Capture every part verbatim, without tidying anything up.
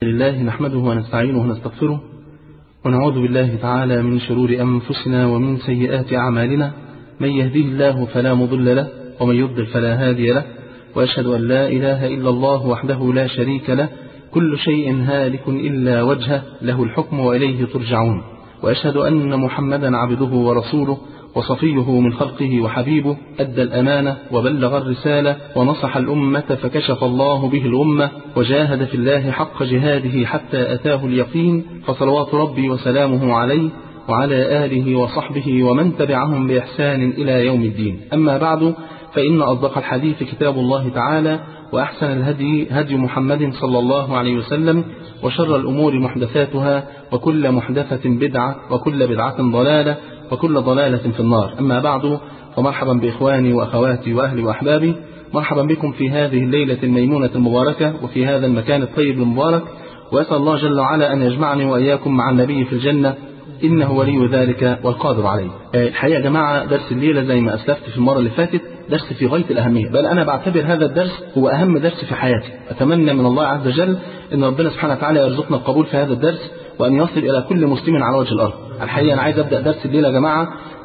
لله نحمده ونستعينه ونستغفره ونعوذ بالله تعالى من شرور أنفسنا ومن سيئات أعمالنا. من يهديه الله فلا مضل له ومن يضلل فلا هادي له، وأشهد أن لا إله إلا الله وحده لا شريك له، كل شيء هالك إلا وجهه، له الحكم وإليه ترجعون. وأشهد أن محمدا عبده ورسوله وصفيه من خلقه وحبيبه، أدى الأمانة وبلغ الرسالة ونصح الأمة فكشف الله به الأمة، وجاهد في الله حق جهاده حتى أتاه اليقين، فصلوات ربي وسلامه عليه وعلى آله وصحبه ومن تبعهم بإحسان إلى يوم الدين. أما بعد، فإن أصدق الحديث كتاب الله تعالى، وأحسن الهدي هدي محمد صلى الله عليه وسلم، وشر الأمور محدثاتها، وكل محدثة بدعة، وكل بدعة ضلالة، وكل ضلالة في النار. أما بعد، فمرحبا بإخواني وأخواتي وأهلي وأحبابي، مرحبا بكم في هذه الليلة الميمونة المباركة وفي هذا المكان الطيب المبارك، وأسأل الله جل وعلا أن يجمعني وإياكم مع النبي في الجنة، إنه ولي ذلك والقادر عليه. الحقيقة يا جماعة، درس الليلة زي ما أسلفت في المرة اللي فاتت درس في غاية الأهمية، بل أنا بعتبر هذا الدرس هو أهم درس في حياتي. أتمنى من الله عز وجل أن ربنا سبحانه وتعالى يرزقنا القبول في هذا الدرس، وأن يصل إلى كل مسلم على وجه الأرض. الحقيقة أنا عايز أبدأ درس الليلة يا جماعة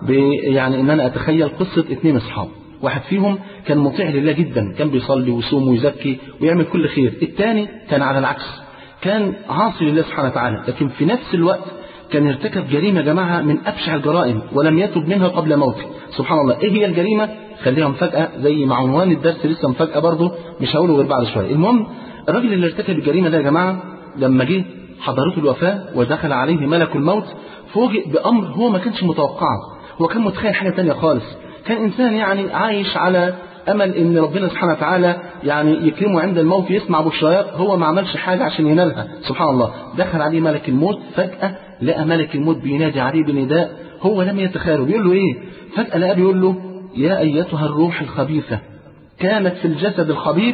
يعني أن أنا أتخيل قصة اثنين أصحاب. واحد فيهم كان مطيع لله جدا، كان بيصلي ويصوم ويزكي ويعمل كل خير. الثاني كان على العكس، كان عاصي لله سبحانه وتعالى، لكن في نفس الوقت كان ارتكب جريمة يا جماعة من أبشع الجرائم ولم يتب منها قبل موته. سبحان الله. إيه هي الجريمة؟ خليها مفاجأة زي مع عنوان الدرس لسه مفاجأة برضه، مش هقوله غير بعد شوية. المهم، الراجل اللي ارتكب الجريمة ده يا جماعة لما جه حضرته الوفاة ودخل عليه ملك الموت، فوجئ بأمر هو ما كانش متوقعه. هو كان متخيل حاجة تانية خالص. كان إنسان يعني عايش على أمل إن ربنا سبحانه وتعالى يعني يكرمه عند الموت، يسمع بشريات. هو ما عملش حاجة عشان ينالها. سبحان الله. دخل عليه ملك الموت، فجأة لقى ملك الموت بينادي عليه بنداء هو لم يتخيله. بيقول له إيه؟ فجأة لقى بيقول له: يا أيتها الروح الخبيثة كانت في الجسد الخبيث،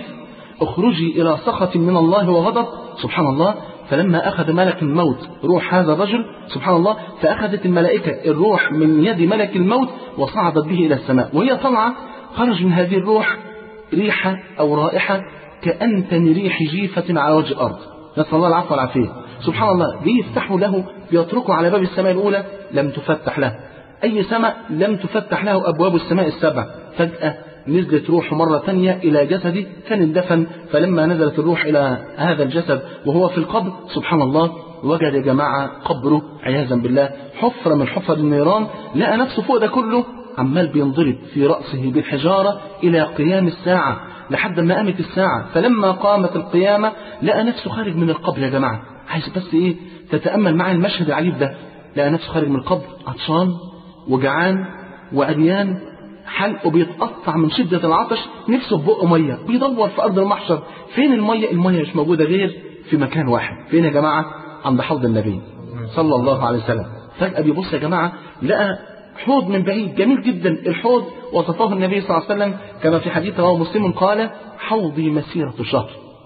اخرجي إلى سخط من الله وغضب. سبحان الله. فلما أخذ ملك الموت روح هذا الرجل، سبحان الله، فأخذت الملائكة الروح من يد ملك الموت وصعدت به إلى السماء. وهي طالعة خرج من هذه الروح ريحة أو رائحة كأنتن ريح جيفة على وجه الأرض. نسأل الله العفو والعافية. سبحان الله. دي يفتحوا له، بيتركوا على باب السماء الأولى لم تفتح له. أي سماء لم تفتح له أبواب السماء السبع. فجأة نزلت روح مرة ثانية إلى جسده، كان اندفن. فلما نزلت الروح إلى هذا الجسد وهو في القبر، سبحان الله، وجد يا جماعة قبره عياذا بالله حفرة من حفر النيران. لقى نفسه فوق ده كله عمال بينضرب في رأسه بالحجارة إلى قيام الساعة، لحد ما قامت الساعة. فلما قامت القيامة لقى نفسه خارج من القبر يا جماعة. عايز بس إيه تتأمل معي المشهد العجيب ده. لقى نفسه خارج من القبر عطشان وجعان وعريان، حلقه بيتقطع من شدة العطش، نفسه في بقه مية، بيدور في أرض المحشر. فين المية؟ المية مش موجودة غير في مكان واحد. فين يا جماعة؟ عند حوض النبي صلى الله عليه وسلم. فجأة بيبص يا جماعة لقى حوض من بعيد جميل جدا. الحوض وصفه النبي صلى الله عليه وسلم كما في حديث رواه مسلم قال: حوضي مسيرة شهر،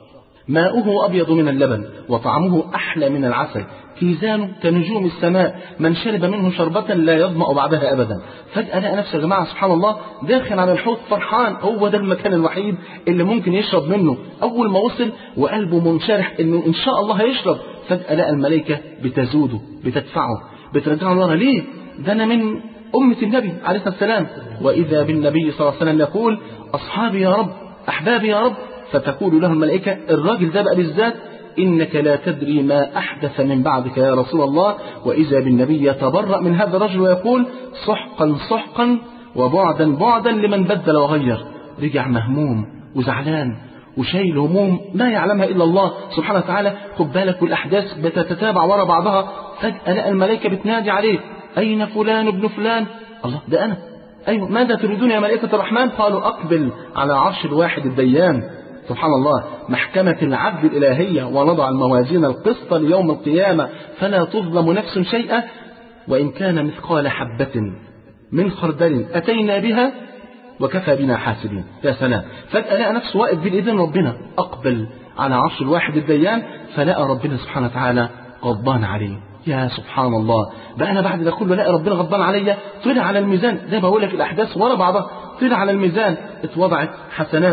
ماؤه أبيض من اللبن وطعمه أحلى من العسل، كيزانه كنجوم السماء، من شرب منه شربة لا يظمأ بعدها أبدا. فجأة لقى نفسه يا جماعة سبحان الله داخل على الحوض فرحان، هو ده المكان الوحيد اللي ممكن يشرب منه. أول ما وصل وقلبه منشرح إنه إن شاء الله هيشرب، فجأة لقى الملائكة بتزوده بتدفعه بترجعه لورا. ليه؟ ده أنا من أمة النبي عليه الصلاة والسلام. وإذا بالنبي صلى الله عليه وسلم يقول: أصحابي يا رب، أحبابي يا رب. فتقول له الملائكة: الراجل ده بقى بالذات إنك لا تدري ما أحدث من بعدك يا رسول الله. وإذا بالنبي يتبرأ من هذا الرجل ويقول: سحقا سحقا وبعدا بعدا لمن بدل وغير. رجع مهموم وزعلان وشايل هموم ما يعلمها إلا الله سبحانه وتعالى. خد بالك، والأحداث بتتتابع ورا بعضها. فجأة لقى الملائكة بتنادي عليه: أين فلان ابن فلان؟ الله، ده أنا. أيوة، ماذا تريدون يا ملائكة الرحمن؟ قالوا: أقبل على عرش الواحد الديان. سبحان الله. محكمة العدل الإلهية، ونضع الموازين القسط ليوم القيامة فلا تظلم نفس شيئا وإن كان مثقال حبة من خردل أتينا بها وكفى بنا حاسبين. يا سلام. فجأة لقى نفسه واقف بين إيدين ربنا، أقبل على عرش الواحد الديان، فلقى ربنا سبحانه وتعالى غضبان عليه. يا سبحان الله. بقى أنا بعد ده كله لقى ربنا غضبان عليا. طلع على الميزان، زي ما بقول لك الأحداث ورا بعضها، طلع على الميزان اتوضعت حسناته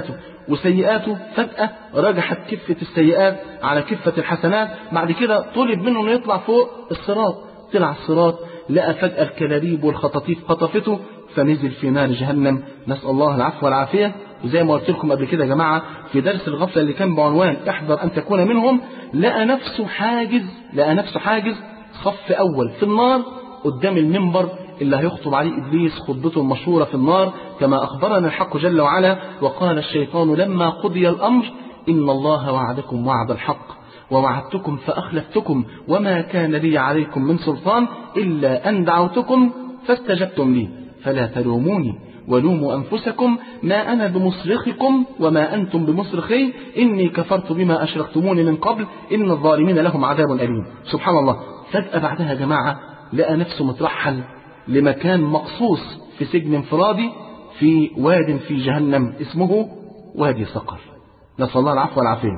وسيئاته فجأة رجحت كفة السيئات على كفة الحسنات. بعد كده طلب منه انه يطلع فوق الصراط، طلع الصراط لقى فجأة الكلاليب والخطاطيف خطفته فنزل في نار جهنم، نسأل الله العفو والعافية. وزي ما قلت لكم قبل كده يا جماعة في درس الغفلة اللي كان بعنوان احذر أن تكون منهم، لقى نفسه حاجز لقى نفسه حاجز صف أول في النار قدام المنبر اللي هيخطب عليه إبليس خطبته المشهورة في النار، كما أخبرنا الحق جل وعلا: وقال الشيطان لما قضي الأمر إن الله وعدكم وعد الحق ووعدتكم فأخلفتكم وما كان لي عليكم من سلطان إلا أن دعوتكم فاستجبتم لي فلا تلوموني ولوموا أنفسكم ما أنا بمصرخكم وما أنتم بمصرخي إني كفرت بما أشركتموني من قبل إن الظالمين لهم عذاب أليم. سبحان الله. فجأة بعدها يا جماعة لقى نفسه مترحل لمكان مخصوص في سجن انفرادي في واد في جهنم اسمه وادي سقر، نسأل الله العفو والعافية.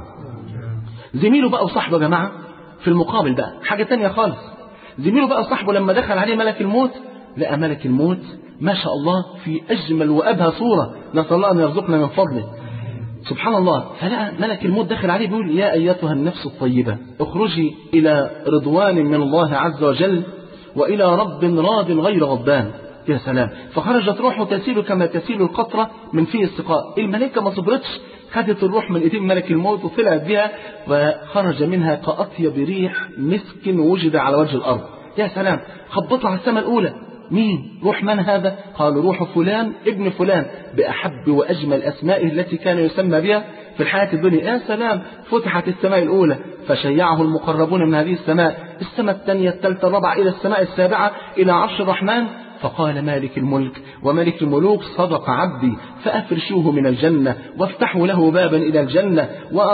زميله بقى وصاحبه يا جماعة في المقابل بقى حاجة تانية خالص. زميله بقى وصاحبه لما دخل عليه ملك الموت لقى ملك الموت ما شاء الله في أجمل وأبهى صورة، نسأل الله أن يرزقنا من فضله. سبحان الله. فلقى ملك الموت داخل عليه بيقول: يا أيتها النفس الطيبة اخرجي إلى رضوان من الله عز وجل وإلى رب راض غير غضبان. يا سلام. فخرجت روحه تسيل كما تسيل القطرة من فيه السقاء. الملائكة ما صبرتش، خدت الروح من ايدين ملك الموت وطلعت بها وخرج منها كأطيب ريح مسك وجد على وجه الأرض. يا سلام. خبطوا على السماء الأولى: مين؟ روح من هذا؟ قالوا: روح فلان ابن فلان بأحب وأجمل أسمائه التي كان يسمى بها في الحياة الدنيا. يا سلام. فتحت السماء الأولى فشيعه المقربون من هذه السماء، السماء الثانية الثالثة الرابعة إلى السماء السابعة إلى عرش الرحمن. فقال مالك الملك وملك الملوك: صدق عبدي فأفرشوه من الجنة وافتحوا له بابا إلى الجنة.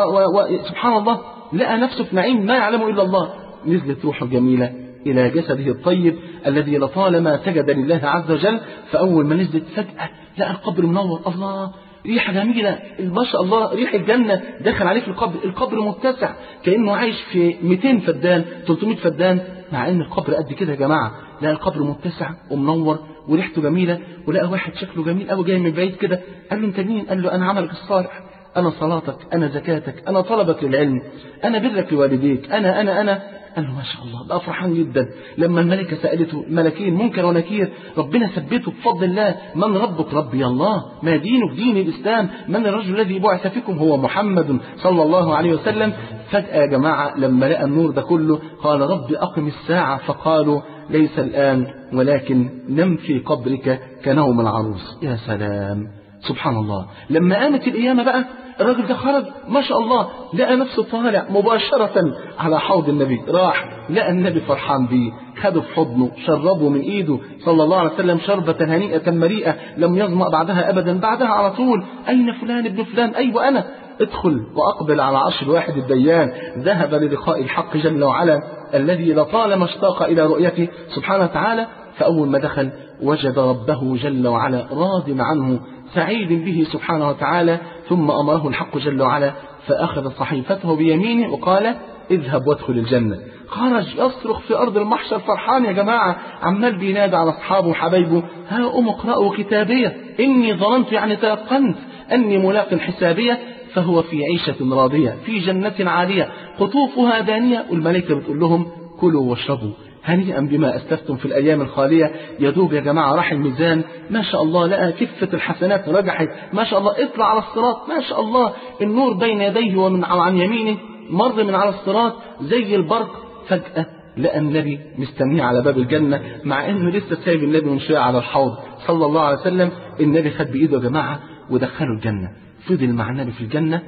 وسبحان الله لقى نفسه في نعيم ما يعلمه إلا الله. نزلت روحه الجميلة إلى جسده الطيب الذي لطالما سجد لله عز وجل. فأول ما نزلت فجأة لقى القبر منور، الله ريحة جميلة ما شاء الله، ريح الجنة داخل عليه في القبر. القبر متسع كأنه عايش في مئتين فدان ثلاثمئة فدان، مع ان القبر قد كده يا جماعة. لقى القبر متسع ومنور وريحته جميلة. ولقى واحد شكله جميل قوي جاي من بعيد كده. قال له: انت مين؟ قال له: انا عملك الصالح، انا صلاتك، انا زكاتك، انا طلبك للعلم، انا برك لوالديك، انا انا انا قال له: ما شاء الله. بقى فرحان جدا لما الملكة سألته، الملكين منكر ونكير، ربنا ثبته بفضل الله: من ربك؟ ربي الله. ما دينك؟ دين الإسلام. من الرجل الذي بعث فيكم؟ هو محمد صلى الله عليه وسلم. فجأة يا جماعة لما لقى النور ده كله قال: رب أقم الساعة. فقالوا: ليس الآن ولكن نم في قبرك كنوم العروس. يا سلام. سبحان الله. لما قامت القيامة بقى الراجل ده خرج ما شاء الله لقى نفسه طالع مباشرة على حوض النبي. راح لقى النبي فرحان بيه، خده في حضنه، شربه من ايده صلى الله عليه وسلم شربة هنيئة مريئة لم يظمأ بعدها ابدا. بعدها على طول: اين فلان ابن فلان؟ ايوه انا. ادخل واقبل على عرش الواحد الديان. ذهب للقاء الحق جل وعلا الذي لطالما اشتاق الى رؤيته سبحانه وتعالى. فاول ما دخل وجد ربه جل وعلا راض عنه سعيد به سبحانه وتعالى. ثم أمره الحق جل وعلا فأخذ صحيفته بيمينه وقال: اذهب وادخل الجنة. خرج يصرخ في أرض المحشر فرحان يا جماعة، عمال بينادى على أصحابه وحبايبه: ها أم اقرأوا كتابية إني ظننت يعني تيقنت أني ملاق حسابية فهو في عيشة راضية في جنة عالية قطوفها دانية. والملائكة بتقول لهم: كلوا واشربوا هنيئا بما أسلفتم في الأيام الخالية. يدوب يا جماعة راح الميزان ما شاء الله لقى كفة الحسنات رجحت ما شاء الله. اطلع على الصراط ما شاء الله النور بين يديه ومن عن يمينه، مر من على الصراط زي البرق. فجأة لقى النبي مستنيه على باب الجنة مع انه لسه سايب النبي من شوية على الحوض صلى الله عليه وسلم. النبي خد بإيده يا جماعة ودخله الجنة. فضل مع النبي في الجنة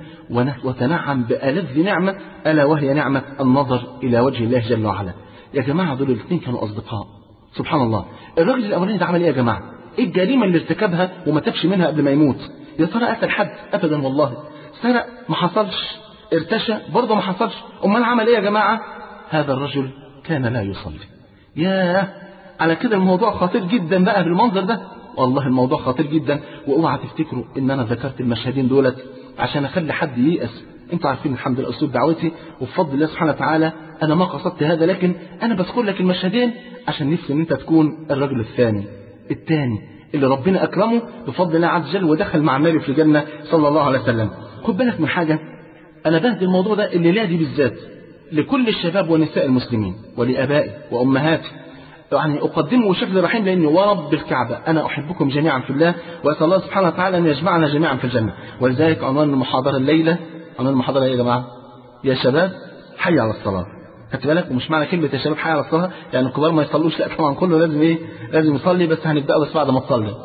وتنعم بألذ نعمة ألا وهي نعمة النظر إلى وجه الله جل وعلا. يا جماعة دول الاثنين كانوا أصدقاء. سبحان الله. الراجل الأولاني ده عمل إيه يا جماعة؟ إيه الجريمة اللي ارتكبها وما تبش منها قبل ما يموت؟ يا ترى قتل حد؟ أبدا والله. سرق؟ ما حصلش. ارتشى؟ برضه ما حصلش. أمال عمل إيه يا جماعة؟ هذا الرجل كان لا يصلي. ياه، على كده الموضوع خطير جدا بقى بالمنظر ده. والله الموضوع خطير جدا. واوعى تفتكروا ان انا ذكرت المشهدين دولت عشان اخلي حد ييأس. انتوا عارفين الحمد لله اسلوب دعوتي وبفضل الله سبحانه وتعالى انا ما قصدت هذا، لكن انا بذكر لك المشهدين عشان نفسي ان انت تكون الرجل الثاني الثاني اللي ربنا أكرمه بفضل الله عز وجل ودخل مع النبي في الجنة صلى الله عليه وسلم. خد بالك من حاجة، أنا بهدي الموضوع ده الليلة دي بالذات لكل الشباب ونساء المسلمين ولآبائي وأمهاتي، يعني أقدمه بشكل رحيم، لأني ورب الكعبة أنا أحبكم جميعا في الله، وأسأل الله سبحانه وتعالى أن يجمعنا جميعا في الجنة. ولذلك عنوان المحاضرة الليلة، عنوان المحاضرة يا جماعة، يا شباب حي على الصلاة. خدت بالك؟ ومش معنى كلمة يا شباب حي على الصلاة يعني الكبار ما يصلوش، لا طبعا كله لازم إيه، لازم يصلي، بس هنبدأ بس بعد ما تصلي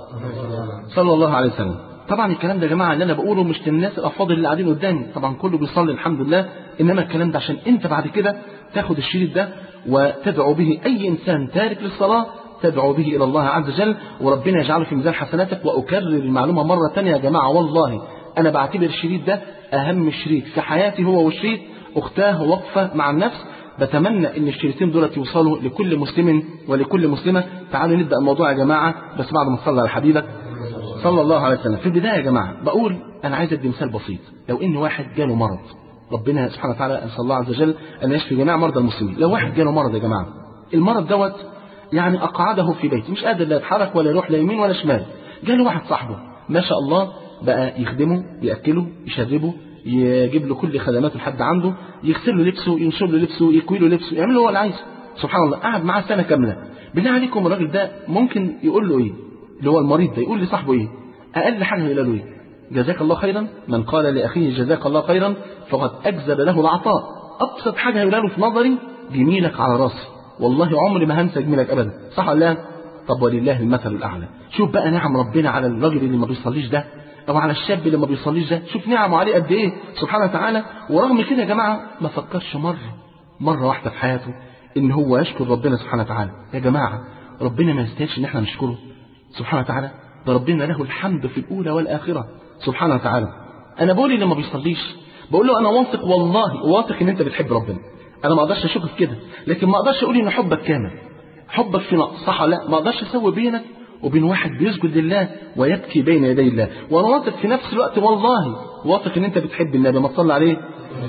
صلى الله عليه وسلم. طبعا الكلام ده يا جماعة اللي أنا بقوله مش للناس الأفاضل اللي قاعدين قدامي، طبعا كله بيصلي الحمد لله، إنما الكلام ده عشان أنت بعد كده تاخد الشريط ده وتدعو به أي إنسان تارك للصلاة، تدعو به إلى الله عز وجل وربنا يجعله في ميزان حسناتك. وأكرر المعلومة مرة تانية يا جماعة، والله أنا بعتبر الشريط ده أهم شريط في حياتي، هو وشريط أختاه وقفة مع النفس. بتمنى ان الشريطين دولت يوصلوا لكل مسلم ولكل مسلمة. تعالوا نبدأ الموضوع يا جماعة، بس بعد ما تصلي على حبيبك صلى الله عليه وسلم. في البداية يا جماعة بقول أنا عايز أدي مثال بسيط. لو إن واحد جاله مرض، ربنا سبحانه وتعالى أسأل الله عز وجل أن يشفي جميع مرضى المسلمين. لو واحد جاله مرض يا جماعة، المرض دوت يعني أقعده في بيته، مش قادر لا يتحرك ولا يروح لا يمين ولا شمال. جاله واحد صاحبه ما شاء الله بقى يخدمه، يأكله، يشربه، يجيب له كل خدماته لحد عنده، يغسل له لبسه، ينشر له لبسه، يكوي له لبسه، يعمل له هو اللي عايزه. سبحان الله، قعد معاه سنة كاملة. بالله عليكم الراجل ده ممكن يقول له إيه؟ اللي هو المريض ده يقول لصاحبه إيه؟ أقل حاجة يقول له إيه؟ جزاك الله خيرا. من قال لأخيه جزاك الله خيرا فقد أجزل له العطاء. أبسط حاجة يقول له في نظري جميلك على راسي، والله عمري ما هنسى جميلك أبدا، صح ولا لا؟ طب ولله المثل الأعلى. شوف بقى نعم ربنا على الراجل اللي ما بيصليش ده، أو على الشاب اللي ما بيصليش ده، شوف نعمه عليه قد إيه سبحانه وتعالى. ورغم كده يا جماعة ما فكرش مرة مرة واحدة في حياته إن هو يشكر ربنا سبحانه وتعالى. يا جماعة ربنا ما يستاهلش إن إحنا نشكره سبحانه وتعالى؟ ده ربنا له الحمد في الأولى والآخرة سبحانه وتعالى. أنا بقول اللي ما بيصليش بقول له أنا واثق، والله واثق إن أنت بتحب ربنا. أنا ما أقدرش أشك في كده، لكن ما أقدرش أقول إن حبك كامل، حبك في نقص، صح ولا لا؟ ما أقدرش أسوي بينك وبين واحد بيسجد لله ويبكي بين يدي الله. وأنا واثق في نفس الوقت، والله واثق إن أنت بتحب النبي، ما تصلي عليه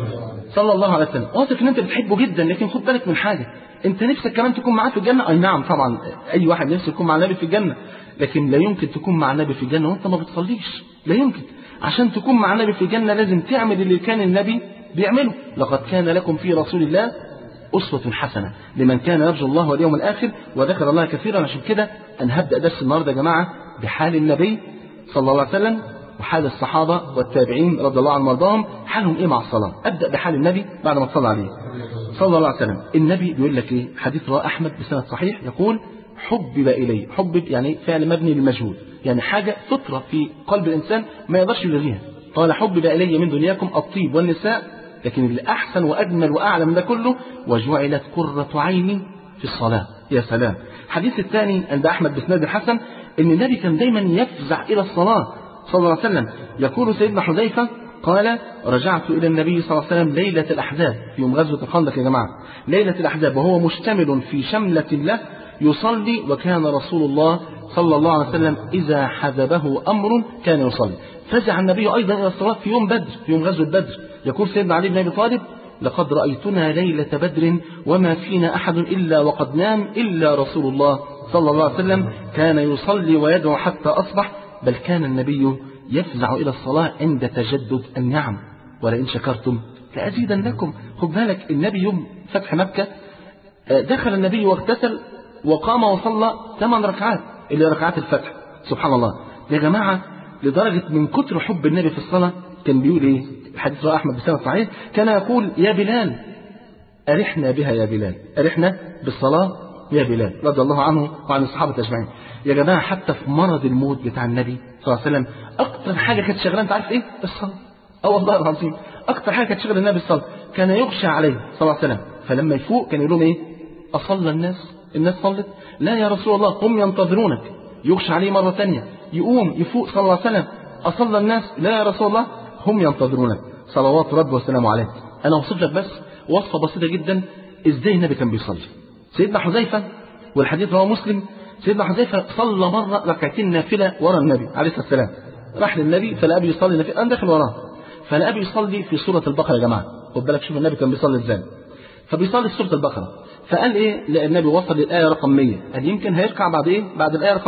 صلى الله عليه وسلم، واثق إن أنت بتحبه جدا. لكن خد بالك من حاجة، أنت نفسك كمان تكون معاه في الجنة. أي نعم طبعا أي واحد نفسه يكون مع النبي في الجنة، لكن لا يمكن تكون مع النبي في الجنة وأنت ما بتصليش، لا يمكن. عشان تكون مع النبي في الجنة لازم تعمل اللي كان النبي بيعمله. لقد كان لكم في رسول الله أسوة حسنة لمن كان يرجو الله واليوم الآخر وذكر الله كثيرا. عشان كده أنا هبدأ درس النهارده يا جماعة بحال النبي صلى الله عليه وسلم وحال الصحابة والتابعين رضي الله عنهم وارضاهم، حالهم إيه مع الصلاة. أبدأ بحال النبي بعد ما تصلى عليه صلى الله عليه وسلم. النبي بيقول لك إيه؟ حديث رواه أحمد بسند صحيح، يقول حبب إلي. حبب يعني فعل مبني للمجهول، يعني حاجة فطرة في قلب الإنسان ما يقدرش يلغيها. قال حبب إلي من دنياكم الطيب والنساء، لكن اللي أحسن وأجمل وأعلى من ده كله وجعلت قرة عيني في الصلاة. يا سلام. الحديث الثاني عند أحمد بسند الحسن إن النبي كان دايما يفزع إلى الصلاة صلى الله عليه وسلم. يقول سيدنا حذيفة قال رجعت إلى النبي صلى الله عليه وسلم ليلة الأحزاب، في يوم غزوة الخندق يا جماعة، ليلة الأحزاب، وهو مشتمل في شملة له يصلي، وكان رسول الله صلى الله عليه وسلم إذا حذبه أمر كان يصلي. فزع النبي أيضا إلى الصلاة في يوم بدر، في يوم غزوة بدر. يقول سيدنا علي بن أبي طالب لقد رأيتنا ليلة بدر وما فينا أحد إلا وقد نام إلا رسول الله صلى الله عليه وسلم كان يصلي ويدعو حتى أصبح، بل كان النبي يفزع إلى الصلاة عند تجدد النعم، ولئن شكرتم لأزيدنكم. خد بالك النبي يوم فتح مكة دخل النبي واغتسل وقام وصلى ثمان ركعات اللي ركعات الفتح. سبحان الله يا جماعة، لدرجة من كتر حب النبي في الصلاة كان بيقول إيه؟ الحديث رواه أحمد بسند صحيح، كان يقول يا بلال أرحنا بها يا بلال، أرحنا بالصلاة يا بلال، رضي الله عنه وعن الصحابة أجمعين. يا جماعة حتى في مرض الموت بتاع النبي صلى الله عليه وسلم أكتر حاجة كانت شغلة أنت عارف إيه؟ الصلاة. أه والله العظيم أكتر حاجة كانت شغلة النبي الصلاة. كان يغشى عليه صلى الله عليه وسلم، فلما يفوق كان يقول لهم إيه؟ أصلى الناس؟ الناس صلت؟ لا يا رسول الله هم ينتظرونك. يغشى عليه مرة ثانية يقوم يفوق صلى الله عليه وسلم، أصلى الناس؟ لا يا رسول الله هم ينتظرونك صلوات ربي وسلامه عليه. أنا أوصف لك بس وصفة بسيطة جدا إزاي النبي كان بيصلي. سيدنا حذيفة والحديث رواه مسلم، سيدنا حذيفة صلى مرة ركعتين نافلة ورا النبي عليه الصلاة والسلام. راح للنبي فلقى يصلي نافلة، أنا داخل وراه فلقى يصلي في سورة البقرة. يا جماعة خد بالك شوف النبي كان بيصلي إزاي. فبيصلي في سورة البقرة، فقال إيه؟ لأن النبي وصل للآية رقم مية، قال يمكن هيركع بعد إيه؟ بعد الآية رقم مية.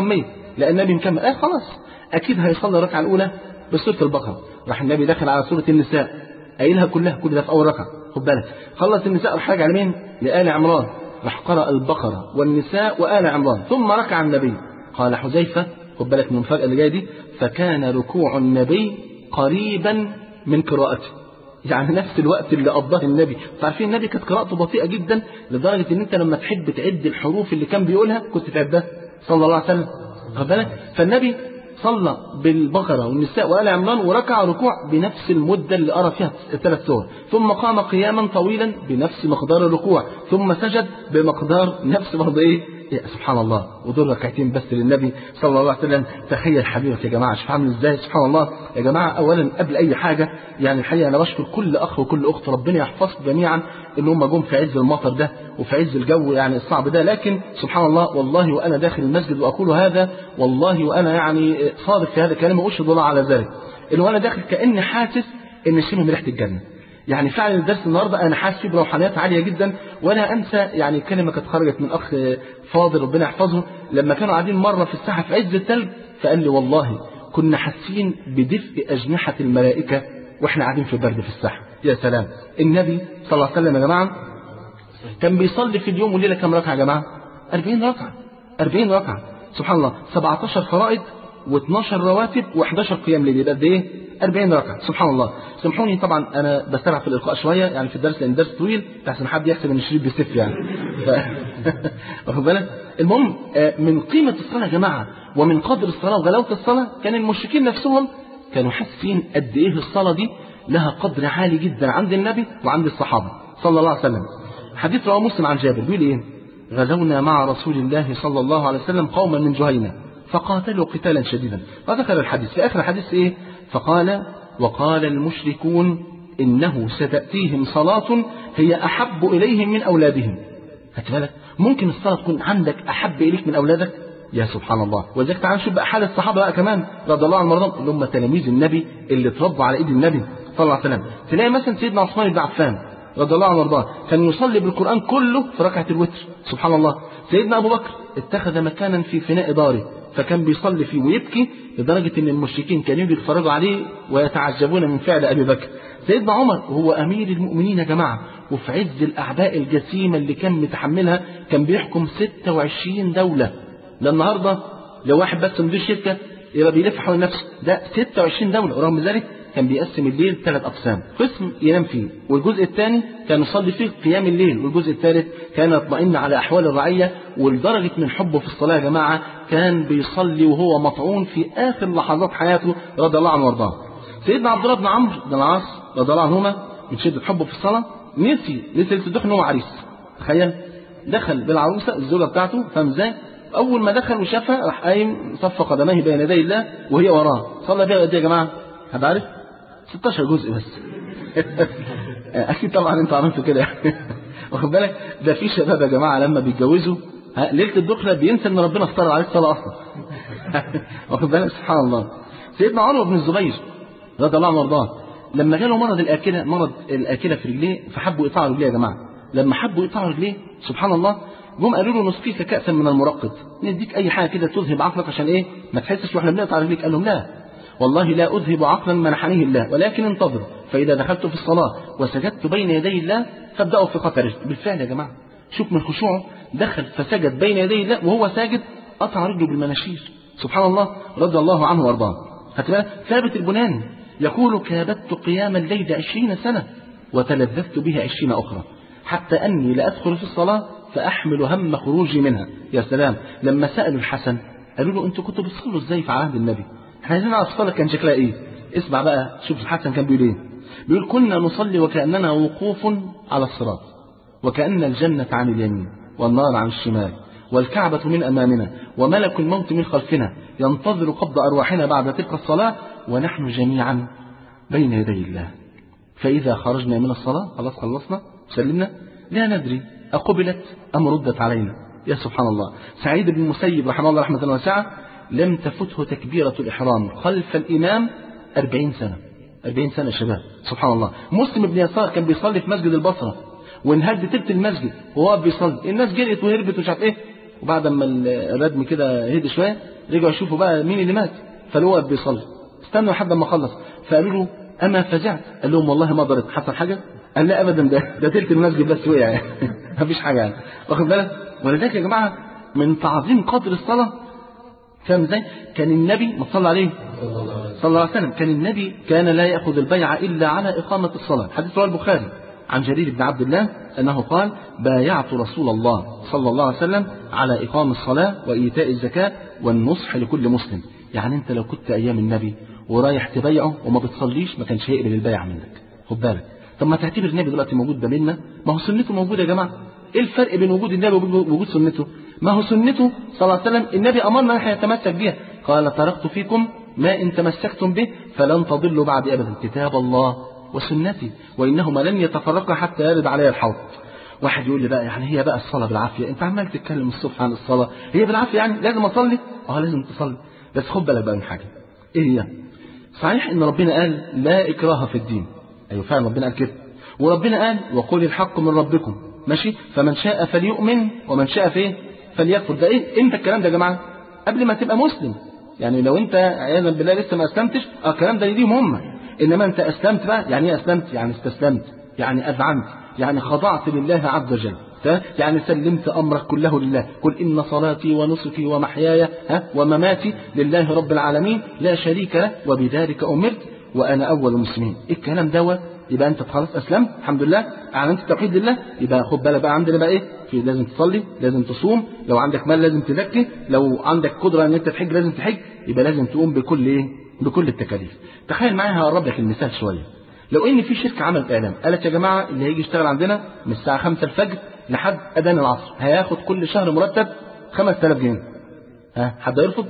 لا النبي مكمل، آه خلاص أكيد هيصلي الركعة الأولى بسورة البقرة. راح النبي داخل على سورة النساء قايلها كلها، كل ده في أول ركعة، خد بالك. خلص النساء راح راجع لمين؟ لآل عمران، راح قرأ البقرة والنساء وآل عمران ثم ركع النبي. قال حذيفة، خد بالك من المفاجأة اللي جاية دي، فكان ركوع النبي قريبا من قراءته، يعني نفس الوقت اللي قضاه النبي. تعرفين النبي كانت قراءته بطيئة جدا لدرجة ان انت لما تحب تعد الحروف اللي كان بيقولها كنت تعدها صلى الله عليه وسلم، خد بالك. فالنبي صلى بالبقرة والنساء وآل عمران وركع ركوع بنفس المدة اللي قرأ فيها الثلاث سور، ثم قام قياما طويلا بنفس مقدار الركوع، ثم سجد بمقدار نفس برضه ايه؟ يا سبحان الله. ودول ركعتين بس للنبي صلى الله عليه وسلم. تخيل حبيبك يا جماعه شوف عامل ازاي، سبحان الله يا جماعه. اولا قبل اي حاجه يعني الحقيقه انا بشكر كل اخ وكل اخت، ربنا يحفظكم جميعا ان هم جم في عز المطر ده وفي عز الجو يعني الصعب ده، لكن سبحان الله والله وانا داخل المسجد واقول هذا والله وانا يعني صادق في هذا الكلام واشهد الله على ذلك، ان وانا داخل كاني حاسس ان شم ريحه الجنه. يعني فعلا الدرس النهارده انا حاسس فيه بروحانيات عاليه جدا. ولا انسى يعني كلمه كانت خرجت من اخ فاضل ربنا يحفظه، لما كانوا قاعدين مره في الساحه في عز الثلج فقال لي والله كنا حاسين بدفء اجنحه الملائكه واحنا قاعدين في برد في الساحه. يا سلام. النبي صلى الله عليه وسلم يا جماعه كان بيصلي في اليوم والليله كم ركعه يا جماعه؟ أربعين ركعه. أربعين ركعه سبحان الله. سبعة عشر فرائض واثناشر رواتب وإحدى عشر قيام ليل، يبقى قد ايه؟ أربعين ركعه سبحان الله. سامحوني طبعا انا بسرع في الالقاء شويه يعني في الدرس لان الدرس طويل لحسن حد يحسب ان الشريط بيسف يعني ف... واخد بالك. المهم من قيمه الصلاه يا جماعه ومن قدر الصلاه وغلاوه الصلاه كان المشركين نفسهم كانوا حاسين قد ايه الصلاه دي لها قدر عالي جدا عند النبي وعند الصحابه صلى الله عليه وسلم. حديث رواه مسلم عن جابر بيقول ايه؟ غزونا مع رسول الله صلى الله عليه وسلم قوما من جهينة فقاتلوا قتالا شديدا. وذكر الحديث في اخر الحديث ايه؟ فقال وقال المشركون إنه ستأتيهم صلاة هي أحب إليهم من أولادهم. هات بالك ممكن الصلاة تكون عندك أحب إليك من أولادك؟ يا سبحان الله. ولذلك تعال نشوف بقى حال الصحابة بقى كمان رضي الله عنهم وارضاهم اللي هم تلاميذ النبي اللي اتربوا على إيد النبي صلى الله عليه وسلم. تلاقي مثلا سيدنا عثمان بن عفان رضي الله عنه وارضاه كان يصلي بالقرآن كله في ركعة الوتر سبحان الله. سيدنا أبو بكر اتخذ مكانا في فناء داره فكان بيصلي فيه ويبكي لدرجة ان المشركين كانوا يتفرجوا عليه ويتعجبون من فعل ابي بكر. سيدنا عمر هو امير المؤمنين يا جماعة وفي عز الاعباء الجسيمة اللي كان متحملها كان بيحكم ستة وعشرين دولة. ده النهاردة لو واحد بس مدير شركة يبقى بيلف حول نفسه، ده ستة وعشرين دولة. ورغم ذلك كان بيقسم الليل ثلاث أقسام، قسم ينام فيه والجزء الثاني كان يصلي فيه قيام الليل والجزء الثالث كان يطمئن على أحوال الرعية. ولدرجة من حبه في الصلاة يا جماعة كان بيصلي وهو مطعون في آخر لحظات حياته رضي الله عنه وارضاه. سيدنا عبد الله بن عمرو بن العاص رضي الله عنهما من شدة حبه في الصلاة نسي نسي الدخل إن هو عريس. تخيل دخل بالعروسة الزوجة بتاعته فاهم ازاي؟ أول ما دخل وشافها راح قايم صف قدميه بين يدي الله وهي وراه. صلى بيها قد إيه يا جماعة؟ حد عارف؟ ستاشر جزء بس. أكيد طبعا أنتوا عملتوا كده واخد بالك. ده في شباب يا جماعة لما بيتجوزوا ليلة الدخلة بينسى إن ربنا افترض عليه الصلاة أصلا. واخد بالك سبحان الله. سيدنا عمر بن الزبير رضي الله عنه وارضاه لما جاله مرض الآكلة مرض الآكلة في رجليه فحبوا يقطعوا رجليه يا جماعة. لما حبوا يقطعوا رجليه سبحان الله جم قالوا له نسقيك كأسا من المرقد، نديك أي حاجة كده تذهب عقلك عشان إيه ما تحسش واحنا بنقطع رجليك. قال لهم لا والله لا أذهب عقلا منحنيه الله ولكن انتظر فإذا دخلت في الصلاة وسجدت بين يدي الله فابدأوا في قطع رجل. بالفعل يا جماعة شوف من خشوعه دخل فسجد بين يدي الله وهو ساجد قطع رجله بالمناشير سبحان الله رضي الله عنه وارضاه. هتبقى ثابت البناني يقول كابدت قيام الليل عشرين سنة وتلذذت بها عشرين أخرى حتى أني لأدخل في الصلاة فأحمل هم خروجي منها. يا سلام. لما سألوا الحسن قالوا له أنتوا كنتوا بتصلوا إزاي في عهد النبي؟ احنا عايزين نعرف الصلاة كان شكلها إيه. اسمع بقى شوف الحسن كان بيقول إيه. بيقول كنا نصلي وكأننا وقوف على الصراط وكأن الجنة عن اليمين والنار عن الشمال والكعبة من أمامنا وملك الموت من خلفنا ينتظر قبض أرواحنا بعد تلك الصلاة ونحن جميعا بين يدي الله. فإذا خرجنا من الصلاة خلاص خلصنا سلمنا لا ندري أقبلت أم ردت علينا. يا سبحان الله. سعيد بن المسيب رحمه الله رحمة واسعة لم تفته تكبيرة الإحرام خلف الإمام أربعين سنة. أربعين سنة يا شباب سبحان الله. مسلم بن يسار كان بيصلي في مسجد البصرة وانهد تلت المسجد وهو بيصلي الناس جريت وهربت ومش عارف ايه وبعد ما الردم كده هدي شويه رجعوا يشوفوا بقى مين اللي مات، فلقوا واقف بيصلي. استنوا لحد ما خلص فقالوا له اما فزعت؟ قال لهم والله ما ضرت. حصل حاجه؟ قال لا ابدا، ده ده تلت المسجد بس وقع يعني مفيش حاجه يعني، واخد بالك؟ ولذلك يا جماعه من تعظيم قدر الصلاه، فاهم ازاي؟ كان النبي ما صلى عليه صلى الله عليه وسلم، كان النبي كان لا ياخذ البيعه الا على اقامه الصلاه. حديث رواه البخاري عن جرير بن عبد الله انه قال بايعت رسول الله صلى الله عليه وسلم على اقام الصلاه وايتاء الزكاه والنصح لكل مسلم. يعني انت لو كنت ايام النبي ورايح تبايعه وما بتصليش ما كانش هيقبل البيعه منك، خد بالك. طب ما تعتبر النبي دلوقتي موجود ده بيننا، ما هو سنته موجوده يا جماعه. ايه الفرق بين وجود النبي ووجود سنته؟ ما هو سنته صلى الله عليه وسلم النبي امرنا نحن نتمسك بها، قال تركت فيكم ما ان تمسكتم به فلن تضلوا بعد ابدا، كتاب الله وسنتي وانهما لن يتفرقا حتى يرد علي الحوض. واحد يقول لي بقى يعني هي بقى الصلاه بالعافيه، انت عمال تتكلم الصبح عن الصلاه، هي بالعافيه يعني لازم اصلي؟ اه لازم تصلي، بس خد بالك بقى من حاجه. ايه هي؟ صحيح ان ربنا قال لا اكراه في الدين، ايوه فعلا ربنا قال كده، وربنا قال وقل الحق من ربكم، ماشي؟ فمن شاء فليؤمن ومن شاء فيه فليكفر. ده ايه امتى الكلام ده يا جماعه؟ قبل ما تبقى مسلم. يعني لو انت عياذا بالله لسه ما اسلمتش اه الكلام ده ليهم هم، انما انت اسلمت بقى. يعني ايه اسلمت؟ يعني استسلمت، يعني اذعنت، يعني خضعت لله عز وجل، يعني سلمت امرك كله لله. قل ان صلاتي ونسكي ومحياي ها ومماتي لله رب العالمين لا شريك له وبذلك امرت وانا اول المسلمين. ايه الكلام دوت؟ يبقى انت خلاص اسلمت الحمد لله، اعلنت التوحيد لله. يبقى خد بالك بقى عندنا بقى ايه؟ في لازم تصلي، لازم تصوم، لو عندك مال لازم تزكي، لو عندك قدره ان انت تحج لازم تحج. يبقى لازم تقوم بكل ايه؟ بكل التكاليف. تخيل معايا هقرب لك المثال شويه. لو ان في شركه عملت اعلان قالت يا جماعه اللي هيجي يشتغل عندنا من الساعه خمسة الفجر لحد اذان العصر هياخد كل شهر مرتب خمسة آلاف جنيه، ها حد يرفض؟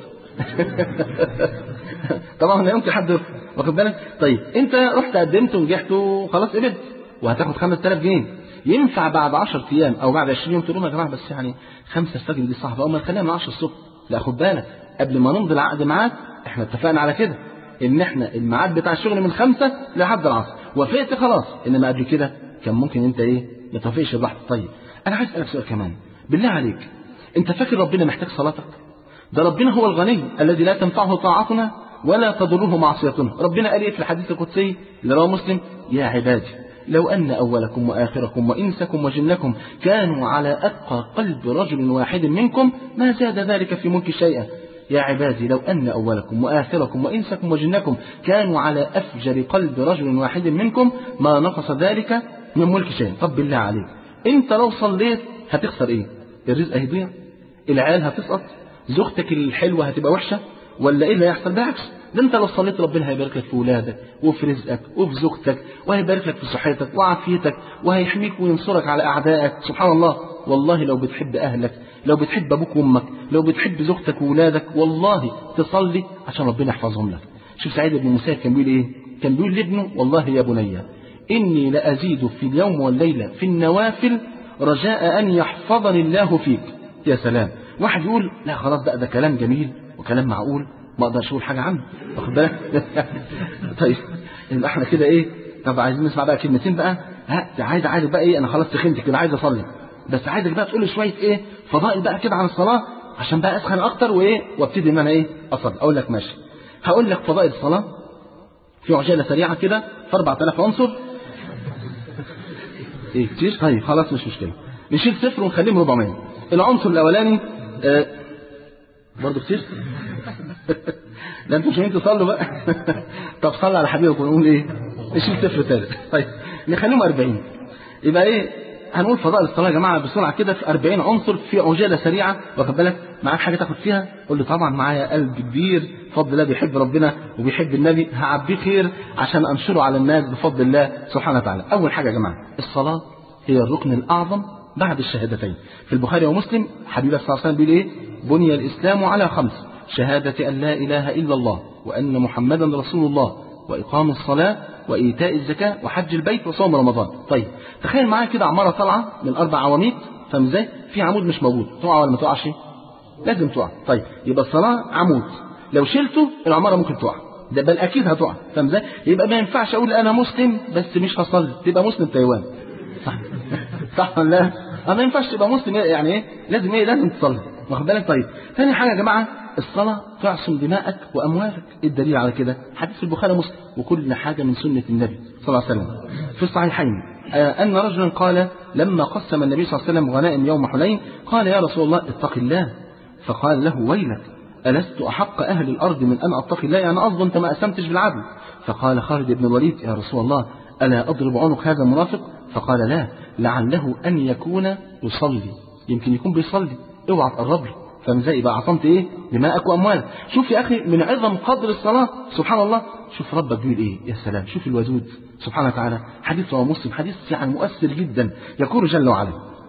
طبعا لا يمكن حد يرفض، واخد بالك؟ طيب انت رحت قدمت ونجحت وخلاص قبلت وهتاخد خمسة آلاف جنيه، ينفع بعد عشرة ايام او بعد عشرين يوم تقول لهم يا جماعه بس يعني خمسة الفجر دي صعبه، اما نخليها من عشرة الصبح؟ لا خد بالك، قبل ما نمضي العقد معاك احنا اتفقنا على كده ان احنا الميعاد بتاع الشغل من خمسة لحد العصر، وافقت خلاص. انما قبل كده كان ممكن انت ايه ما توافقش براحتك. طيب انا عايز اسالك سؤال كمان بالله عليك، انت فاكر ربنا محتاج صلاتك؟ ده ربنا هو الغني الذي لا تنفعه طاعتنا ولا تضره معصيتنا. ربنا قال ايه في الحديث القدسي اللي رواه مسلم؟ يا عبادي لو ان اولكم واخركم وانسكم وجنكم كانوا على اتقى قلب رجل واحد منكم ما زاد ذلك في ملك شيئا. يا عبادي لو أن أولكم وآخركم وإنسكم وجنكم كانوا على أفجر قلب رجل واحد منكم ما نقص ذلك من ملك شيء. طب بالله عليك أنت لو صليت هتخسر إيه؟ الرزق هيضيع؟ العيال هتسقط؟ زوجتك الحلوة هتبقى وحشة؟ ولا إيه اللي هيحصل؟ بالعكس، ده أنت لو صليت ربنا هيبارك لك في ولادك وفي رزقك وفي زوجتك، وهيبارك لك في صحتك وعافيتك، وهيحميك وينصرك على أعدائك. سبحان الله. والله لو بتحب أهلك، لو بتحب أبوك وأمك، لو بتحب زوجتك وولادك، والله تصلي عشان ربنا يحفظهم لك. شوف سعيد بن مسيب كان بيقول إيه؟ كان بيقول لابنه والله يا بني إني لأزيد في اليوم والليلة في النوافل رجاء أن يحفظني الله فيك. يا سلام. واحد يقول لا خلاص بقى ده كلام جميل وكلام معقول ما اقدرش اقول حاجه عنه، واخد بالك؟ طيب يبقى احنا كده ايه؟ طب عايزين نسمع بقى كلمتين بقى. ها عايز عايز بقى ايه؟ انا خلاص سخنت كده عايز اصلي، بس عايزك بقى تقول لي شويه ايه فضائل بقى كده عن الصلاه عشان بقى اسخن اكتر وايه وابتدي ان انا ايه اصلي. اقول لك ماشي، هقول لك فضائل الصلاه في عجاله سريعه كده في أربعة آلاف عنصر. ايه كتير؟ طيب خلاص مش مشكله، نشيل صفر ونخليهم أربعمية. العنصر الاولاني آه برضه كتير؟ ده انتوا مش عايزين تصلوا بقى. طب صلي على حبيبك ونقول ايه؟ نشيل صفر ثالث. طيب نخليهم أربعين. يبقى ايه؟ هنقول فضائل الصلاه يا جماعه بسرعه كده في أربعين عنصر في عجاله سريعه، واخد بالك؟ معاك حاجه تاخد فيها؟ قول لي طبعا معايا قلب كبير بفضل الله بيحب ربنا وبيحب النبي، هعبيه خير عشان انشره على الناس بفضل الله سبحانه وتعالى. اول حاجه يا جماعه الصلاه هي الركن الاعظم بعد الشهادتين. في البخاري ومسلم حبيبي صلى الله عليه وسلم بيقول ايه؟ بني الاسلام على خمس: شهادة أن لا إله إلا الله وأن محمدا رسول الله وإقام الصلاة وإيتاء الزكاة وحج البيت وصوم رمضان. طيب تخيل معايا كده عمارة طالعة من أربع عواميد، فاهم ازاي؟ في عمود مش موجود، تقع ولا ما تقعش؟ لازم تقع. طيب يبقى الصلاة عمود، لو شلته العمارة ممكن تقع، ده بل أكيد هتقع، فاهم ازاي؟ يبقى ما ينفعش أقول أنا مسلم بس مش هصلي، تبقى مسلم تايوان. صح صح ولا لا؟ ما ينفعش تبقى مسلم يعني ايه؟ لازم ايه؟ لازم تصلي، واخد بالك؟ طيب ثاني حاجة يا جماعة، الصلاة تعصم دماءك وأموالك. الدليل على كده حديث البخاري ومسلم، وكل حاجة من سنة النبي صلى الله عليه وسلم في الصحيحين أن رجلا قال لما قسم النبي صلى الله عليه وسلم غنائم يوم حنين قال يا رسول الله اتق الله، فقال له ويلك ألست أحق أهل الأرض من أن أتقي الله؟ يعني قصده أنت ما قسمتش بالعدل. فقال خالد بن الوليد يا رسول الله ألا أضرب عنق هذا المنافق؟ فقال لا، لعله أن يكون يصلي، يمكن يكون بيصلي، اوعى تقرب له. فمزاي يبقى عصمت ايه؟ دماءك واموالك. شوف يا اخي من عظم قدر الصلاه سبحان الله، شوف ربك بيقول ايه، يا سلام، شوف الودود سبحانه وتعالى. حديث رواه مسلم، حديث يعني مؤثر جدا، يقول جل وعلا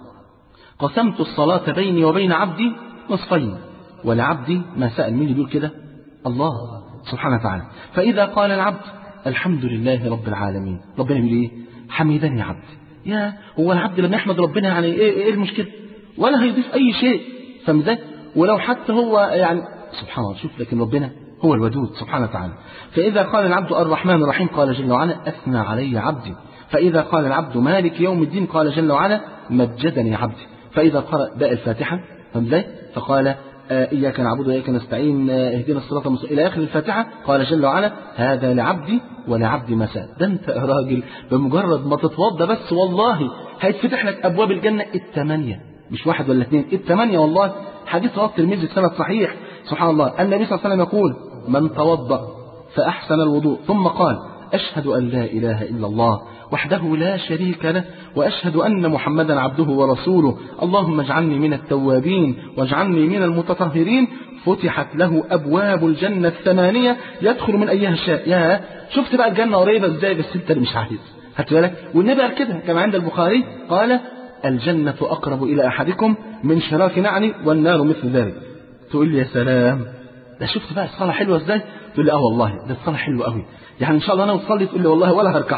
قسمت الصلاه بيني وبين عبدي نصفين ولعبدي ما سأل. مين اللي بيقول كده؟ الله سبحانه وتعالى. فاذا قال العبد الحمد لله رب العالمين، ربنا بيقول ايه؟ حمدني يا عبد. يا هو العبد لما يحمد ربنا يعني ايه, إيه المشكله؟ ولا هيضيف اي شيء، فمزاج ولو حتى هو يعني سبحان الله. شوف لكن ربنا هو الودود سبحانه وتعالى. فإذا قال العبد الرحمن الرحيم قال جل وعلا أثنى علي عبدي. فإذا قال العبد مالك يوم الدين قال جل وعلا مجدني عبدي. فإذا قرأ باء الفاتحة فمزاج فقال إياك نعبد وإياك نستعين اهدنا الصراط المستقيم إلى آخر الفاتحة قال جل وعلا هذا لعبدي ولعبدي ما سأل. ده أنت يا راجل بمجرد ما تتوضى بس والله هيتفتح لك أبواب الجنة الثمانية، مش واحد ولا اثنين، الثمانية والله. حديث رواه الترمذي سند صحيح. سبحان الله، النبي صلى الله عليه وسلم يقول من توضأ فأحسن الوضوء ثم قال أشهد أن لا إله إلا الله وحده لا شريك له وأشهد أن محمدا عبده ورسوله اللهم اجعلني من التوابين واجعلني من المتطهرين فتحت له أبواب الجنة الثمانية يدخل من أيها شاء. يا شفت بقى الجنة قريبة ازاي، بس انت اللي مش عايز. هات بالك، والنبي قال كده كما عند البخاري قال الجنة أقرب إلى أحدكم من شراك نعل والنار مثل ذلك. تقول لي يا سلام، ده شفت بقى الصلاة حلوة ازاي؟ تقول لي اه والله ده الصلاة حلوة قوي، يعني ان شاء الله انا وتصلي. تقول لي والله ولا هركع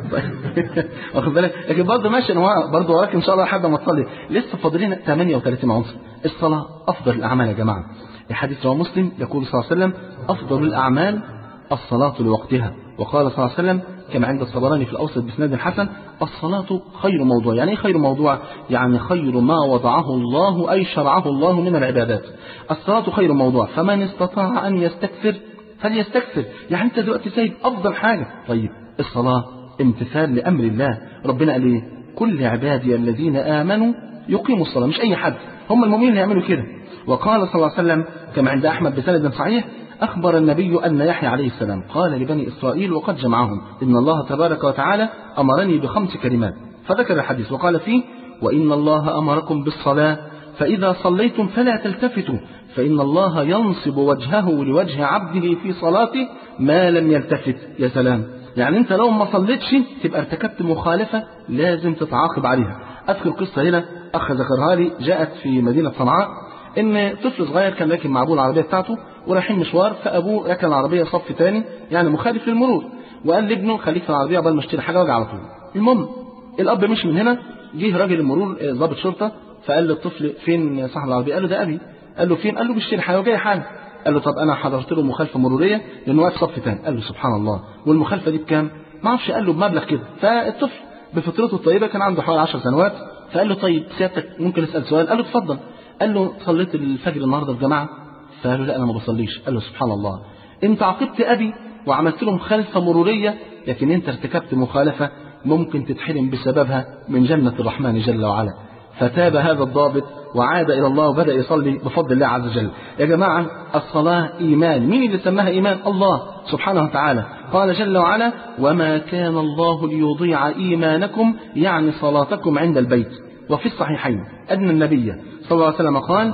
واخد بالك، لكن برضه ماشي انا برضه وراك ان شاء الله لحد ما تصلي. لسه فاضلين ثمانية وثلاثين عنصر. الصلاة افضل الاعمال يا جماعة. الحديث رواه مسلم يقول صلى الله عليه وسلم افضل الاعمال الصلاة لوقتها. وقال صلى الله عليه وسلم كما عند الطبراني في الأوسط بإسناد حسن الصلاة خير موضوع. يعني ايه خير موضوع؟ يعني خير ما وضعه الله أي شرعه الله من العبادات. الصلاة خير موضوع، فمن استطاع أن يستكثر فليستكثر. يعني أنت دلوقتي سايب أفضل حاجة. طيب الصلاة امتثال لأمر الله. ربنا قال ايه؟ كل عبادي الذين آمنوا يقيموا الصلاة. مش أي حد، هم المؤمنين يعملوا كده. وقال صلى الله عليه وسلم كما عند أحمد بسند صحيح أخبر النبي أن يحيى عليه السلام قال لبني إسرائيل وقد جمعهم إن الله تبارك وتعالى أمرني بخمس كلمات، فذكر الحديث وقال فيه وإن الله أمركم بالصلاة فإذا صليتم فلا تلتفتوا فإن الله ينصب وجهه لوجه عبده في صلاته ما لم يلتفت. يا سلام، يعني أنت لو ما صليتش تبقى ارتكبت مخالفة لازم تتعاقب عليها. أذكر قصة هنا أخ ذكرها لي جاءت في مدينة صنعاء إن طفل صغير كان راكب مع أبوه العربية بتاعته ورايحين مشوار، فأبوه ركن العربية صف تاني يعني مخالف للمرور، وقال لابنه خليك في العربية قبل ما اشتري حاجة واجي على طول. المهم الأب مشي من هنا، جه راجل المرور ضابط شرطة فقال للطفل فين صاحب العربية؟ قال له ده أبي. قال له فين؟ قال له بيشتري حاجة وجاي حاجة. قال له طب أنا حضرت له مخالفة مرورية لأنه واقف صف تاني. قال له سبحان الله، والمخالفة دي بكام؟ ما اعرفش. قال له بمبلغ كده. فالطفل بفطرته الطيبة كان عنده حوالي عشر سنوات، فقال له طيب سيادتك ممكن أسأل سؤال؟ قال له اتفضل. قال له صليت الفجر النهارده في جماعة؟ فقال له لا أنا ما بصليش. قال له سبحان الله، أنت عاقبت أبي وعملت له مخالفة مرورية، لكن أنت ارتكبت مخالفة ممكن تتحرم بسببها من جنة الرحمن جل وعلا. فتاب هذا الضابط وعاد إلى الله وبدأ يصلي بفضل الله عز وجل. يا جماعة الصلاة إيمان. مين اللي سماها إيمان؟ الله سبحانه وتعالى. قال جل وعلا وما كان الله ليضيع إيمانكم يعني صلاتكم عند البيت. وفي الصحيحين أن النبي صلى الله عليه وسلم قال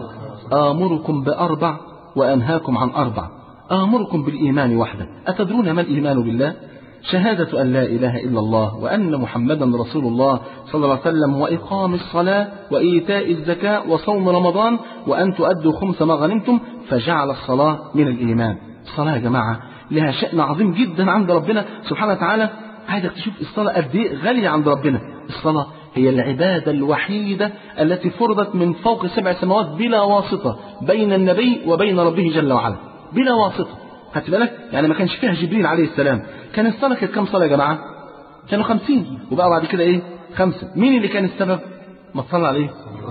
آمركم بأربع وأنهاكم عن أربع. آمركم بالإيمان وحده. أتدرون ما الإيمان بالله؟ شهادة أن لا إله إلا الله وأن محمدا رسول الله صلى الله عليه وسلم وإقام الصلاة وإيتاء الزكاة وصوم رمضان وأن تؤدوا خمس ما غنمتم، فجعل الصلاة من الإيمان. الصلاة يا جماعة لها شأن عظيم جدا عند ربنا سبحانه وتعالى. عايزك تشوف الصلاة قد إيه غالية عند ربنا. الصلاة هي العبادة الوحيدة التي فرضت من فوق سبع سماوات بلا واسطة بين النبي وبين ربه جل وعلا، بلا واسطة. خدت بالك؟ يعني ما كانش فيها جبريل عليه السلام. كان الصلاة كانت كم صلاة يا جماعة؟ كانوا خمسين، وبقى بعد كده ايه؟ خمسة. مين اللي كان السبب؟ ما تصلى عليه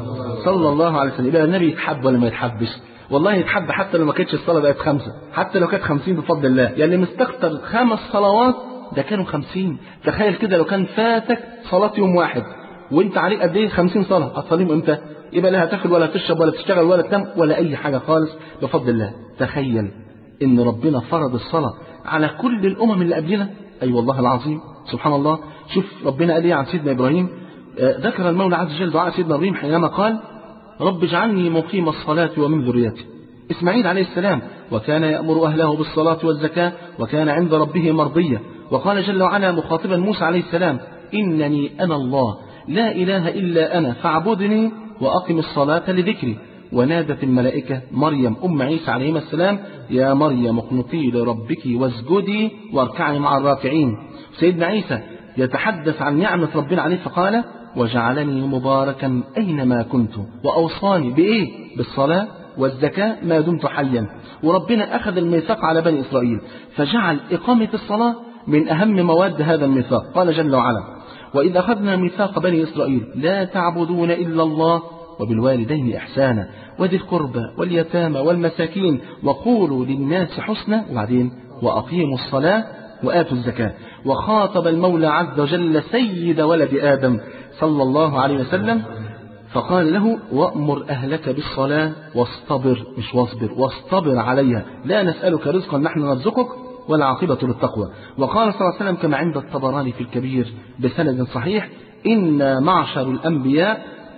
صلى الله عليه وسلم. يبقى النبي يتحب ولا ما يتحبش؟ والله يتحب، حتى لو ما كانتش الصلاة بقت خمسة، حتى لو كانت خمسين بفضل الله. يعني مستكتر خمس صلوات ده كانوا خمسين. تخيل كده لو كان فاتك صلاة يوم واحد وانت عليك قد ايه؟ خمسين صلاة. هتصليهم امتى؟ يبقى لا هتاكل ولا تشرب ولا تشتغل ولا تنام ولا اي حاجة خالص بفضل الله. تخيل ان ربنا فرض الصلاة على كل الامم اللي قبلنا. اي أيوة والله العظيم سبحان الله. شوف ربنا قال ايه عن سيدنا ابراهيم. آه ذكر المولى عز وجل دعاء سيدنا ابراهيم حينما قال رب اجعلني مقيم الصلاة ومن ذريتي. إسماعيل عليه السلام وكان يأمر أهله بالصلاة والزكاة وكان عند ربه مرضيا. وقال جل وعلا مخاطبا موسى عليه السلام إنني أنا الله لا إله إلا أنا فاعبدني وأقم الصلاة لذكري. ونادت الملائكة مريم أم عيسى عليه السلام يا مريم اقنتي لربك واسجدي واركعي مع الراكعين. سيدنا عيسى يتحدث عن نعمة ربنا عليه فقال وجعلني مباركا أينما كنت وأوصاني بإيه؟ بالصلاة والزكاة ما دمت حيا. وربنا أخذ الميثاق على بني إسرائيل فجعل إقامة الصلاة من أهم مواد هذا الميثاق. قال جل وعلا وإذ أخذنا ميثاق بني إسرائيل لا تعبدون إلا الله وبالوالدين إحسانا وذي القربى واليتامى والمساكين وقولوا للناس حسنا وبعدين وأقيموا الصلاة وآتوا الزكاة. وخاطب المولى عز وجل سيد ولد آدم صلى الله عليه وسلم فقال له وأمر أهلك بالصلاة واصطبر، مش واصبر، واصطبر عليها لا نسألك رزقا نحن نرزقك والعاقبة للتقوى. وقال صلى الله عليه وسلم كما عند الطبراني في الكبير بسند صحيح إنا معشر الأنبياء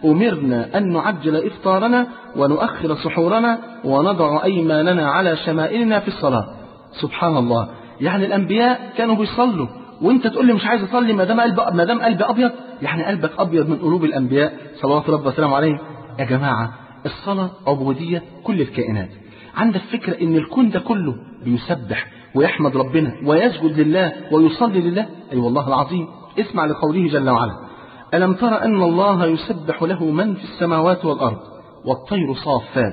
أمرنا أن نعجل إفطارنا ونؤخر سحورنا ونضع أيماننا على شمائلنا في الصلاة. سبحان الله. يعني الأنبياء كانوا بيصلوا وانت تقول لي مش عايز اصلي ما دام قلب ما دام قلبي ابيض. يعني قلبك ابيض من قلوب الانبياء صلوات ربنا وسلامه عليهم. يا جماعه الصلاه عبوديه كل الكائنات. عندك فكره ان الكون ده كله بيسبح ويحمد ربنا ويسجد لله ويصلي لله؟ اي أيوة والله العظيم. اسمع لقوله جل وعلا ألم تر أن الله يسبح له من في السماوات والأرض والطير صافات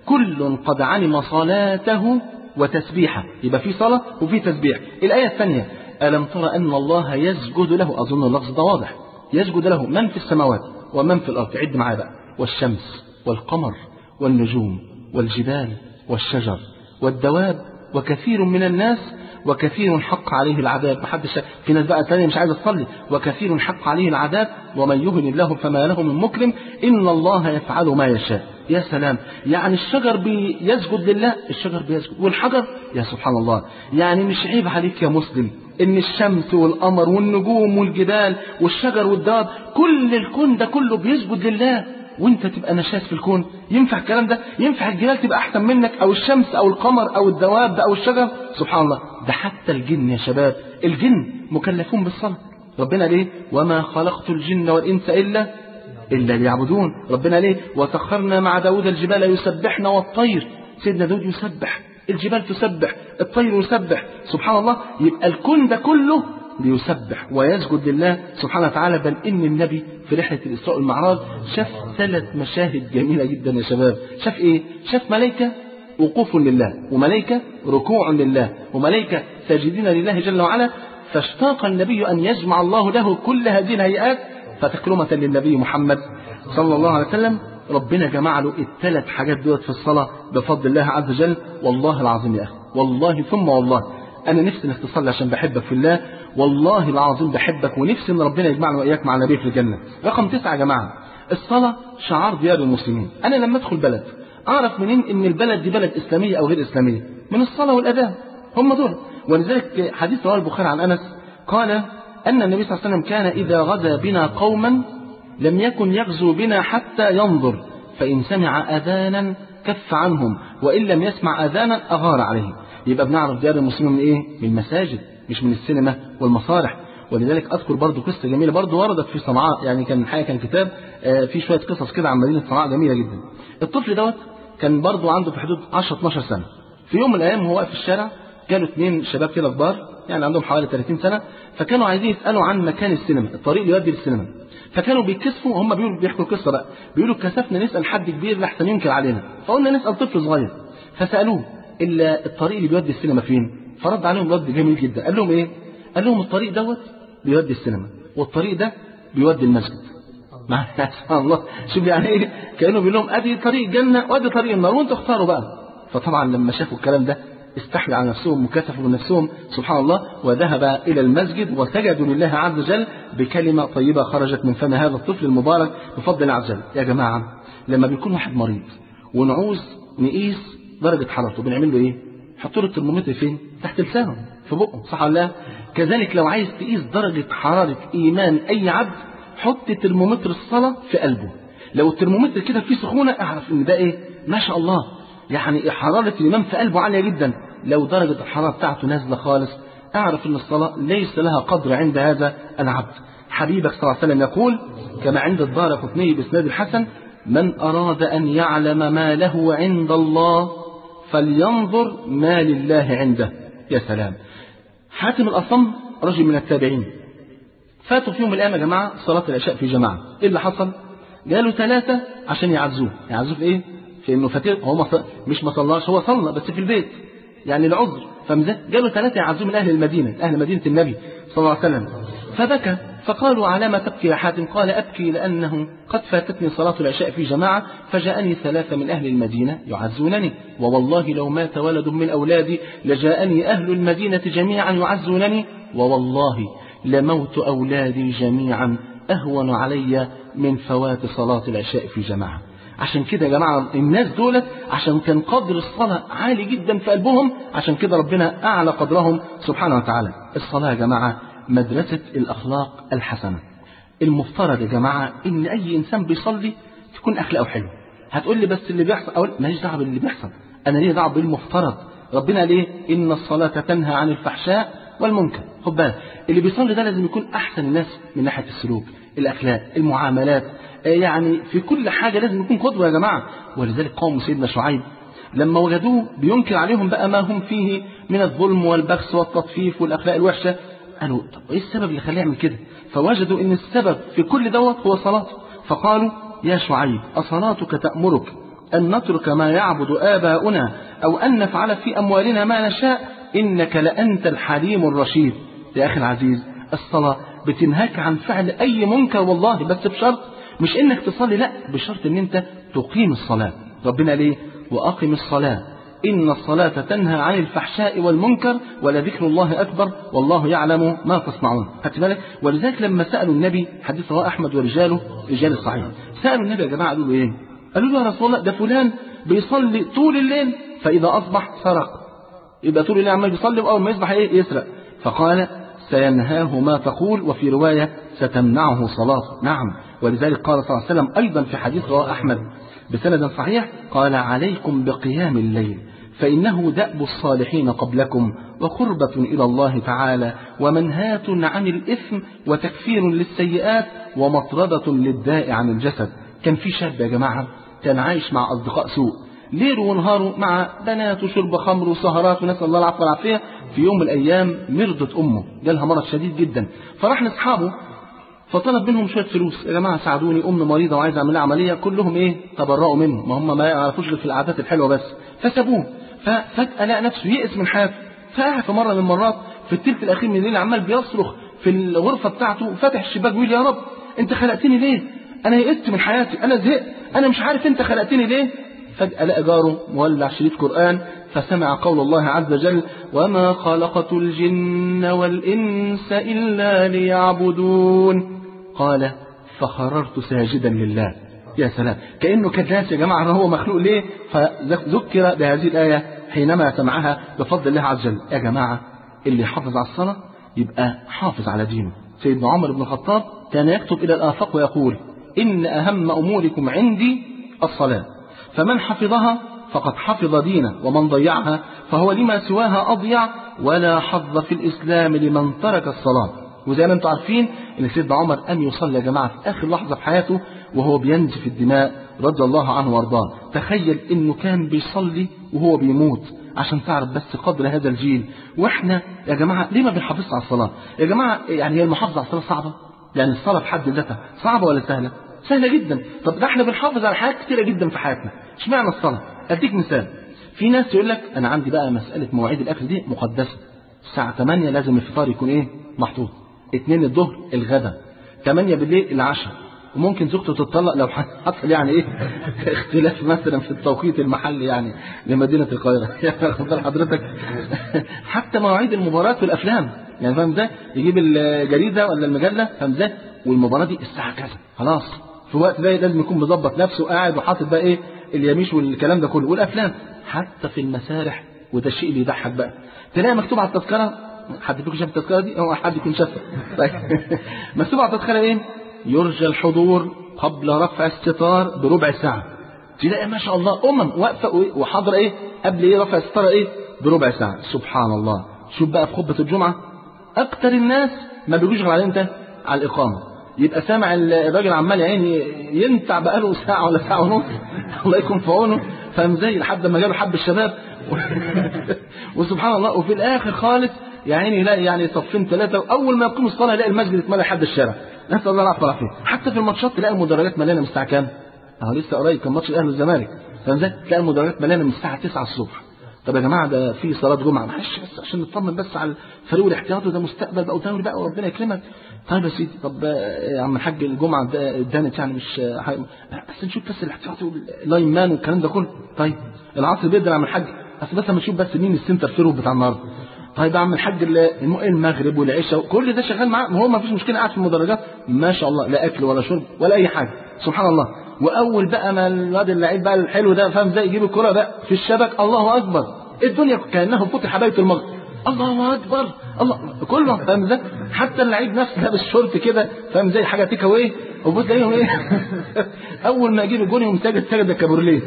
كل قد علم صلاته وتسبيحه. يبقى في صلاة وفي تسبيح. الآية الثانية ألم تر أن الله يسجد له، أظن اللفظ ده واضح، يسجد له من في السماوات ومن في الأرض. عد معايا بقى والشمس والقمر والنجوم والجبال والشجر والدواب وكثير من الناس وكثير حق عليه العذاب. محدش في ناس بقى ثانيه مش عايزه تصلي. وكثير حق عليه العذاب ومن يهن الله فما له من مكرم إن الله يفعل ما يشاء. يا سلام. يعني الشجر بيسجد لله، الشجر بيسجد والحجر. يا سبحان الله. يعني مش عيب عليك يا مسلم ان الشمس والقمر والنجوم والجبال والشجر والدواب كل الكون ده كله بيسجد لله وانت تبقى نشاز في الكون؟ ينفع الكلام ده؟ ينفع الجبال تبقى احسن منك او الشمس او القمر او الدواب او الشجر؟ سبحان الله. ده حتى الجن يا شباب، الجن مكلفون بالصلاة. ربنا ليه وما خلقت الجن والانس الا الا ليعبدون. ربنا ليه وسخرنا مع داود الجبال يسبحن والطير. سيدنا داود يسبح، الجبال تسبح، الطير يسبح. سبحان الله. يبقى الكون ده كله بيسبح ويسجد لله سبحانه وتعالى. بل إن النبي في رحلة الإسراء والمعراج شاف ثلاث مشاهد جميلة جدا يا شباب. شاف إيه؟ شاف ملائكة وقوف لله، وملائكة ركوع لله، وملائكة ساجدين لله جل وعلا. فاشتاق النبي أن يجمع الله له كل هذه الهيئات فتكرمة للنبي محمد صلى الله عليه وسلم. ربنا جمع له الثلاث حاجات دول في الصلاة بفضل الله عز وجل. والله العظيم يا أخي، والله ثم والله أنا نفسي إنك تصلي عشان بحبك في الله. والله العظيم بحبك ونفسي إن ربنا يجمعنا وإياك مع النبي في الجنة. رقم تسعة يا جماعة، الصلاة شعار ديار المسلمين. أنا لما أدخل بلد أعرف منين إن البلد دي بلد إسلامية أو غير إسلامية؟ من الصلاة والأذان، هم دول. ولذلك حديث رواه البخاري عن أنس قال أن النبي صلى الله عليه وسلم كان إذا غزا بنا قوما لم يكن يغزو بنا حتى ينظر فإن سمع أذانا كف عنهم وإن لم يسمع أذانا أغار عليه. يبقى بنعرف ديار المسلمين من إيه؟ من المساجد مش من السينما والمسارح. ولذلك أذكر برضو قصة جميلة برضو وردت في صنعاء. يعني كان الحقيقة كان كتاب فيه شوية قصص كده عن مدينة صنعاء جميلة جدا. الطفل دوت كان برضو عنده في حدود عشرة اتناشر سنة. في يوم من الأيام هو واقف في الشارع جاله اثنين شباب كده كبار يعني عندهم حوالي ثلاثين سنة، فكانوا عايزين يسألوا عن مكان السينما، الطريق اللي يودي للسينما. فكانوا بيتكسفوا، هم بيقولوا بيحكوا القصة بقى، بيقولوا كسفنا نسأل حد كبير لحسن ينكر علينا، فقلنا نسأل طفل صغير. فسألوه إلا الطريق اللي بيودي السينما فين؟ فرد عليهم رد جميل جدا. قال لهم إيه؟ قال لهم الطريق دوت بيودي السينما والطريق ده بيودي المسجد. مع سبحان الله، شوف يعني ايه، كانوا بيقول لهم ادي طريق الجنه وادي طريق النار وانتوا اختاروا بقى. فطبعا لما شافوا الكلام ده استحيوا على نفسهم وكسفوا من نفسهم سبحان الله، وذهب الى المسجد وسجدوا لله عز وجل بكلمه طيبه خرجت من فم هذا الطفل المبارك بفضل الله عز وجل. يا جماعه لما بيكون واحد مريض ونعوز نقيس درجه حرارته بنعمل له ايه؟ حط له الترمومتر فين؟ تحت لسانه في بقه، صح ولا لا؟ كذلك لو عايز تقيس درجه حراره ايمان اي عبد حط ترمومتر الصلاه في قلبه. لو الترمومتر كده فيه سخونه اعرف ان ده ايه؟ ما شاء الله، يعني حراره الايمان في قلبه عاليه جدا. لو درجه الحراره بتاعته نازله خالص اعرف ان الصلاه ليس لها قدر عند هذا العبد. حبيبك صلى الله عليه وسلم يقول كما عند الدارقطني باسناد الحسن: من اراد ان يعلم ما له عند الله فلينظر ما لله عنده. يا سلام. حاتم الأصم رجل من التابعين فاتوا في يوم من الأيام يا جماعة صلاة العشاء في جماعة. إيه اللي حصل؟ جالوا ثلاثة عشان يعزوه. يعزوه في إيه؟ في إنه فاتر هو مص... مش ما صلاش، هو صلى بس في البيت يعني العذر. فمزه جالوا ثلاثة يعزوه من أهل المدينة، أهل مدينة النبي صلى الله عليه وسلم. فبكى فقالوا: على ما تبكي يا حاتم؟ قال: أبكي لأنه قد فاتتني صلاة العشاء في جماعة فجاءني ثلاثة من أهل المدينة يعزونني، ووالله لو مات ولد من أولادي لجاءني أهل المدينة جميعا يعزونني، ووالله لموت أولادي جميعا أهون علي من فوات صلاة العشاء في جماعة. عشان كده يا جماعة الناس دولت عشان كان قدر الصلاة عالي جدا في قلبهم، عشان كده ربنا أعلى قدرهم سبحانه وتعالى. الصلاة يا جماعة مدرسة الأخلاق الحسنة. المفترض يا جماعة إن أي إنسان بيصلي تكون أخلاقه حلوة. هتقول لي بس اللي بيحصل، أقول ماليش دعوة باللي بيحصل، أنا ليه دعوة بالمفترض. ربنا ليه؟ إن الصلاة تنهى عن الفحشاء والمنكر. خد بالك اللي بيصلي ده لازم يكون أحسن الناس من ناحية السلوك، الأخلاق، المعاملات، يعني في كل حاجة لازم يكون قدوة يا جماعة. ولذلك قوم سيدنا شعيب لما وجدوه بينكر عليهم بقى ما هم فيه من الظلم والبخس والتطفيف والأخلاق الوحشة، قالوا طب ايه السبب اللي خليه يعمل كده؟ فوجدوا ان السبب في كل دوت هو صلاته. فقالوا: يا شعيب أصلاتك تأمرك أن نترك ما يعبد آباؤنا أو أن نفعل في أموالنا ما نشاء؟ إنك لأنت الحليم الرشيد. يا أخي العزيز الصلاة بتنهاك عن فعل أي منكر والله، بس بشرط مش إنك تصلي، لا، بشرط إن أنت تقيم الصلاة. ربنا ليه؟ وأقم الصلاة إن الصلاة تنهى عن الفحشاء والمنكر ولذكر الله أكبر والله يعلم ما تصنعون. خدت بالك؟ ولذلك لما سألوا النبي، حديث رواه أحمد ورجاله رجال الصحيح، سألوا النبي يا جماعة قالوا له إيه؟ قالوا له: يا رسول الله ده فلان بيصلي طول الليل فإذا أصبح سرق. يبقى طول الليل عمال بيصلي وأول ما يصبح إيه؟ يسرق. فقال: سينهاه ما تقول، وفي رواية ستمنعه صلاته. نعم. ولذلك قال صلى الله عليه وسلم أيضا في حديث رواه أحمد بسند صحيح، قال: عليكم بقيام الليل فإنه دأب الصالحين قبلكم وقربة إلى الله تعالى ومنهاة عن الإثم وتكفير للسيئات ومطردة للداء عن الجسد. كان في شاب يا جماعة كان عايش مع أصدقاء سوء ليل ونهاره مع بنات وشرب خمر وسهرات ونسأل الله العفو والعافية. في يوم من الأيام مرضت أمه، جالها مرض شديد جدا، فراح لأصحابه فطلب منهم شوية فلوس: يا جماعة ساعدوني، أم مريضة وعايزة أعمل لها عملية. كلهم إيه؟ تبرؤوا منه، ما هم ما يعرفوش غير في العادات الحلوة بس، فسابوه. ففجأة لقى نفسه يئس من حياته، فقعد في مرة من المرات في الثلث الأخير من الليل عمال بيصرخ في الغرفة بتاعته وفاتح الشباك ويقول: يا رب أنت خلقتني ليه؟ أنا يئست من حياتي، أنا زهقت، أنا مش عارف أنت خلقتني ليه؟ فجأة لقى جاره مولع شريط قرآن فسمع قول الله عز وجل: وما خلقت الجن والإنس إلا ليعبدون. قال: فخررت ساجدا لله. يا سلام، كأنه كان ناس يا جماعة هو مخلوق ليه، فذكر بهذه الآية حينما سمعها بفضل الله عز وجل. يا جماعة اللي يحافظ على الصلاة يبقى حافظ على دينه. سيدنا عمر بن الخطاب كان يكتب إلى الآفاق ويقول: إن أهم أموركم عندي الصلاة، فمن حفظها فقد حفظ دينه، ومن ضيعها فهو لما سواها أضيع، ولا حظ في الإسلام لمن ترك الصلاة. وزي ما انتم عارفين ان سيدنا عمر قام يصلي يا جماعة في آخر لحظة في حياته وهو بينزف الدماء رضي الله عنه وارضاه. تخيل انه كان بيصلي وهو بيموت، عشان تعرف بس قدر هذا الجيل. واحنا يا جماعة ليه ما بنحافظش على الصلاة؟ يا جماعة يعني هي المحافظة على الصلاة صعبة؟ يعني الصلاة في حد ذاتها صعبة ولا سهلة؟ سهلة جدا. طب ده احنا بنحافظ على حاجات كتيرة جدا في حياتنا، اشمعنى الصلاة؟ اديك مثال. في ناس يقول لك انا عندي بقى مسألة مواعيد الاكل دي مقدسة، الساعة ثمانية لازم الفطار يكون ايه؟ محطوط، اتنين الظهر الغداء، ثمانية بالليل العشاء، وممكن زوجته تتطلق لو حصل يعني ايه اختلاف مثلا في التوقيت المحلي يعني لمدينه القاهره. يعني خد حضرتك حتى مواعيد المباراه في الافلام، يعني فاهم ازاي؟ يجيب الجريده ولا المجله، فاهم ازاي؟ والمباراه دي الساعه كذا، خلاص في وقت ده لازم يكون مظبط نفسه قاعد وحاطط بقى ايه اليميش والكلام ده كله. والافلام حتى في المسارح، وده الشيء اللي يضحك بقى، تلاقي مكتوب على التذكره، حد فيكم شاف التذكره دي؟ هو حد يكون شافها؟ طيب مكتوب على التذكره ايه؟ يرجى الحضور قبل رفع الستار بربع ساعه. تلاقي ما شاء الله امم واقفه وحاضره ايه قبل ايه رفع الستاره ايه بربع ساعه. سبحان الله. شوف بقى في خطبه الجمعه اكتر الناس ما بيجوش غير على انت على الاقامه، يبقى سامع الراجل عمال يا عيني ينتع بقاله ساعه ولا ساعه ونص الله يكون في عونه، فاهم ازاي؟ لحد ما جاله حب الشباب وسبحان الله. وفي الاخر خالص يا عيني يلاقي يعني صفين ثلاثه، واول ما يقوم الصلاه يلاقي المسجد اتملى لحد الشارع. نسال الله العافيه والعافيه. حتى في الماتشات تلاقي المدرجات مليانه من الساعه كام؟ اه لسه قريب كان ماتش الاهلي والزمالك، فاهم ازاي؟ تلاقي المدرجات مليانه من الساعه تسعة الصبح. طب يا جماعه ده في صلاه جمعه، معلش بس عشان نطمن بس على الفريق والاحتياطي، ده مستقبل بقى ودوري بقى وربنا يكرمك. طيب يا سيدي، طب يا عم الحاج الجمعه ادانت يعني مش حي... بس نشوف بس الاحتياطي واللاين مان والكلام ده كله. طيب العصر بيدر يا عم الحاج، اصل بس نشوف بس مين السنتر فيرو بتاع النهارده. طيب يا عم الحاج المغرب والعشاء كل ده شغال معاه، ما هو ما فيش مشكله، قاعد في المدرجات ما شاء الله، لا اكل ولا شرب ولا اي حاجه، سبحان الله. واول بقى ما الواد اللعيب بقى الحلو ده فاهم ازاي يجيب الكره بقى في الشبك، الله اكبر، الدنيا كانها فتح بيت المقدس، الله اكبر الله كله، فاهم ازاي؟ حتى اللعيب نفسه لابس شورت كده، فاهم ازاي؟ حاجه تيك اواي، وبص تلاقيهم ايه اول ما يجيب الجون يقوم ساجد سجد الكابورليه.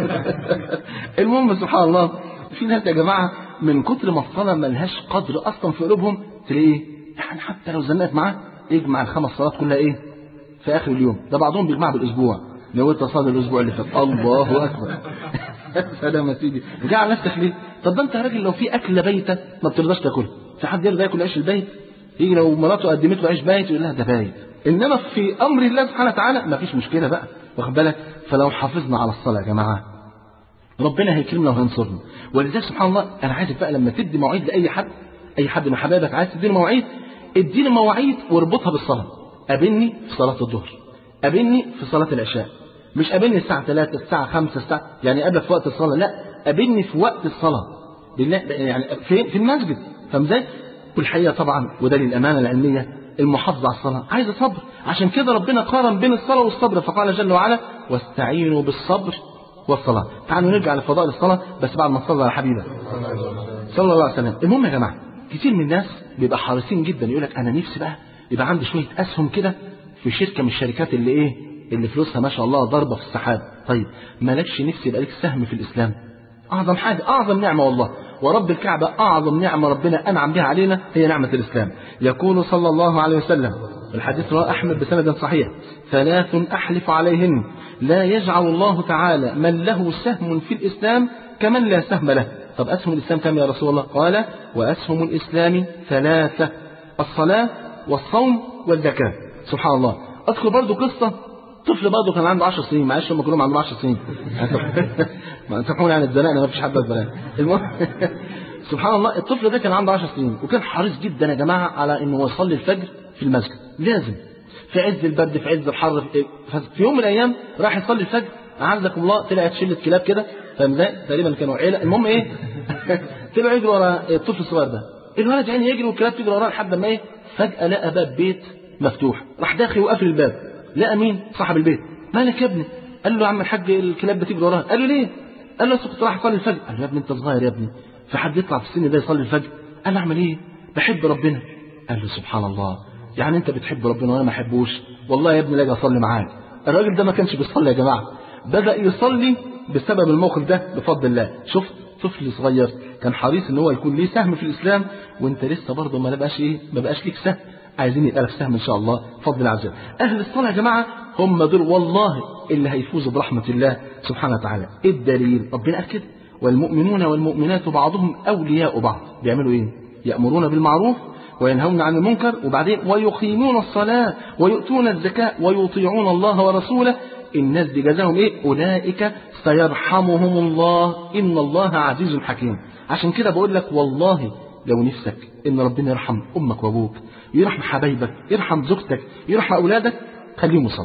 المهم سبحان الله، في ناس يا جماعه من كتر ما الصلاه ملهاش قدر اصلا في قلوبهم، تلاقيه يعني حتى لو زنقت معاه يجمع الخمس صلوات كلها ايه في اخر اليوم. ده بعضهم بيجمعها بالاسبوع، لو انت صلي الاسبوع اللي فات الله اكبر سلام يا سيدي، وجاي على نفسك ليه؟ طب ده انت يا راجل لو في اكله بايته ما بترضاش تاكلها، في حد يرضى ياكل عيش البيت؟ يجي لو مراته قدمت له عيش بايت يقول لها ده بايت، انما في امر الله سبحانه وتعالى ما فيش مشكله بقى، واخد بالك؟ فلو حافظنا على الصلاه يا جماعه ربنا هيكرمنا وهينصرنا. ولذلك سبحان الله انا عايزك بقى لما تدي مواعيد لاي حد، اي حد من حبايبك عايز تديله مواعيد، اديله مواعيد واربطها بالصلاه. قابلني في صلاه الظهر، قابلني في صلاه العشاء، مش قابلني الساعه ثلاثة الساعه خمسة الساعه يعني قبلك في وقت الصلاه، لا قابلني في وقت الصلاه بالله يعني في في المسجد، فاهم ازاي؟ والحقيقه طبعا وده للامانه العلميه المحافظه على الصلاه عايزه صبر، عشان كده ربنا قارن بين الصلاه والصبر فقال جل وعلا واستعينوا بالصبر والصلاه. تعالوا نرجع لفضائل الصلاه بس بعد ما نصلي على حبيبنا صلى الله عليه وسلم. المهم يا جماعه كتير من الناس بيبقى حريصين جدا، يقول لك انا نفسي بقى يبقى عندي شويه اسهم كده في شركه من الشركات اللي ايه اللي فلوسها ما شاء الله ضربه في السحاب. طيب مالكش نفس يبقى لك سهم في الاسلام؟ اعظم حاجه، اعظم نعمه والله، ورب الكعبه اعظم نعمه ربنا انعم بها علينا هي نعمه الاسلام. يقول صلى الله عليه وسلم الحديث رواه احمد بسند صحيح: ثلاث احلف عليهن لا يجعل الله تعالى من له سهم في الاسلام كمن لا سهم له. طب اسهم الاسلام كم يا رسول الله؟ قال: واسهم الاسلام ثلاثه: الصلاه والصوم والزكاه. سبحان الله. اذكر برضو قصه طفل برضه كان عنده عشر سنين، معلش هم كلهم عندهم عشر سنين ما تسامحوني عن الزناقه، ما فيش حد بس. المهم سبحان الله الطفل ده كان عنده عشر سنين وكان حريص جدا يا جماعه على انه يصلي الفجر في المسجد، لازم في عز البرد في عز الحر. في يوم من الايام راح يصلي الفجر، اعزكم الله طلعت شله كلاب كده، فاهم ازاي؟ تقريبا كانوا عيله، المهم ايه طلعوا يجروا ورا الطفل الصغير ده، الولد يعني يجري والكلاب تجري وراه لحد ما ايه فجاه لقى باب بيت مفتوح، راح داخل وقفل الباب، لقى مين؟ صاحب البيت. مالك يا ابني؟ قال له: يا عم الحاج الكلاب بتجري وراها. قال له: ليه؟ قال له: كنت رايح اصلي الفجر. قال له: يا ابني انت صغير يا ابني، في حد يطلع في السن ده يصلي الفجر؟ قال له: اعمل ايه؟ بحب ربنا. قال له: سبحان الله، يعني انت بتحب ربنا وانا ما احبوش؟ والله يا ابني لا اجي اصلي معاك. الراجل ده ما كانش بيصلي يا جماعه، بدا يصلي بسبب الموقف ده بفضل الله. شفت طفل صغير كان حريص ان هو يكون ليه سهم في الاسلام، وانت لسه برضه ما بقاش ايه ما بقاش ليك سهم، عايزين يبقى لك سهم ان شاء الله بفضل الله عز وجل. اهل الصلاه يا جماعه هم دول والله اللي هيفوزوا برحمه الله سبحانه وتعالى. ايه الدليل؟ ربنا قال كده: والمؤمنون والمؤمنات بعضهم اولياء بعض. بيعملوا ايه؟ يامرون بالمعروف وينهون عن المنكر، وبعدين ويقيمون الصلاه ويؤتون الزكاه ويطيعون الله ورسوله. الناس دي جزاهم ايه؟ اولئك سيرحمهم الله ان الله عزيز حكيم. عشان كده بقول لك والله لو نفسك ان ربنا يرحم امك وابوك، يرحم حبايبك، يرحم زوجتك، يرحم اولادك، خليهم يصلوا.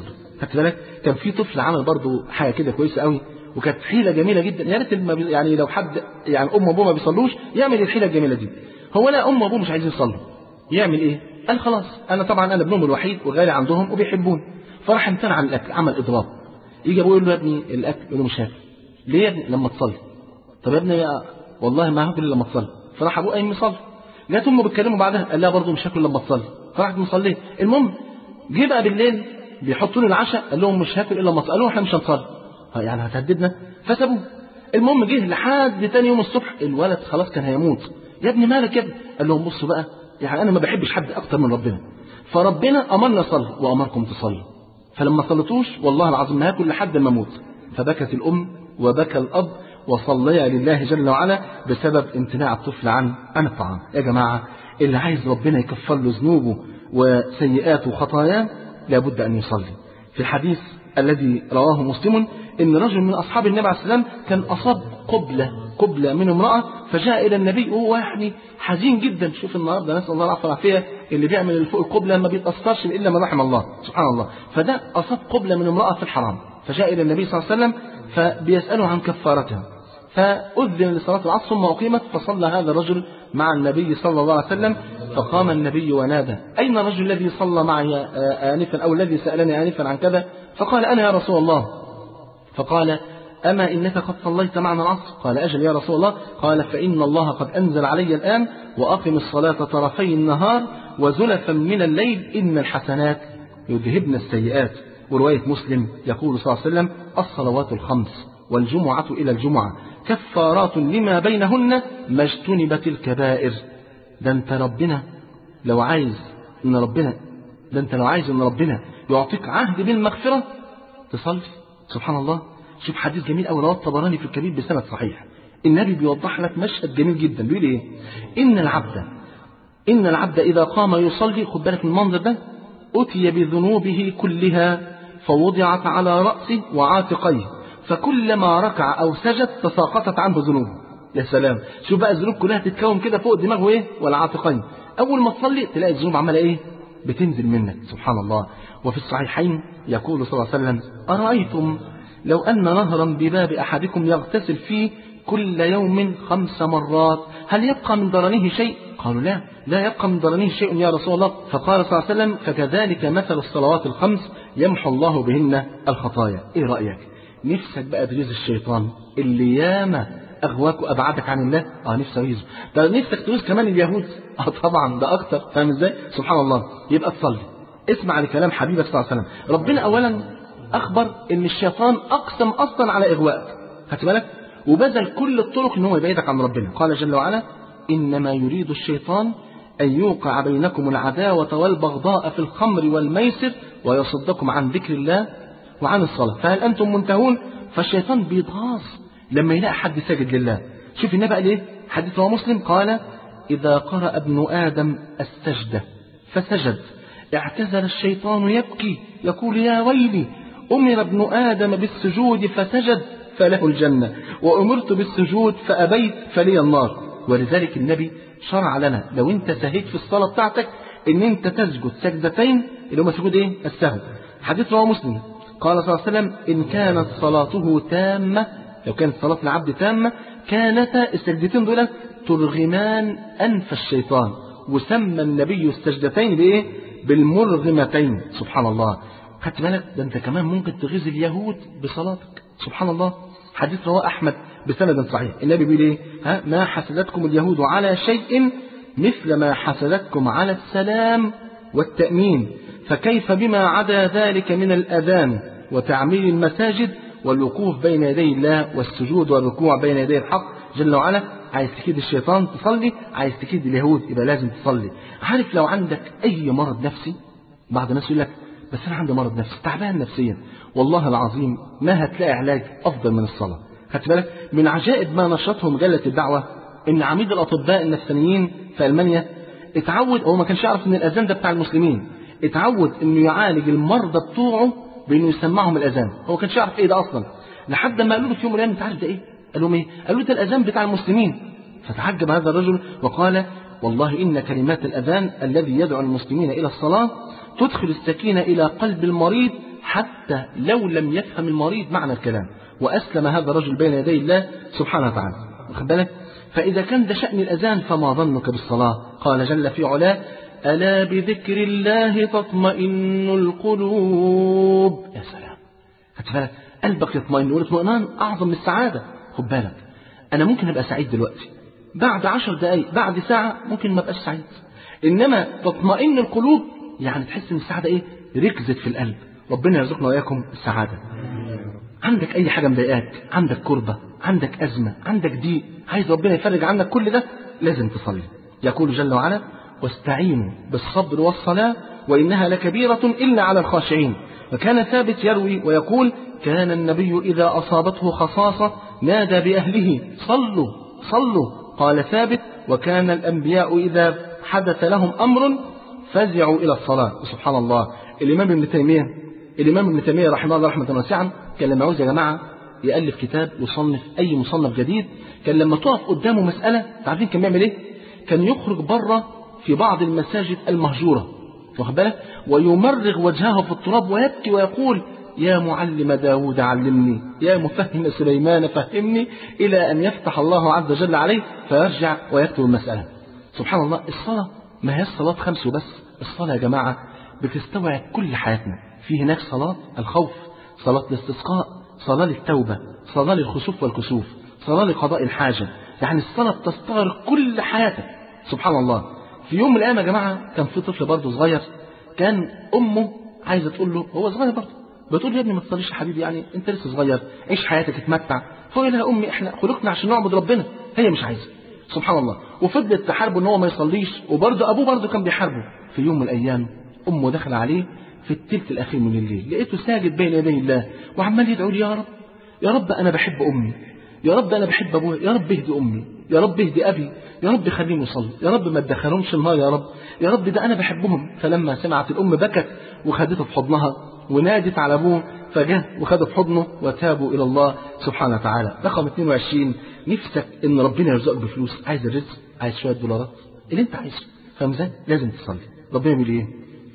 خدت بالك؟ كان في طفل عمل برضه حاجه كده كويسه قوي، وكانت حيله جميله جدا. يا ريت يعني لو حد يعني ام وابوه ما بيصلوش يعمل الحيله الجميله دي. هو لا ام وابوه مش عايزين يصلوا، يعمل ايه؟ قال خلاص انا طبعا انا ابنهم الوحيد وغالي عندهم وبيحبوني، فراح امتنع عن الاكل، عمل اضراب. يجي ابوه يقول له يا ابني الاكل، يقول له مش هاكل. ليه يا ابني؟ لما تصلي. طب يا ابني والله ما هاكل الا لما تصلي. فراح ابوه قايم يصلي. جت امه بتكلمه بعدها قال لها برضه مش هاكل لما تصلي. فراحت مصليه. المهم جه بقى بالليل بيحطوا له العشاء، قال لهم مش هاكل الا لما تصلي. قالوا احنا مش هنصلي. يعني هتهددنا؟ فسابوه. المهم جه لحد تاني يوم الصبح الولد خلاص كان هيموت. يا ابني مالك يا ابني؟ قال لهم بصوا بقى، يعني انا ما بحبش حد اكتر من ربنا، فربنا امرنا نصلي وامركم تصلوا، فلما صليتوش والله العظيم ما هاكل لحد ما اموت. فبكت الام وبكى الاب وصليا لله جل وعلا بسبب امتناع الطفل عن عن الطعام. يا جماعه اللي عايز ربنا يكفر له ذنوبه وسيئاته وخطاياه لابد ان يصلي. في الحديث الذي رواه مسلم ان رجل من اصحاب النبي عليه السلام كان اصاب قبله قبله من امراه، فجاء الى النبي وهو يعني حزين جدا. شوف النهارده نسال الله العافيه والعافيه، اللي بيعمل اللي فوق القبله ما بيتاثرش الا من رحم الله سبحان الله. فده اصاب قبله من امراه في الحرام، فجاء الى النبي صلى الله عليه وسلم فبيساله عن كفارتها. فاذن لصلاه العصر ثم اقيمت، فصلى هذا الرجل مع النبي صلى الله عليه وسلم. فقام النبي ونادى اين الرجل الذي صلى معي انفا او الذي سالني انفا عن كذا؟ فقال انا يا رسول الله. فقال أما إنك قد صليت معنا العصر؟ قال أجل يا رسول الله. قال فإن الله قد أنزل علي الآن وأقم الصلاة طرفي النهار وزلفا من الليل إن الحسنات يذهبن السيئات. ورواية مسلم يقول صلى الله عليه وسلم الصلوات الخمس والجمعة إلى الجمعة كفارات لما بينهن ما اجتنبت الكبائر. ده أنت ربنا لو عايز إن ربنا ده أنت لو عايز إن ربنا يعطيك عهد بالمغفرة تصلي. سبحان الله. شوف حديث جميل أوي رواه الطبراني في الكبير بسند صحيح. النبي بيوضح لك مشهد جميل جدا، بيقول ايه؟ إن العبد إن العبد إذا قام يصلي، خد بالك من المنظر ده، أتي بذنوبه كلها فوضعت على رأسه وعاتقيه، فكلما ركع أو سجد تساقطت عنه ذنوبه. يا سلام، شوف بقى الذنوب كلها تتكون كده فوق دماغه ايه؟ والعاتقين. أول ما تصلي تلاقي الذنوب عمالة ايه؟ بتنزل منك. سبحان الله. وفي الصحيحين يقول صلى الله عليه وسلم أرأيتم لو أن نهرا بباب أحدكم يغتسل فيه كل يوم خمس مرات هل يبقى من درنه شيء؟ قالوا لا لا يبقى من درنه شيء يا رسول الله. فقال صلى الله عليه وسلم فكذلك مثل الصلوات الخمس يمحو الله بهن الخطايا. ايه رأيك؟ نفسك بقى تغيظ الشيطان اللي ياما أغواك وأبعدك عن الله؟ اه نفسك تغيظه. ده نفسك تغيظ كمان اليهود؟ اه طبعا ده أكتر. فاهم ازاي؟ سبحان الله. يبقى تصلي، اسمع لكلام حبيبك صلى الله عليه وسلم. ربنا أولا أخبر إن الشيطان أقسم أصلا على إغوائك، خدت بالك؟ وبذل كل الطرق إن هو يبعدك عن ربنا. قال جل وعلا إنما يريد الشيطان أن يوقع بينكم العداوة والبغضاء في الخمر والميسر ويصدكم عن ذكر الله وعن الصلاة فهل أنتم منتهون؟ فالشيطان بيتغاظ لما يلاقي حد ساجد لله. شوف النبي قال إيه؟ حديث رواه مسلم قال إذا قرأ ابن آدم السجدة فسجد اعتذر الشيطان يبكي يقول يا ويلي أمر ابن آدم بالسجود فسجد فله الجنة وأمرت بالسجود فأبيت فلي النار. ولذلك النبي شرع لنا لو انت سهيت في الصلاة بتاعتك ان انت تسجد سجدتين اللي هم سجود ايه؟ السهو. حديث رواه مسلم قال صلى الله عليه وسلم إن كانت صلاته تامة، لو كانت صلاة العبد تامة كانتا السجدتين دول ترغمان أنف الشيطان. وسمى النبي السجدتين بإيه؟ بالمرغمتين. سبحان الله. خدت بالك؟ ده انت كمان ممكن تغيظ اليهود بصلاتك. سبحان الله. حديث رواه أحمد بسند صحيح. النبي بيقول ايه؟ ها ما حسدتكم اليهود على شيء مثل ما حسدتكم على السلام والتأمين، فكيف بما عدا ذلك من الأذان وتعمير المساجد والوقوف بين يدي الله والسجود والركوع بين يدي الحق جل وعلا. عايز تكيد الشيطان تصلي، عايز تكيد اليهود يبقى لازم تصلي. عارف لو عندك أي مرض نفسي، بعض الناس يقول لك بس أنا عندي مرض نفسي تعبان نفسيا، والله العظيم ما هتلاقي علاج أفضل من الصلاة. خدت بالك؟ من عجائب ما نشرته مجلة الدعوة إن عميد الأطباء النفسانيين في ألمانيا اتعود، هو ما كانش يعرف إن الأذان ده بتاع المسلمين، اتعود إنه يعالج المرضى بتوعه بإنه يسمعهم الأذان. هو ما كانش يعرف إيه ده أصلا، لحد ما قالوا له في يوم من الأيام أنت عارف ده إيه؟ قال لهم إيه؟ قالوا له ده الأذان بتاع المسلمين. فتعجب هذا الرجل وقال والله إن كلمات الأذان الذي يدعو المسلمين إلى الصلاة تدخل السكينة إلى قلب المريض حتى لو لم يفهم المريض معنى الكلام، وأسلم هذا الرجل بين يدي الله سبحانه وتعالى. واخد بالك؟ فإذا كان ده شأن الأذان فما ظنك بالصلاة؟ قال جل في علاه: ألا بذكر الله تطمئن القلوب. يا سلام، خد بالك؟ قلبك يطمئن، والاطمئنان أعظم من السعادة. خد بالك، أنا ممكن أبقى سعيد دلوقتي، بعد عشر دقايق بعد ساعة ممكن ما أبقاش سعيد. إنما تطمئن القلوب يعني تحس إن السعادة إيه؟ ركزت في القلب. ربنا يرزقنا وإياكم السعادة. عندك أي حاجة مضايقاك، عندك كربة، عندك أزمة، عندك ضيق، عايز ربنا يفرج عنك كل ده، لازم تصلي. يقول جل وعلا: واستعينوا بالصبر والصلاة وإنها لكبيرة إلا على الخاشعين. وكان ثابت يروي ويقول: كان النبي إذا أصابته خصاصة نادى بأهله: صلوا صلوا. قال ثابت: وكان الأنبياء إذا حدث لهم أمر فزعوا إلى الصلاة. سبحان الله. الإمام ابن تيمية الإمام ابن تيمية رحمه الله رحمة واسعة كان لما عاوز يا جماعة يألف كتاب يصنف أي مصنف جديد، كان لما تقف قدامه مسألة تعرفين كان بيعمل إيه؟ كان يخرج بره في بعض المساجد المهجورة، واخد بالك؟ ويمرغ وجهه في التراب ويبكي ويقول: يا معلم داود علمني، يا مفهم سليمان فهمني، إلى أن يفتح الله عز وجل عليه فيرجع ويكتب المسألة. سبحان الله. الصلاة ما هي الصلاة خمس وبس، الصلاة يا جماعة بتستوعب كل حياتنا. في هناك صلاة الخوف، صلاة الاستسقاء، صلاة للتوبة، صلاة للخسوف والكسوف، صلاة لقضاء الحاجة. يعني الصلاة بتستغرق كل حياتك. سبحان الله. في يوم من الأيام يا جماعة كان في طفل برضه صغير، كان أمه عايزة تقول له، هو صغير برضه، بتقول له: يا ابني ما تصليش يا حبيبي، يعني أنت لسه صغير، عيش حياتك اتمتع. فقال لها: أمي إحنا خلقنا عشان نعبد ربنا. هي مش عايزة. سبحان الله. وفضلت تحاربه إن هو ما يصليش، وبرضه أبوه برضه كان بيحاربه. في يوم من الأيام أمه دخل عليه في الثلث الأخير من الليل، لقيته ساجد بين يدي الله وعمال يدعو لي: يا رب يا رب أنا بحب أمي، يا رب أنا بحب أبويا، يا رب اهدي أمي، يا رب اهدي أبي، يا رب خليهم يصلي، يا رب ما تدخلهمش النار، يا رب يا رب ده أنا بحبهم. فلما سمعت الأم بكت وخدته في حضنها ونادت على أبوه، فجاء وخده في حضنه وتابوا إلى الله سبحانه وتعالى. رقم اثنين وعشرين، نفسك إن ربنا يرزقك بفلوس، عايز الرزق، عايز شوية دولارات اللي أنت عايزه، فاهم ازاي؟ لازم تصلي. ربنا يقول إيه؟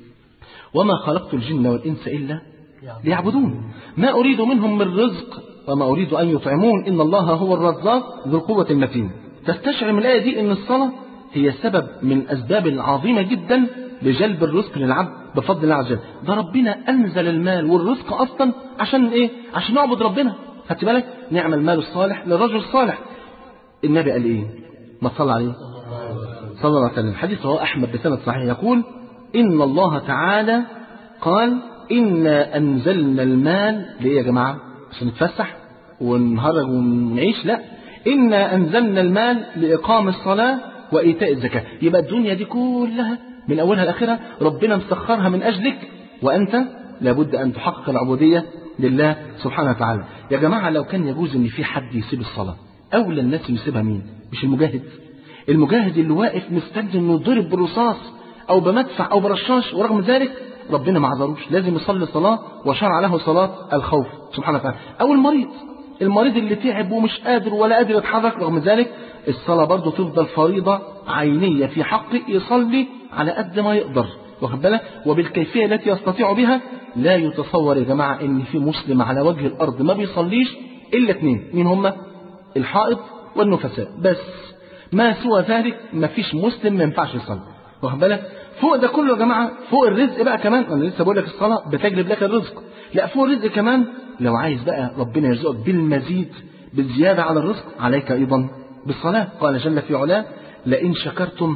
وما خلقت الجن والإنس إلا ليعبدون ما أريد منهم من رزق وما أريد أن يطعمون إن الله هو الرزاق ذو القوة المتين. تستشعر من الآية دي أن الصلاة هي سبب من الأسباب العظيمة جدا لجلب الرزق للعبد بفضل الله عز وجل. ده ربنا أنزل المال والرزق أصلا عشان إيه؟ عشان نعبد ربنا. خدت بالك؟ نعم المال الصالح للرجل الصالح. النبي قال إيه؟ ما صلى عليه صلى الله عليه وسلم. حديث رواه أحمد بسند صحيح يقول: إن الله تعالى قال: إنا أنزلنا المال ليه يا جماعة؟ عشان نتفسح ونهرج ونعيش؟ لا، إنا أنزلنا المال لإقام الصلاة وإيتاء الزكاة. يبقى الدنيا دي كلها من أولها لآخرها ربنا مسخرها من أجلك، وأنت لابد أن تحقق العبودية لله سبحانه وتعالى. يا جماعة لو كان يجوز أن في حد يسيب الصلاة، أولى الناس يسيبها مين؟ مش المجاهد؟ المجاهد اللي واقف مستني إنه يضرب بالرصاص أو بمدفع أو برشاش، ورغم ذلك ربنا ما عذروش، لازم يصلي صلاة وشرع له صلاة الخوف سبحانه وتعالى. أو المريض المريض اللي تعب ومش قادر ولا قادر يتحرك، رغم ذلك الصلاة برضه تفضل فريضة عينية في حقه، يصلي على قد ما يقدر، واخد بالك؟ وبالكيفية التي يستطيع بها. لا يتصور يا جماعة إن في مسلم على وجه الأرض ما بيصليش إلا اثنين، مين هما؟ الحائض والنفساء، بس ما سوى ذلك ما فيش مسلم ما ينفعش يصلي، واخد بالك؟ فوق ده كله يا جماعة، فوق الرزق بقى كمان، أنا لسه بقول لك الصلاة بتجلب لك الرزق، لا فوق الرزق كمان لو عايز بقى ربنا يرزقك بالمزيد بالزيادة على الرزق، عليك أيضا بالصلاة. قال جل في علاه: لئن شكرتم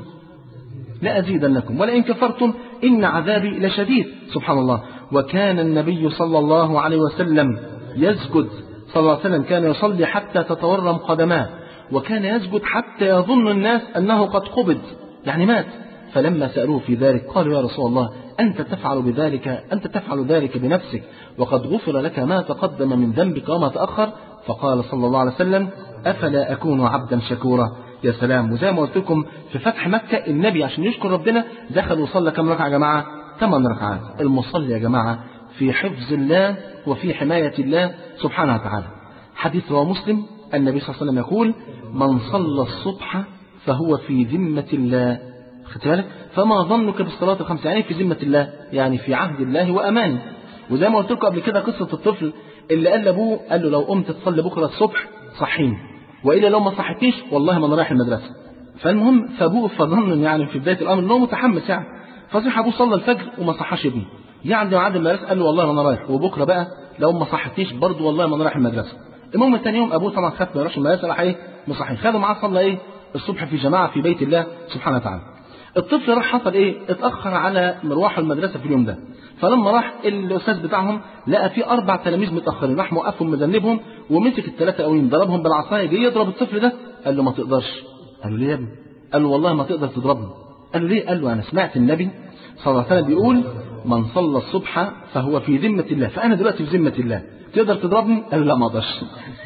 لأزيدنكم ولئن كفرتم إن عذابي لشديد. سبحان الله. وكان النبي صلى الله عليه وسلم يسجد صلى الله عليه وسلم كان يصلي حتى تتورم قدماه، وكان يسجد حتى يظن الناس أنه قد قبض، يعني مات. فلما سألوه في ذلك قالوا: يا رسول الله أنت تفعل بذلك أنت تفعل ذلك بنفسك وقد غفر لك ما تقدم من ذنبك وما تأخر. فقال صلى الله عليه وسلم: أفلا أكون عبدا شكورا. يا سلام. وزي ما قلت لكم في فتح مكة النبي عشان يشكر ربنا دخل وصلى كم ركعة يا جماعة؟ ثمان ركعات. المصلي يا جماعة في حفظ الله وفي حماية الله سبحانه وتعالى. حديث رواه مسلم النبي صلى الله عليه وسلم يقول: من صلى الصبح فهو في ذمة الله. خدت بالك؟ فما ظنك بالصلاة الخمس؟ يعني في ذمة الله، يعني في عهد الله وأمانه. وزي ما قلت لكم قبل كده قصة الطفل اللي قال لابوه، قال له لو قمت تصلي بكرة الصبح صحيني، وإلا لو ما صحتنيش والله ما أنا رايح المدرسة. فالمهم فابوه فظن يعني في بداية الأمر إنه متحمس يعني، فصح أبوه صلى الفجر وما صحاش ابنه. يعني بعد المدرسة قال له والله ما أنا رايح، وبكرة بقى لو ما صحتنيش برضه والله ما أنا رايح المدرسة. المهم ثاني يوم أبوه طبعا خاف ما يروحش المدرسة، راح إيه مصحي، خده معاه صلى إيه الصبح في جماعة في بيت الله سبحانه وتعالى. الطفل راح حصل إيه، اتأخر على مروحه المدرسة في اليوم ده، فلما راح الأستاذ بتاعهم لقى في أربع تلاميذ متأخرين، راح موقفهم مذنبهم ومسك الثلاثة الأولين ضربهم بالعصاية، جه يضرب الطفل ده قال له ما تقدرش. قال له ليه يا ابني؟ قال له والله ما تقدر تضربني. قال له ليه؟ قال له أنا سمعت النبي صلى الله عليه وسلم بيقول من صلى الصبح فهو في ذمة الله، فأنا دلوقتي في ذمة الله، تقدر تضربني؟ قال له لا ما اقدرش.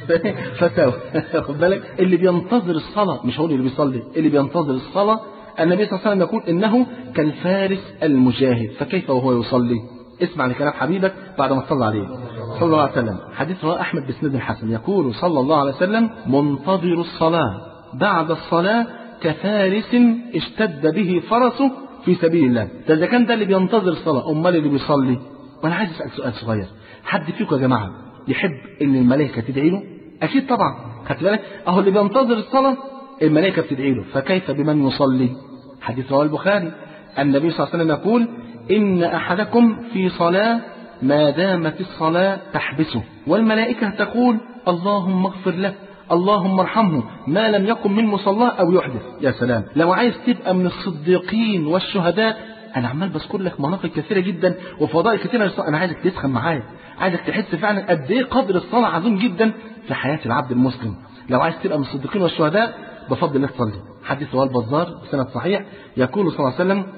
فتاوى. خد بالك، اللي بينتظر الصلاة، مش هو اللي بيصلي، اللي بينتظر الصلاة النبي صلى الله عليه وسلم يقول إنه كالفارس المجاهد، فكيف وهو يصلي؟ اسمع لكلام حبيبك بعد ما تصلى عليه صلى الله عليه وسلم. حديث رواه أحمد بسند الحسن، يقول صلى الله عليه وسلم منتظر الصلاة بعد الصلاة كفارس اشتد به فرسه في سبيل الله. ده إذا كان ده اللي بينتظر الصلاة، أمال اللي بيصلي؟ وأنا عايز أسأل سؤال صغير، حد فيكم يا جماعة يحب إن الملائكة تدعي له؟ أكيد طبعا. خدت بالك، أهو اللي بينتظر الصلاة الملائكة بتدعي له، فكيف بمن يصلي؟ حديث رواه البخاري، النبي صلى الله عليه وسلم يقول إن أحدكم في صلاة ما دامت الصلاة تحبسه، والملائكة تقول اللهم اغفر له اللهم ارحمه ما لم يكن من مصلاه أو يحدث. يا سلام، لو عايز تبقى من الصديقين والشهداء، أنا عمال بذكر لك مناقب كثيرة جدا وفضائل كثيرة، أنا عايزك تسخن معايا، عايزك تحس فعلا قد إيه قدر الصلاة عظيم جدا في حياة العبد المسلم. لو عايز تبقى من الصديقين والشهداء بفضل الله تصلي. حديث رواه البزار بسند صحيح، يقول صلى الله عليه وسلم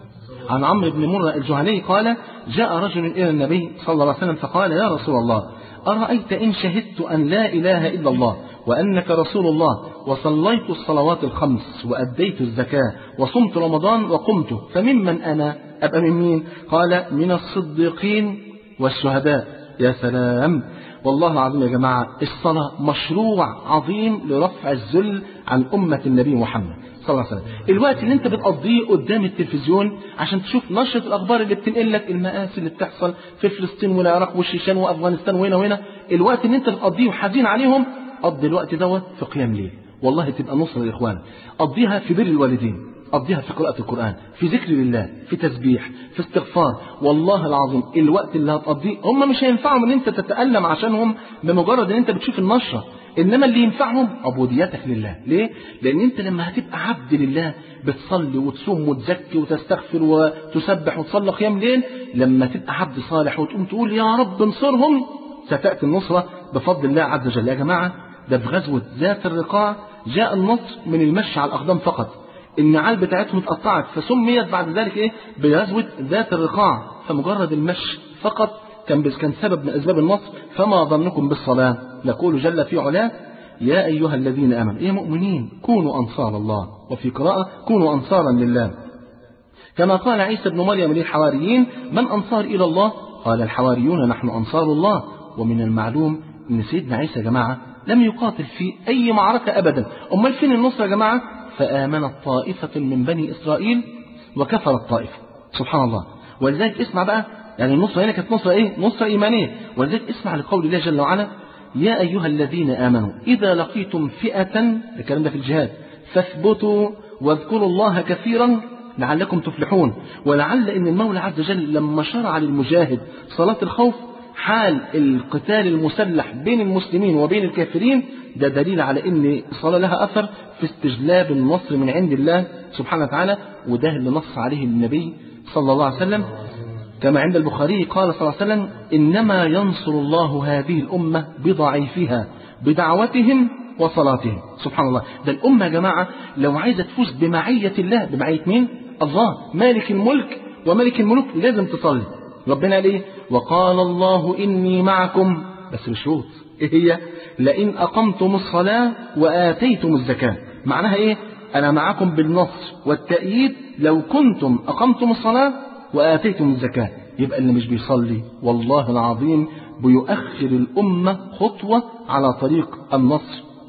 عن عمرو بن مرة الجهني قال جاء رجل إلى النبي صلى الله عليه وسلم فقال يا رسول الله أرأيت إن شهدت أن لا إله إلا الله وأنك رسول الله وصليت الصلوات الخمس وأديت الزكاة وصمت رمضان وقمت، فممن أنا؟ أبقى من مين؟ قال من الصديقين والشهداء. يا سلام، والله العظيم يا جماعة الصلاة مشروع عظيم لرفع الذل عن أمة النبي محمد صلى الله عليه وسلم. الوقت اللي انت بتقضيه قدام التلفزيون عشان تشوف نشرة الأخبار اللي بتنقل لك المآسي اللي بتحصل في فلسطين والعراق والشيشان وأفغانستان وهنا وهنا، الوقت اللي انت بتقضيه وحزين عليهم، قضي الوقت دوت في قيام ليل، والله تبقى نصر للإخوان. قضيها في بر الوالدين، قضيها في قراءة القرآن، في ذكر لله، في تسبيح، في استغفار. والله العظيم الوقت اللي هتقضيه هم مش هينفعهم ان انت تتألم عشانهم بمجرد ان انت بتشوف النشرة، انما اللي ينفعهم عبوديتك لله. ليه؟ لان انت لما هتبقى عبد لله بتصلي وتصوم وتزكي وتستغفر وتسبح وتصلي قيام ليل، لما تبقى عبد صالح وتقوم تقول يا رب انصرهم، ستأتي النصرة بفضل الله عز وجل. يا جماعة ده في غزوة ذات الرقاع جاء النصر من المشي على الأقدام فقط، النعال بتاعتهم اتقطعت، فسميت بعد ذلك ايه بغزوة ذات الرقاع، فمجرد المشي فقط كان كان سبب من أسباب النصر. فما ظنكم بالصلاة؟ يقول جل في علاه يا أيها الذين آمنوا، يا مؤمنين كونوا أنصار الله، وفي قراءة كونوا أنصارا لله، كما قال عيسى بن مريم للحواريين من أنصار إلى الله؟ قال الحواريون نحن أنصار الله. ومن المعلوم أن سيدنا عيسى يا جماعة لم يقاتل في أي معركة أبدا، أمال فين النصر يا جماعة؟ فآمنت طائفة من بني إسرائيل وكفرت طائفة. سبحان الله. ولذلك اسمع بقى، يعني النصرة هنا كانت نصرة إيه؟ نصرة إيمانية. ولذلك اسمع لقول الله جل وعلا يا أيها الذين آمنوا إذا لقيتم فئة، الكلام ده في الجهاد، فاثبتوا واذكروا الله كثيرا لعلكم تفلحون. ولعل إن المولى عز وجل لما شرع للمجاهد صلاة الخوف حال القتال المسلح بين المسلمين وبين الكافرين، ده دليل على ان الصلاة لها أثر في استجلاب النصر من عند الله سبحانه وتعالى. وده اللي نص عليه النبي صلى الله عليه وسلم كما عند البخاري قال صلى الله عليه وسلم إنما ينصر الله هذه الأمة بضعيفها بدعوتهم وصلاتهم. سبحان الله. ده الأمة يا جماعة لو عايزة تفوز بمعية الله، بمعية مين؟ الله مالك الملك وملك الملوك، لازم تصلي. ربنا قال ايه؟ وقال الله إني معكم، بس بشروط. ايه هي؟ لئن أقمتم الصلاة وآتيتم الزكاة. معناها ايه؟ أنا معكم بالنصر والتأييد لو كنتم أقمتم الصلاة وآتيتم الزكاة. يبقى اللي مش بيصلي والله العظيم بيؤخر الأمة خطوة على طريق النصر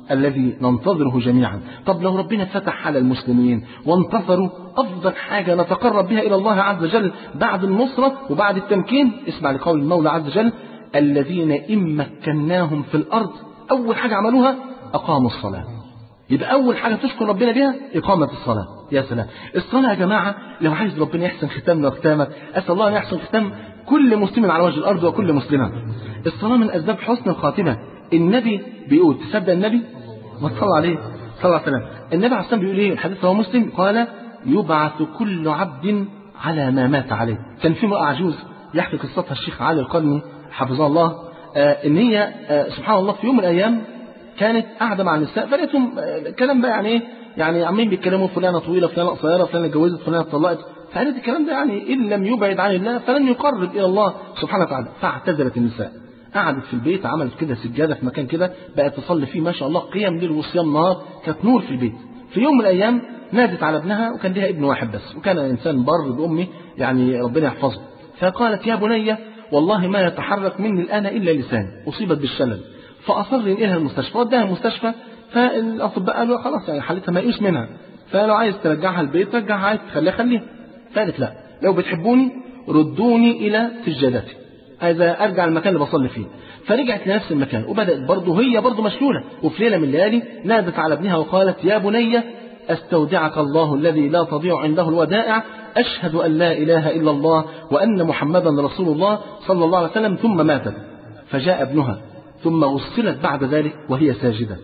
الذي ننتظره جميعا. طب لو ربنا فتح على المسلمين وانتصروا، أفضل حاجة نتقرب بها إلى الله عز وجل بعد النصرة وبعد التمكين، اسمع لقول المولى عز وجل: الذين إن مكناهم في الأرض، أول حاجة عملوها أقاموا الصلاة. يبقى أول حاجة تشكر ربنا بها إقامة الصلاة. يا سلام، الصلاة يا جماعة لو عايز ربنا يحسن ختامنا وختامك، أسأل الله أن يحسن ختام كل مسلم على وجه الأرض وكل مسلمة. الصلاة من أسباب حسن الخاتمة. النبي بيقول، تصدق النبي؟ ما صلى عليه صلى الله عليه وسلم. النبي عليه الصلاة بيقول إيه؟ الحديث رواه مسلم، قال: يبعث كل عبد على ما مات عليه. كان في امرأة عجوز يحكي قصتها الشيخ علي القرني حفظه الله، آه إن هي آه سبحان الله في يوم من الأيام كانت قاعدة مع النساء، فلقيتهم آه كلام بقى يعني إيه؟ يعني عمالين بيتكلموا فلانة طويلة فلانة قصيرة فلانة اتجوزت فلانة اتطلقت، فقالت الكلام ده يعني إن لم يبعد عن الله فلن يقرب إلى الله سبحانه وتعالى. فاعتزلت النساء، قعدت في البيت، عملت كده سجادة في مكان كده بقت تصلي فيه ما شاء الله قيام ليل وصيام نهار، كانت نور في البيت. في يوم من الأيام نادت على ابنها، وكان لها ابن واحد بس، وكان إنسان بر بأمي يعني ربنا يحفظه. فقالت: يا بني والله ما يتحرك مني الآن إلا لساني، أصيبت بالشلل. فأصر إليها المستشفى، وداها المستشفى، فالأطباء قالوا خلاص يعني حالتها ميؤوس منها، فلو عايز ترجعها البيت رجعها، عايز تخليها خليها. فقالت: لا، لو بتحبوني ردوني إلى سجادتي، عايزة أرجع المكان اللي بصلي فيه. فرجعت لنفس المكان، وبدأت برضه هي برضه مشلولة. وفي ليلة من الليالي نادت على ابنها وقالت: يا بني أستودعك الله الذي لا تضيع عنده الودائع، أشهد أن لا إله إلا الله وأن محمدا رسول الله صلى الله عليه وسلم. ثم ماتت. فجاء ابنها، ثم وصلت بعد ذلك وهي ساجدة،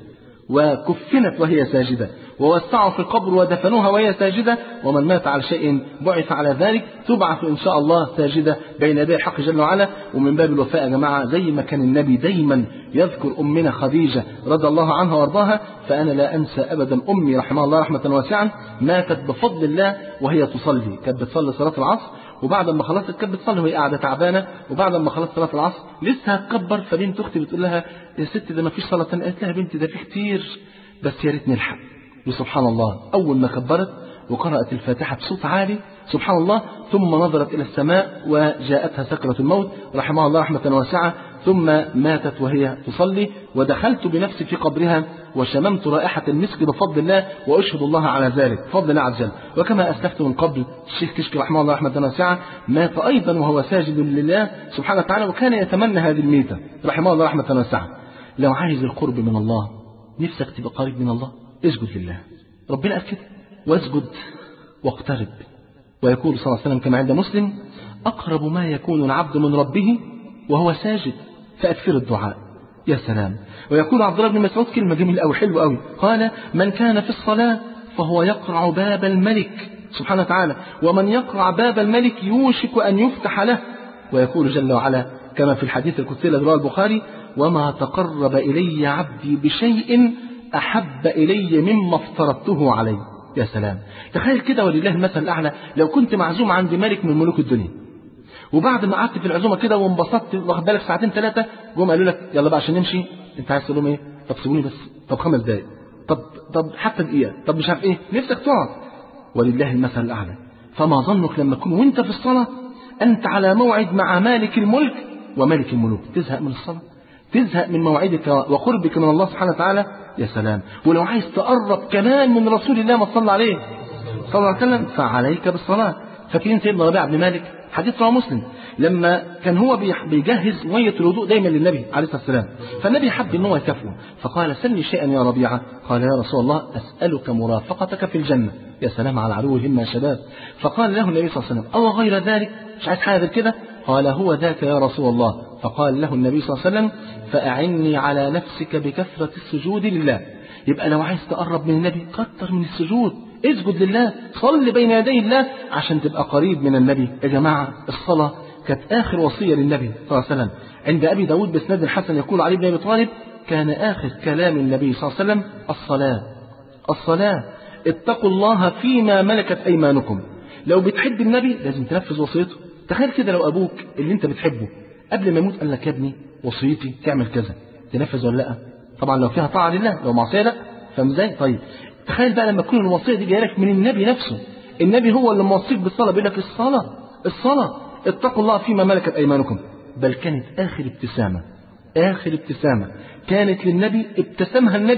وكفنت وهي ساجدة، ووسعوا في القبر ودفنوها وهي ساجدة. ومن مات على شيء بعث على ذلك، تبعث إن شاء الله ساجدة بين يدي الحق جل وعلا. ومن باب الوفاء يا جماعة، زي ما كان النبي دايما يذكر أمنا خديجة رضي الله عنها وارضاها، فأنا لا أنسى أبدا أمي رحمها الله رحمة واسعة، ماتت بفضل الله وهي تصلي. كانت بتصلي صلاة العصر، وبعد ما خلصت كانت بتصلي وهي قاعدة تعبانة، وبعد ما خلصت صلاة العصر لسه هتكبر، فبنت أختي بتقول لها: يا ست ده ما فيش صلاة تانية. قالت لها: بنتي ده في كتير، بس يا ريت نلحق. وسبحان الله أول ما كبرت وقرأت الفاتحة بصوت عالي سبحان الله، ثم نظرت إلى السماء وجاءتها سكرة الموت رحمها الله رحمة واسعة، ثم ماتت وهي تصلي. ودخلت بنفسي في قبرها وشممت رائحة المسك بفضل الله، وأشهد الله على ذلك بفضل الله عز وجل. وكما أسلفت من قبل، الشيخ كشكي رحمه الله رحمة واسعة مات أيضا وهو ساجد لله سبحانه وتعالى، وكان يتمنى هذه الميتة رحمه الله رحمة واسعة. لو عايز القرب من الله، نفسك تبقى قريب من الله، اسجد لله. ربنا قال كده: واسجد واقترب. ويقول صلى الله عليه وسلم كما عند مسلم: أقرب ما يكون العبد من ربه وهو ساجد فأكثر الدعاء. يا سلام. ويقول عبد الله بن مسعود كلمة جميلة أو حلوة أوي، قال: من كان في الصلاة فهو يقرع باب الملك سبحانه وتعالى، ومن يقرع باب الملك يوشك أن يفتح له. ويقول جل وعلا كما في الحديث القدسي الذي رواه البخاري: وما تقرب إلي عبدي بشيء أحب إلي مما افترضته عليه. يا سلام. تخيل كده ولله المثل الأعلى، لو كنت معزوم عند ملك من ملوك الدنيا، وبعد ما قعدت في العزومة كده وانبسطت واخد بالك ساعتين ثلاثة، جم قالوا لك: يلا بقى عشان نمشي، انت عايز تقول لهم ايه؟ طب سيبوني بس، طب خمس دقايق، طب طب حتى دقيقة، طب مش عارف ايه، نفسك تقعد. ولله المثل الأعلى. فما ظنك لما تكون وانت في الصلاة أنت على موعد مع مالك الملك وملك الملوك، تزهق من الصلاة؟ تزهق من موعدك وقربك من الله سبحانه وتعالى؟ يا سلام. ولو عايز تقرب كمان من رسول الله ما صلى عليه صلى الله عليه وسلم، فعليك بالصلاة. فاكرين سيدنا ربيعة بن مالك، حديث رواه مسلم، لما كان هو بيجهز مية الوضوء دايما للنبي عليه الصلاة والسلام، فالنبي حب ان هو يكافئه، فقال: سلني شيئا يا ربيعة. قال: يا رسول الله أسألك مرافقتك في الجنة. يا سلام على علو الهمة يا شباب. فقال له النبي صلى الله عليه وسلم: أو غير ذلك، مش عايز حاجة كده؟ قال: هو ذاك يا رسول الله. فقال له النبي صلى الله عليه وسلم: فأعني على نفسك بكثرة السجود لله. يبقى لو عايز تقرب من النبي كتر من السجود، اسجد لله، صل بين يدي الله عشان تبقى قريب من النبي. يا جماعة الصلاة كانت آخر وصية للنبي صلى الله عليه وسلم. عند أبي داود بإسناد الحسن يقول علي بن أبي طالب: كان آخر كلام النبي صلى الله عليه وسلم: الصلاة الصلاة، اتقوا الله فيما ملكت أيمانكم. لو بتحب النبي لازم تنفذ وصيته. تخيل كده لو أبوك اللي انت بتحبه قبل ما يموت قال لك: يا ابني وصيتي تعمل كذا، تنفذ ولا لا؟ طبعا لو فيها طاعة لله، لو معصية لا. فاهم ازاي؟ طيب تخيل بقى لما تكون الوصية دي جايه لك من النبي نفسه، النبي هو اللي موصيك بالصلاة، بيقول لك: الصلاة الصلاة اتقوا الله فيما ملكت أيمانكم. بل كانت آخر ابتسامة آخر ابتسامة كانت للنبي ابتسمها النبي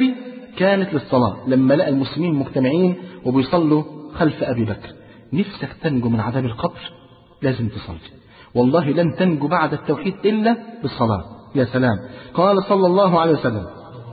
كانت للصلاة لما لقى المسلمين مجتمعين وبيصلوا خلف أبي بكر. نفسك تنجو من عذاب القبر لازم تصلي، والله لن تنجو بعد التوحيد إلا بالصلاة. يا سلام. قال صلى الله عليه وسلم،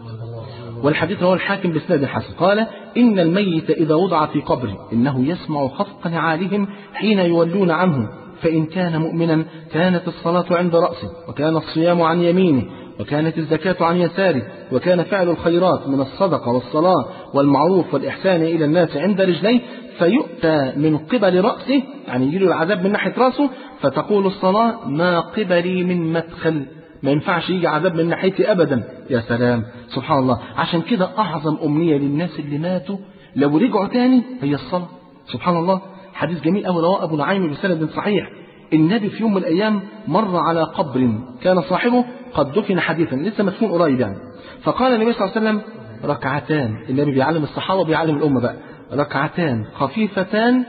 والحديث رواه الحاكم بإسناد حسن، قال إن الميت إذا وضع في قبره إنه يسمع خفق نعالهم حين يولون عنه، فإن كان مؤمنا كانت الصلاة عند رأسه، وكان الصيام عن يمينه، وكانت الزكاة عن يساره، وكان فعل الخيرات من الصدقة والصلاة والمعروف والإحسان إلى الناس عند رجليه، فيؤتى من قبل رأسه، يعني يجي له العذاب من ناحية رأسه، فتقول الصلاة ما قبلي من مدخل، ما ينفعش يجي عذاب من ناحيتي أبدا. يا سلام، سبحان الله. عشان كده أعظم أمنية للناس اللي ماتوا لو رجعوا تاني هي الصلاة. سبحان الله. حديث جميل أوي رواه أبو نعيم بسند صحيح. النبي في يوم من الأيام مر على قبر كان صاحبه قد دفن حديثا، لسه مدفون قريب يعني، فقال النبي صلى الله عليه وسلم ركعتان، النبي بيعلم الصحابة بيعلم الأمة بقى، ركعتان خفيفتان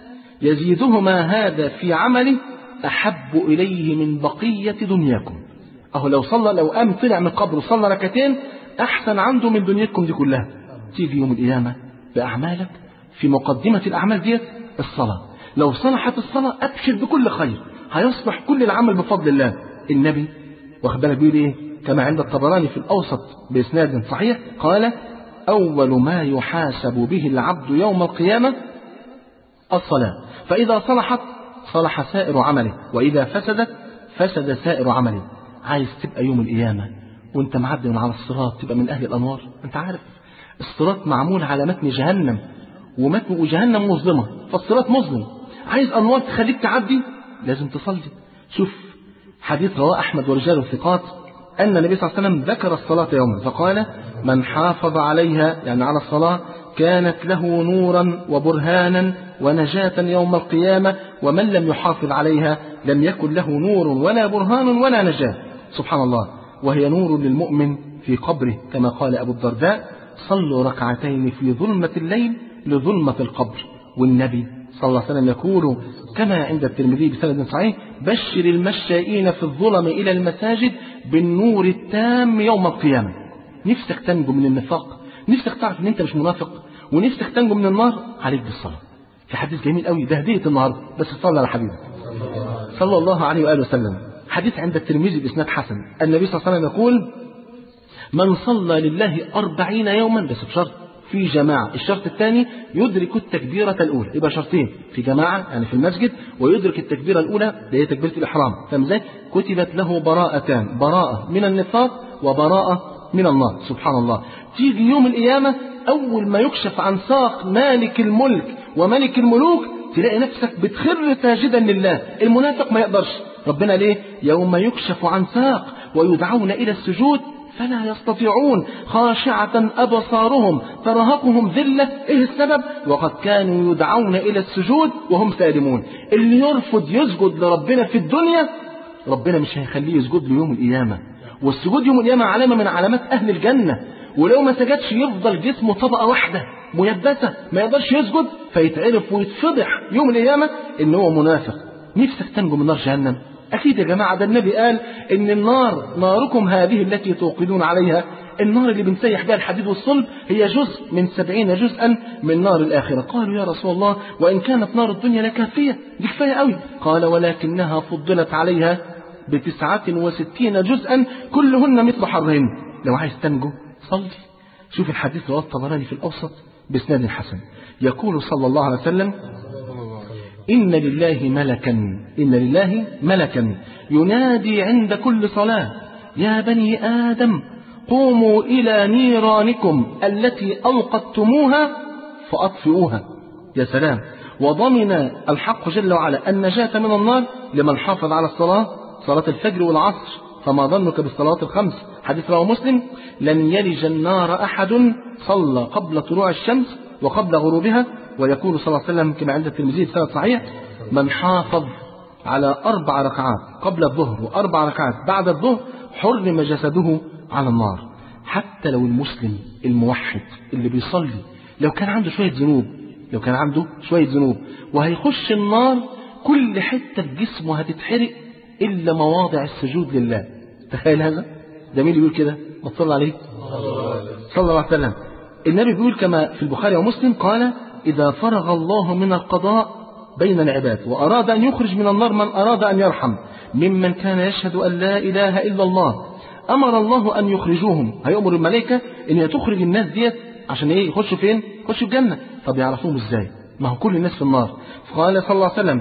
يزيدهما هذا في عمله أحب إليه من بقية دنياكم. أهو لو صلى، لو قام طلع من القبر وصلى ركعتين أحسن عنده من دنياكم دي كلها. تيجي يوم القيامة بأعمالك، في مقدمة الأعمال ديت الصلاة، لو صلحت الصلاة أبشر بكل خير، هيصلح كل العمل بفضل الله. النبي واخد بالك بيقول إيه كما عند الطبراني في الأوسط بإسناد صحيح، قال أول ما يحاسب به العبد يوم القيامة الصلاة، فإذا صلحت صلح سائر عمله، وإذا فسدت فسد سائر عمله. عايز تبقى يوم القيامة وانت معدي من على الصراط تبقى من أهل الأنوار؟ انت عارف الصراط معمول على متن جهنم، ومتن وجهنم مظلمة، فالصراط مظلم. عايز أنوار تخليك تعدي لازم تصلي. شوف حديث رواه أحمد ورجاله ثقات أن النبي صلى الله عليه وسلم ذكر الصلاة يوما فقال من حافظ عليها، يعني على الصلاة، كانت له نورا وبرهانا ونجاة يوم القيامة، ومن لم يحافظ عليها لم يكن له نور ولا برهان ولا نجاة. سبحان الله. وهي نور للمؤمن في قبره، كما قال أبو الدرداء صلوا ركعتين في ظلمة الليل لظلمة القبر. والنبي صلى الله عليه وسلم يقول كما عند الترمذي بسند صحيح بشر المشائين في الظلم إلى المساجد بالنور التام يوم القيامة. نفسك تنجو من النفاق، نفسك تعرف ان انت مش منافق، ونفسك تنجو من النار، عليك بالصلاة. في حديث جميل قوي، ده هدية النهارده، بس صلى على حبيبك صلى الله عليه وآله وسلم. حديث عند الترمذي بإسناد حسن، النبي صلى الله عليه وسلم يقول من صلى لله أربعين يوما، بس بشرط في جماعة. الشرط الثاني يدرك التكبيرة الأولى، يبقى شرطين، في جماعة يعني في المسجد، ويدرك التكبيرة الأولى اللي هي تكبيرة الإحرام، فمزاج كتبت له براءتان، براءة من النفاق وبراءة من النار. سبحان الله. تيجي يوم القيامة أول ما يكشف عن ساق مالك الملك وملك الملوك تلاقي نفسك بتخر ساجدا لله. المنافق ما يقدرش. ربنا ليه؟ يوم يكشف عن ساق ويدعون إلى السجود فلا يستطيعون خاشعة أبصارهم ترهقهم ذلة. إيه السبب؟ وقد كانوا يدعون إلى السجود وهم سالمون. اللي يرفض يسجد لربنا في الدنيا ربنا مش هيخليه يسجد له يوم القيامة. والسجود يوم القيامة علامة من علامات أهل الجنة، ولو ما سجدش يفضل جسمه طبقة واحدة ميبسة ما يقدرش يسجد، فيتعرف ويتفضح يوم القيامة إن هو منافق. نفسك تنجو من نار جهنم؟ أكيد يا جماعة، ده النبي قال إن النار ناركم هذه التي توقدون عليها، النار اللي بنسيح بها الحديد والصلب هي جزء من سبعين جزءا من نار الآخرة. قالوا يا رسول الله وإن كانت نار الدنيا لكافية، دي كفاية قوي. قال ولكنها فضلت عليها بتسعة وستين جزءا كلهن مثل حرهن. لو عايز تنجو صلي. شوف الحديث رواه الطبراني في الأوسط بإسناد حسن، يقول صلى الله عليه وسلم إن لله ملكا إن لله ملكا ينادي عند كل صلاة يا بني آدم قوموا إلى نيرانكم التي أوقدتموها فأطفئوها. يا سلام. وضمن الحق جل وعلا النجاة من النار لمن حافظ على الصلاة، صلاة الفجر والعصر، فما ظنك بالصلوات الخمس. حديث رواه مسلم لن يلج النار أحد صلى قبل طلوع الشمس وقبل غروبها. ويقول صلى الله عليه وسلم كما عند الترمذي بسند صحيح من حافظ على أربع ركعات قبل الظهر وأربع ركعات بعد الظهر حرم جسده على النار. حتى لو المسلم الموحد اللي بيصلي لو كان عنده شوية ذنوب لو كان عنده شوية ذنوب وهيخش النار، كل حتة في جسمه هتتحرق إلا مواضع السجود لله. تخيل هذا. ده مين اللي يقول كده؟ ما تصلى عليه صلى الله عليه وسلم. النبي بيقول كما في البخاري ومسلم قال إذا فرغ الله من القضاء بين العباد وأراد أن يخرج من النار من أراد أن يرحم ممن كان يشهد أن لا إله إلا الله أمر الله أن يخرجوهم. هيأمر الملائكة أن تخرج الناس ديت عشان إيه؟ يخشوا فين؟ يخشوا الجنة. طب يعرفوهم إزاي؟ ما هو كل الناس في النار. فقال صلى الله عليه وسلم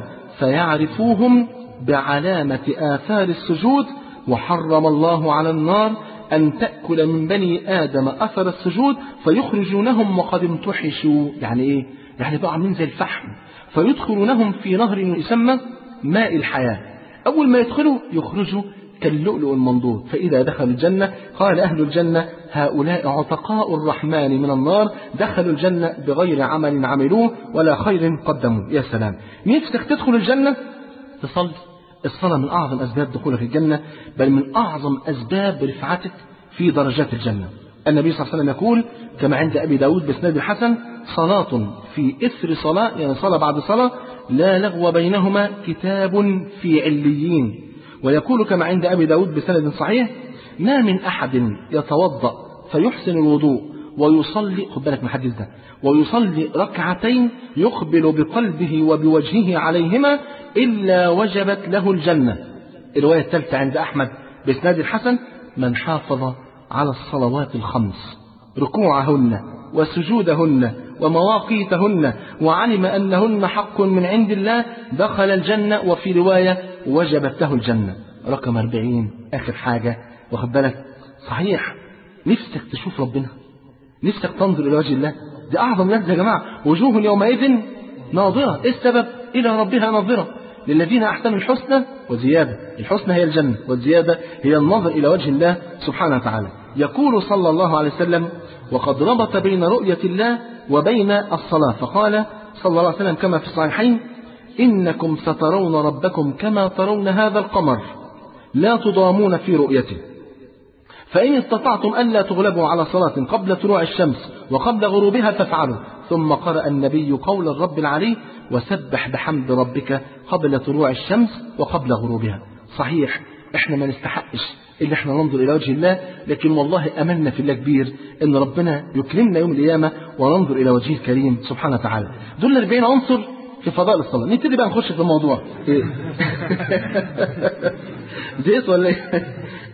فيعرفوهم بعلامة آثار السجود وحرم الله على النار أن تأكل من بني آدم أثر السجود فيخرجونهم وقد امتحشوا. يعني إيه؟ يعني بقى عاملين زي الفحم فيدخلونهم في نهر يسمى ماء الحياة. أول ما يدخلوا يخرجوا كاللؤلؤ المنضود. فإذا دخلوا الجنة قال أهل الجنة هؤلاء عتقاء الرحمن من النار دخلوا الجنة بغير عمل عملوه ولا خير قدموه. يا سلام. نفسك تدخل الجنة تصلي. الصلاة من أعظم أسباب دخولك الجنة، بل من أعظم أسباب رفعتك في درجات الجنة. النبي صلى الله عليه وسلم يقول كما عند أبي داود بإسناد الحسن صلاة في إثر صلاة، يعني صلاة بعد صلاة لا لغو بينهما كتاب في عليين. ويقول كما عند أبي داود بسند صحيح ما من أحد يتوضأ فيحسن الوضوء ويصلي، خد بالك من الحديث ده، ويصلي ركعتين يقبل بقلبه وبوجهه عليهما إلا وجبت له الجنة. الرواية الثالثة عند أحمد بإسناد الحسن من حافظ على الصلوات الخمس ركوعهن وسجودهن ومواقيتهن وعلم أنهن حق من عند الله دخل الجنة. وفي رواية وجبت له الجنة. رقم أربعين آخر حاجة، واخد بالك صحيح نفسك تشوف ربنا، نفسك تنظر إلى وجه الله. دي أعظم لذة يا جماعة. وجوه يومئذ ناظرة. إيه السبب؟ إلى ربها ناظرة. للذين أحسنوا الحسنى وزيادة. الحسنى هي الجنة والزيادة هي النظر إلى وجه الله سبحانه وتعالى. يقول صلى الله عليه وسلم وقد ربط بين رؤية الله وبين الصلاة فقال صلى الله عليه وسلم كما في الصحيحين إنكم سترون ربكم كما ترون هذا القمر لا تضامون في رؤيته فإن استطعتم ألا تغلبوا على صلاة قبل طلوع الشمس وقبل غروبها فافعلوا. ثم قرأ النبي قول الرب العلي وسبح بحمد ربك قبل طلوع الشمس وقبل غروبها. صحيح احنا ما نستحقش اللي احنا ننظر إلى وجه الله، لكن والله أملنا في الله كبير إن ربنا يكرمنا يوم القيامة وننظر إلى وجهه الكريم سبحانه وتعالى. دول أربعين عنصر في فضائل الصلاة. نبتدي بقى نخش في الموضوع. إيه؟ زيت ولا ايه؟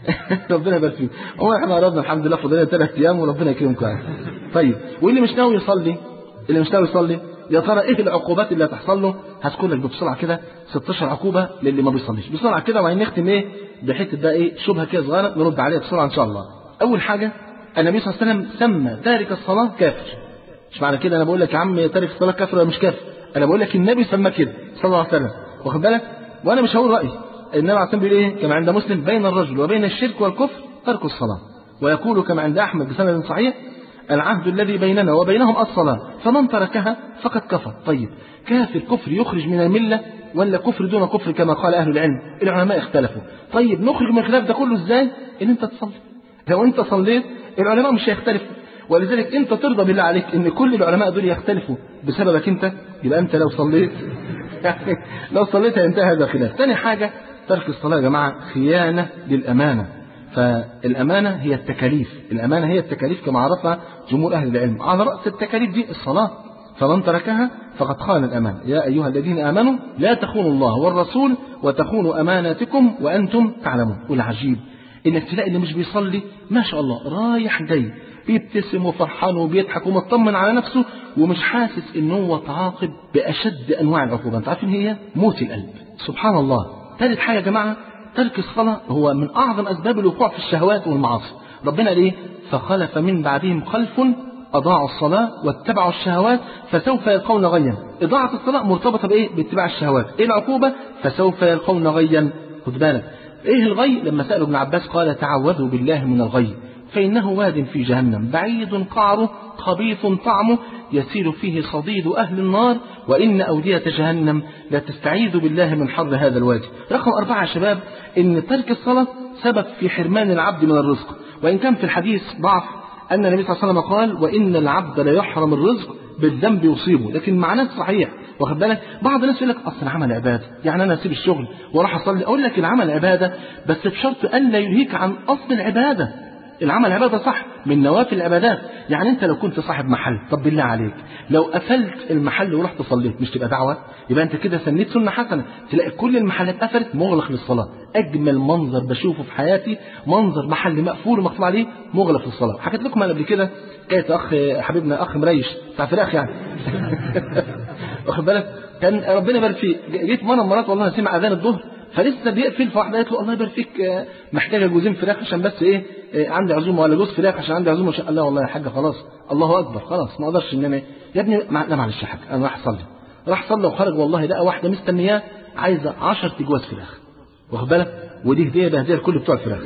ربنا يبارك فيك. هو احنا قربنا الحمد لله فضلنا ثلاث ايام وربنا يكرمكم يعني. طيب واللي مش ناوي يصلي، اللي مش ناوي يصلي يا ترى ايه العقوبات اللي هتحصل له؟ هذكر لك بسرعه كده ستاشر عقوبه للي ما بيصليش بسرعه كده، وبعدين نختم ايه بحته بقى ايه شبهه كده صغيره نرد عليها بسرعه ان شاء الله. اول حاجه النبي صلى الله عليه وسلم سمى تارك الصلاه كافر. مش معنى كده انا بقول لك يا عم تارك الصلاه كافر ولا مش كافر، انا بقول لك النبي سمى كده صلى الله عليه وسلم، واخد بالك؟ وانا مش هقول رايي. النبي عليه الصلاه والسلام بيقول ايه كما عند مسلم بين الرجل وبين الشرك والكفر ترك الصلاه. ويقول كما عند احمد بسند صحيح العهد الذي بيننا وبينهم الصلاة فمن تركها فقد كفر. طيب كافر كفر يخرج من الملة ولا كفر دون كفر كما قال أهل العلم؟ العلماء اختلفوا. طيب نخرج من الخلاف ده كله ازاي؟ ان انت تصلي. لو انت صليت العلماء مش هيختلفوا، ولذلك انت ترضى بالله عليك ان كل العلماء دول يختلفوا بسببك انت، يبقى انت لو صليت يعني لو صليت هينتهي هذا الخلاف. ثاني حاجة ترك الصلاة يا جماعة خيانة للأمانة. فالأمانة هي التكاليف، الأمانة هي التكاليف كما عرفها جمهور أهل العلم. على رأس التكاليف دي الصلاة، فمن تركها فقد خان الأمانة. يا أيها الذين آمنوا لا تخونوا الله والرسول وتخونوا أماناتكم وأنتم تعلمون. والعجيب إنك تلاقي اللي مش بيصلي ما شاء الله رايح جاي بيبتسم وفرحان وبيضحك ومطمن على نفسه ومش حاسس إنه هو تعاقب بأشد أنواع العقوبة. أنت عارفين هي موت القلب. سبحان الله. ثالث حاجة يا جماعة ترك الصلاة هو من أعظم أسباب الوقوع في الشهوات والمعاصي. ربنا قال إيه؟ فخلف من بعدهم خلف أضاعوا الصلاة واتبعوا الشهوات فسوف يلقون غيا. إضاعة الصلاة مرتبطة بإيه؟ باتباع الشهوات. إيه العقوبة؟ فسوف يلقون غيا. خد بالك إيه الغي؟ لما سألوا ابن عباس قال تعوذوا بالله من الغي فإنه واد في جهنم بعيد قعره خبيث طعمه يسير فيه صديد أهل النار وإن أودية جهنم لا تستعيذ بالله من حر هذا الوادي. رقم أربعة يا شباب إن ترك الصلاة سبب في حرمان العبد من الرزق، وإن كان في الحديث ضعف أن النبي صلى الله عليه وسلم قال وإن العبد لا يحرم الرزق بالذنب يصيبه، لكن معناه صحيح. واخد بالك؟ بعض الناس يقول لك أصل العمل عبادة، يعني أنا أسيب الشغل وراح أصلي. أقول لك العمل عبادة بس بشرط أن لا يلهيك عن أصل العبادة. العمل عبادة صح، من نوافل العبادات. يعني انت لو كنت صاحب محل، طب بالله عليك لو قفلت المحل ورحت صليت مش تبقى دعوة؟ يبقى انت كده سنيت سنة حسنة. تلاقي كل المحلات قفلت مغلق للصلاة. اجمل منظر بشوفه في حياتي منظر محل مقفول ومقفول عليه مغلق للصلاة. حكيت لكم انا قبل كده كانت اخ حبيبنا اخ مريش بتاع فراخ يعني واخد بالك، كان ربنا يبارك فيه، جيت مره مرات والله سمع اذان الظهر فلسه بيقفل، فواحده قالت له الله يبارك فيك محتاجه جوزين فراخ عشان بس ايه عندي عزومه، ولا جوز فراخ عشان عندي عزومه. قال لا والله يا حاجه خلاص الله اكبر خلاص ما اقدرش ان انا يا ابني لا معلش يا حاج انا راح اصلي. راح صلى وخرج والله لقى واحده مستنياه عايزه عشرة اجواز فراخ، واخد بالك، ودي هديه بهديه لكل بتوع الفراخ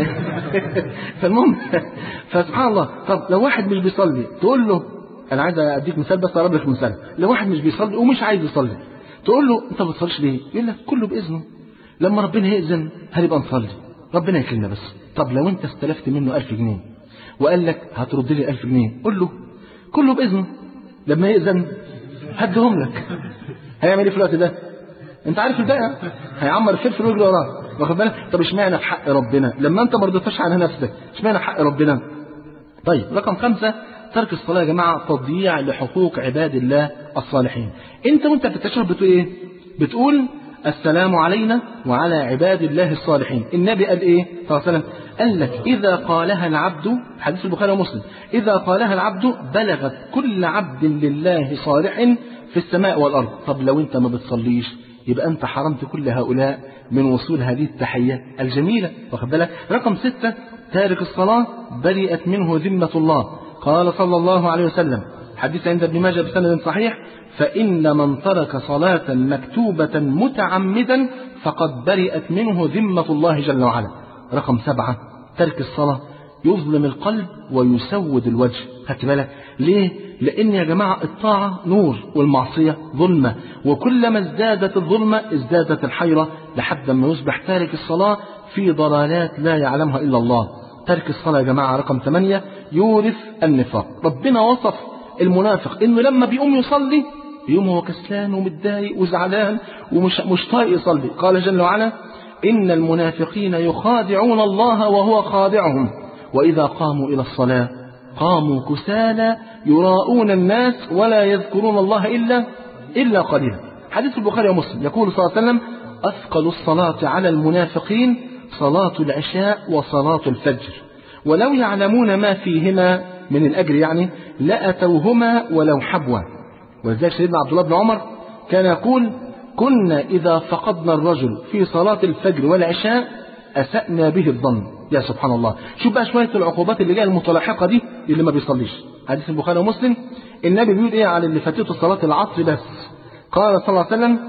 فالمهم فسبحان الله. طب لو واحد مش بيصلي تقول له انا عايز اديك مثال بس اقرب لك مثال، لو واحد مش بيصلي ومش عايز يصلي تقول له انت ما بتصليش ليه؟ يقول لك كله باذنه، لما ربنا يأذن هنبقى نصلي، ربنا يكرمنا بس. طب لو انت استلفت منه ألف جنيه وقال لك هترد لي ألف جنيه، قول له كله باذنه، لما يأذن هديهم لك. هيعمل ايه في الوقت ده؟ انت عارف الباقي هيعمر الفلفل ويجري وراه، واخد بالك. طب اشمعنى في حق ربنا لما انت ما رضيتش عنها نفسك؟ اشمعنى في حق ربنا؟ طيب رقم خمسة، ترك الصلاة يا جماعة تضييع لحقوق عباد الله الصالحين. انت وانت بتتشهد بتقول ايه؟ بتقول السلام علينا وعلى عباد الله الصالحين. النبي قال ايه صلى الله عليه وسلم؟ قال لك اذا قالها العبد، حديث البخاري ومسلم، اذا قالها العبد بلغت كل عبد لله صالح في السماء والارض. طب لو انت ما بتصليش يبقى انت حرمت كل هؤلاء من وصول هذه التحية الجميلة، واخد بالك. رقم ستة، تارك الصلاة برئت منه ذمة الله. قال صلى الله عليه وسلم حديث عند ابن ماجه بسند صحيح: فإن من ترك صلاة مكتوبة متعمدا فقد برئت منه ذمة الله جل وعلا. رقم سبعة، ترك الصلاة يظلم القلب ويسود الوجه. خدت بالك ليه؟ لأن يا جماعة الطاعة نور والمعصية ظلمة، وكلما ازدادت الظلمة ازدادت الحيرة، لحد ما يصبح تارك الصلاة في ضلالات لا يعلمها إلا الله. ترك الصلاة يا جماعة رقم ثمانية يورث النفاق. ربنا وصف المنافق إنه لما بيقوم يصلي يوم هو كسلان ومتضايق وزعلان ومش مش طايق يصلي. قال جل وعلا: إن المنافقين يخادعون الله وهو خادعهم وإذا قاموا إلى الصلاة قاموا كسالى يراءون الناس ولا يذكرون الله إلا إلا قليلا. حديث البخاري ومسلم يقول صلى الله عليه وسلم: أثقل الصلاة على المنافقين صلاة العشاء وصلاة الفجر ولو يعلمون ما فيهما من الأجر يعني لأتوهما ولو حبوا. ولذلك سيدنا عبد الله بن عمر كان يقول: كنا إذا فقدنا الرجل في صلاة الفجر والعشاء أسأنا به الظن. يا سبحان الله، شوف بقى شوية العقوبات اللي جايه المتلاحقة دي اللي ما بيصليش. حديث البخاري ومسلم النبي بيقول إيه على اللي فاتته صلاة العصر بس؟ قال صلى الله عليه وسلم: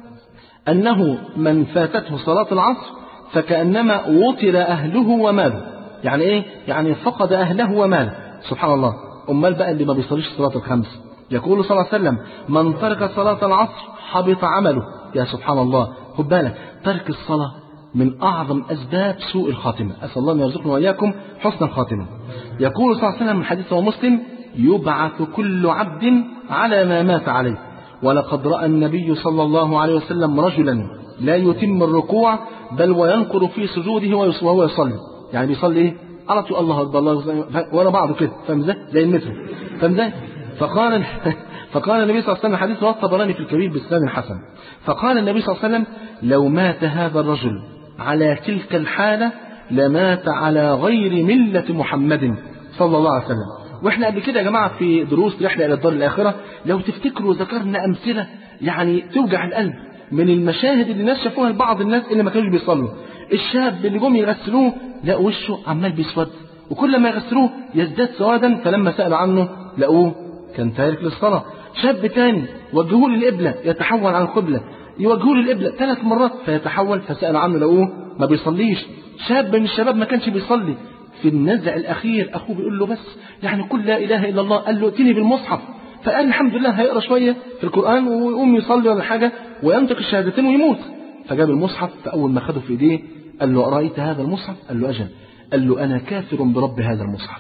أنه من فاتته صلاة العصر فكأنما وطر أهله وماله. يعني إيه؟ يعني فقد أهله وماله. سبحان الله. أمال بقى اللي ما بيصليش صلاة الخمس؟ يقول صلى الله عليه وسلم: من ترك صلاة العصر حبط عمله. يا سبحان الله. خد بالك، ترك الصلاة من أعظم أسباب سوء الخاتمة. أسأل الله أن يرزقنا وإياكم حسن الخاتمة. يقول صلى الله عليه وسلم من حديث مسلم: يبعث كل عبد على ما مات عليه. ولقد رأى النبي صلى الله عليه وسلم رجلا لا يتم الركوع بل وينقر في سجوده وهو يصلي. يعني بيصلي إيه؟ على طول الله أكبر الله ورا بعضه كده، فاهم ازاي؟ زي المترو، فاهم ازاي؟ فقال فقال النبي صلى الله عليه وسلم حديث رواه الطبراني في الكبير بإسناد حسن، فقال النبي صلى الله عليه وسلم: لو مات هذا الرجل على تلك الحالة لمات على غير ملة محمد صلى الله عليه وسلم. واحنا قبل كده يا جماعة في دروس رحلة إلى الدار الآخرة لو تفتكروا ذكرنا أمثلة يعني توجع القلب من المشاهد اللي الناس شافوها لبعض الناس اللي ما كانوش بيصلوا. الشاب اللي جم يغسلوه لقوا وشه عمال بيسود، وكل ما يغسلوه يزداد سوادا، فلما سألوا عنه لقوه كان تارك للصلاة. شاب تاني وجهوه للقبلة يتحول عن القبلة، يوجهوه للقبلة ثلاث مرات فيتحول، فسألوا عنه لقوه ما بيصليش. شاب من الشباب ما كانش بيصلي، في النزع الأخير أخوه بيقول له بس يعني قل لا إله إلا الله، قال له ائتني بالمصحف، فقال الحمد لله هيقرأ شوية في القرآن ويقوم يصلي ولا حاجة وينطق الشهادتين ويموت. فجاب المصحف، فأول ما خده في إيديه قال له: أرأيت هذا المصحف؟ قال له: أجل. قال له: أنا كافر برب هذا المصحف.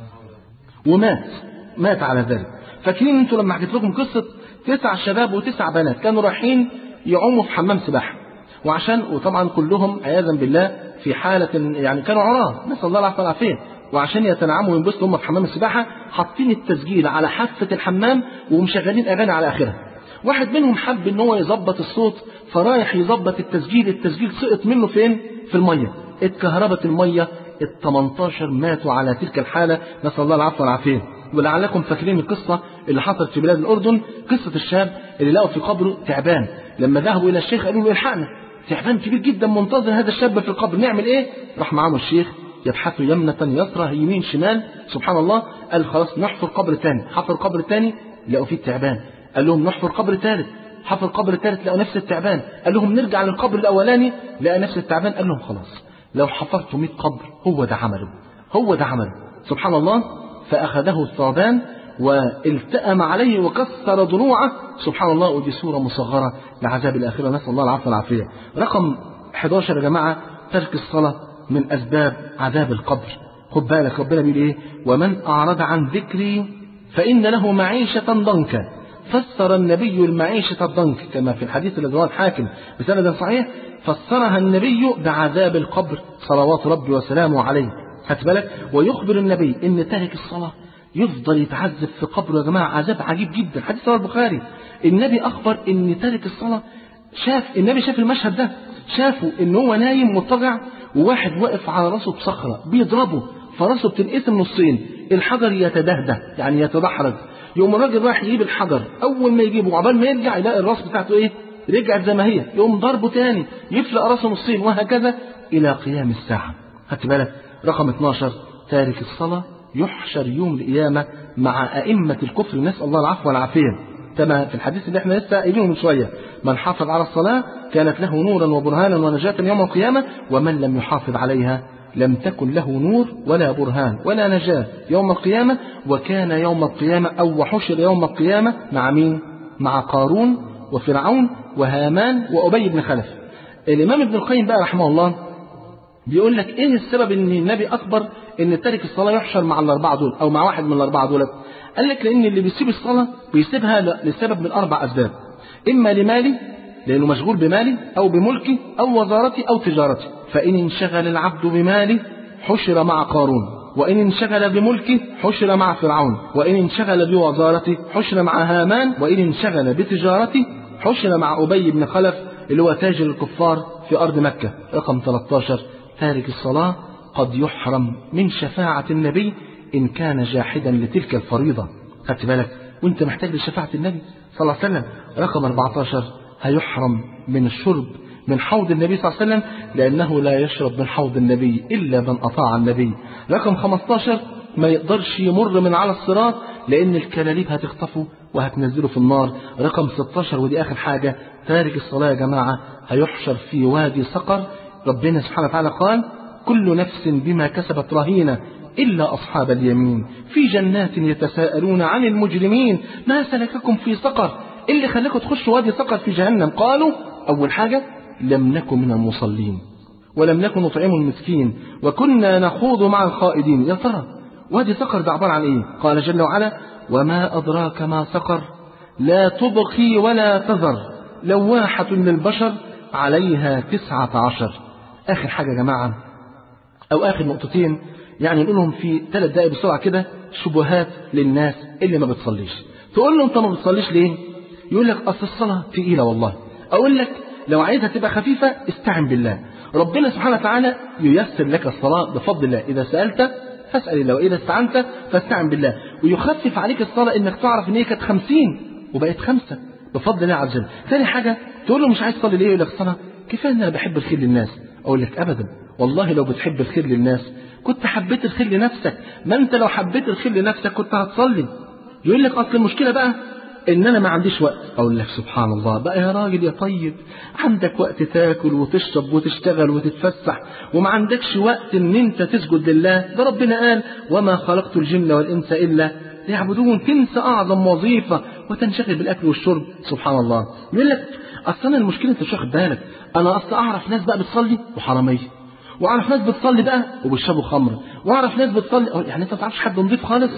ومات مات على ذلك. فاكرين انتوا لما حكيت لكم قصة تسع شباب وتسع بنات كانوا رايحين يعوموا في حمام سباحة، وعشان وطبعا كلهم عياذا بالله في حالة يعني كانوا عراة، نسأل الله العافية والعافية، وعشان يتنعموا وينبسطوا هم في حمام السباحة حاطين التسجيل على حافة الحمام ومشغلين أغاني على آخرها. واحد منهم حب ان هو يظبط الصوت فرايح يظبط التسجيل، التسجيل سقط منه فين؟ في المية، اتكهربت المية، ال تمنتاشر ماتوا على تلك الحالة، نسأل الله العفو والعافية. ولعلكم فاكرين القصة اللي حصلت في بلاد الأردن، قصة الشاب اللي لقوا في قبره تعبان، لما ذهبوا إلى الشيخ قالوا له الحقنا تعبان كبير جدا منتظر هذا الشاب في القبر، نعمل إيه؟ راح معاهم الشيخ يبحثوا يمنة يسرى يمين شمال، سبحان الله، قال خلاص نحفر قبر تاني. حفر قبر تاني لقوا فيه التعبان، قال لهم نحفر قبر ثالث، حفر قبر ثالث لقوا نفس التعبان، قال لهم نرجع للقبر الأولاني لقى نفس التعبان، قال لهم خلاص لو حفرتوا مئة قبر هو ده عمله، هو ده عمله، سبحان الله. فأخذه الثعبان والتأم عليه وكسر ضلوعه، سبحان الله. ودي صورة مصغرة لعذاب الآخرة، نسأل الله العفو والعافية. رقم حداشر يا جماعة، ترك الصلاة من أسباب عذاب القبر. خد بالك ربنا بيقول إيه؟ ومن أعرض عن ذكري فإن له معيشة ضنكا. فسر النبي المعيشة الضنك كما في الحديث الذي رواه الحاكم بسند صحيح، فسرها النبي بعذاب القبر صلوات ربي وسلامه عليه. خدت بالك؟ ويخبر النبي ان تارك الصلاة يفضل يتعذب في قبره يا جماعة عذاب عجيب جدا. حديث رواه البخاري، النبي أخبر ان تارك الصلاة، شاف النبي شاف المشهد ده، شافه ان هو نايم مضطجع وواحد واقف على راسه بصخرة بيضربه، فراسه بتنقسم نصين، الحجر يتدهده يعني يتدحرج، يقوم الراجل رايح يجيب الحجر، اول ما يجيبه عقبال ما يرجع يلاقي الراس بتاعته ايه؟ رجعت زي ما هي، يقوم ضربه تاني يفلق راسه نصين، وهكذا الى قيام الساعه. خدت بالك؟ رقم اتناشر، تارك الصلاه يحشر يوم القيامه مع ائمه الكفر، نسال الله العفو والعافيه، كما في الحديث اللي احنا لسه قايلينه من شويه، من حافظ على الصلاه كانت له نورا وبرهانا ونجاة يوم القيامه، ومن لم يحافظ عليها لم تكن له نور ولا برهان ولا نجاة يوم القيامة، وكان يوم القيامة أو وحشر يوم القيامة مع مين؟ مع قارون وفرعون وهامان وأبي بن خلف. الإمام ابن القيم بقى رحمه الله بيقول لك إيه السبب إن النبي أخبر إن تارك الصلاة يحشر مع الأربعة دول أو مع واحد من الأربعة دول؟ قال لك لأن اللي بيسيب الصلاة بيسيبها لسبب من أربع أسباب، إما لمالي لأنه مشغول بمالي أو بملكي أو وزارتي أو تجارتي، فإن انشغل العبد بماله حشر مع قارون، وإن انشغل بملكه حشر مع فرعون، وإن انشغل بوزارته حشر مع هامان، وإن انشغل بتجارته حشر مع أبي بن خلف اللي هو تاجر الكفار في أرض مكة. رقم ثلاثة عشر، تارك الصلاة قد يحرم من شفاعة النبي إن كان جاحدا لتلك الفريضة. خدت بالك؟ وانت محتاج لشفاعة النبي صلى الله عليه وسلم. رقم أربعة عشر، هيحرم من الشرب من حوض النبي صلى الله عليه وسلم لأنه لا يشرب من حوض النبي إلا من أطاع النبي. رقم خمسة عشر، ما يقدرش يمر من على الصراط لأن الكلاليب هتخطفه وهتنزله في النار. رقم ستة عشر ودي آخر حاجة، تارك الصلاة يا جماعة هيحشر في وادي سقر. ربنا سبحانه وتعالى قال كل نفس بما كسبت رهينة إلا أصحاب اليمين في جنات يتساءلون عن المجرمين ما سلككم في سقر، اللي خلاكم تخشوا وادي سقر في جهنم؟ قالوا أول حاجة لم نكن من المصلين ولم نكن نطعم المسكين وكنا نخوض مع الخائدين. يا ترى وادي سقر ده عبارة عن إيه؟ قال جل وعلا وما أدراك ما سقر لا تبقي ولا تذر لواحة للبشر عليها تسعة عشر. آخر حاجة يا جماعة أو آخر نقطتين يعني نقولهم في ثلاث دقائق بسرعة كده، شبهات للناس اللي ما بتصليش. تقول له أنت ما بتصليش ليه؟ يقول لك أصل الصلاة تقيلة والله. أقول لك لو عايزها تبقى خفيفة استعن بالله، ربنا سبحانه وتعالى ييسر لك الصلاة بفضل الله. إذا سألت فاسأل الله وإذا استعنت فاستعن بالله، ويخفف عليك الصلاة إنك تعرف إن هي كانت خمسين وبقت خمسة بفضل الله عز وجل. ثاني حاجة تقول له مش عايز تصلي ليه؟ يقول لك الصلاة كفاية إن أنا بحب الخير للناس. أقول لك أبدا والله لو بتحب الخير للناس كنت حبيت الخير لنفسك، ما أنت لو حبيت الخير لنفسك كنت هتصلي. يقول لك أصل المشكلة بقى إن أنا ما عنديش وقت. أقول لك سبحان الله بقى يا راجل يا طيب، عندك وقت تاكل وتشرب وتشتغل وتتفسح وما عندكش وقت إن أنت تسجد لله؟ ده ربنا قال وما خلقت الجن والإنس إلا ليعبدون. تنسى أعظم وظيفة وتنشغل بالأكل والشرب. سبحان الله. يقول لك أصلا المشكلة أنت مش واخد بالك، أنا أصلا أعرف ناس بقى بتصلي وحرامية، وأعرف ناس بتصلي بقى وبيشربوا خمر، وأعرف ناس بتصلي يعني أنت ما تعرفش حد نضيف خالص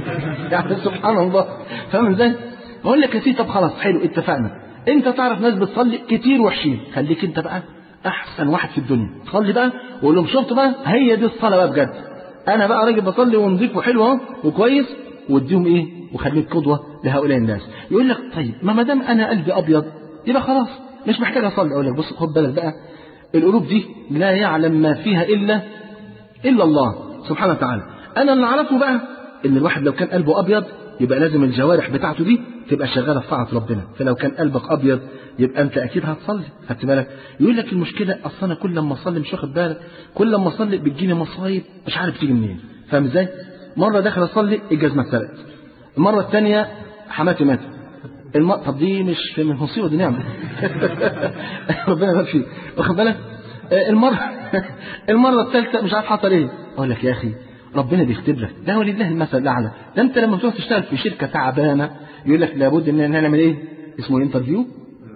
يعني سبحان الله. فاهم إزاي؟ أقول لك يا سيدي طب خلاص حلو اتفقنا، أنت تعرف ناس بتصلي كتير وحشين، خليك أنت بقى أحسن واحد في الدنيا، صلي بقى وقول لهم شفت بقى هي دي الصلاة بقى بجد. انا بقى راجل بصلي ونضيف وحلو اهو وكويس، واديهم ايه وخليك قدوه لهؤلاء الناس. يقول لك طيب ما دام انا قلبي ابيض يبقى خلاص مش محتاج اصلي. اقول لك بص خد بالك بقى، القلوب دي لا يعلم ما فيها الا الا الله سبحانه وتعالى. انا اللي اعرفه بقى ان الواحد لو كان قلبه ابيض يبقى لازم الجوارح بتاعته دي تبقى شغاله في طاعه ربنا. فلو كان قلبك ابيض يبقى انت اكيد هتصلي. خدت بالك؟ يقول لك المشكله اصل انا كل لما اصلي مش واخد بالك، كل لما اصلي بتجيني مصايب مش عارف تيجي منين. فاهم ازاي؟ مره داخل اصلي الجزمه اتسرقت، المره الثانيه حماتي ماتت، الم... طب دي مش من مصيبه، دي نعمه ربنا يبارك فيك. واخد بالك؟ المره المره الثالثه مش عارف حصل ايه. اقول لك يا اخي ربنا بيختبرك، ده ولله المثل الاعلى. ده انت لما تروح تشتغل في شركه تعبانه يقول لك لابد ان نعمل ايه؟ اسمه انترفيو.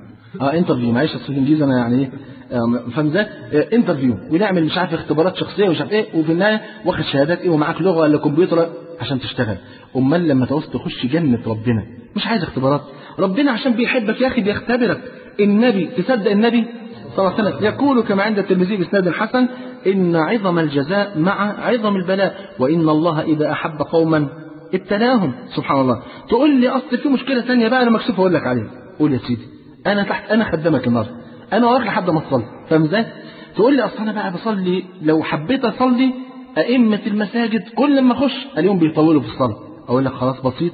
اه انترفيو، معلش اصل الانجليزي انا يعني ايه فاهم ازاي؟ انترفيو، ونعمل مش عارف اختبارات شخصيه ومش عارف ايه، وفي النهايه واخد شهادات ايه ومعاك لغه ولا كمبيوتر عشان تشتغل. امال لما تعوز تخش جنه ربنا مش عايز اختبارات، ربنا عشان بيحبك يا اخي بيختبرك. النبي، تصدق النبي صلى الله عليه وسلم يقول كما عند الترمذي باسناد حسن: ان عظم الجزاء مع عظم البلاء، وان الله اذا احب قوما ابتلاهم. سبحان الله. تقول لي اصل في مشكله ثانيه بقى انا مكسوف اقول لك عليها. قول يا سيدي، انا تحت، انا خدامك النهارده، انا وراك لحد ما تصلي. فاهم ازاي؟ تقول لي اصل انا بقى بصلي، لو حبيت اصلي ائمه المساجد كل ما اخش اليوم بيطولوا في الصلاه. اقول لك خلاص بسيط،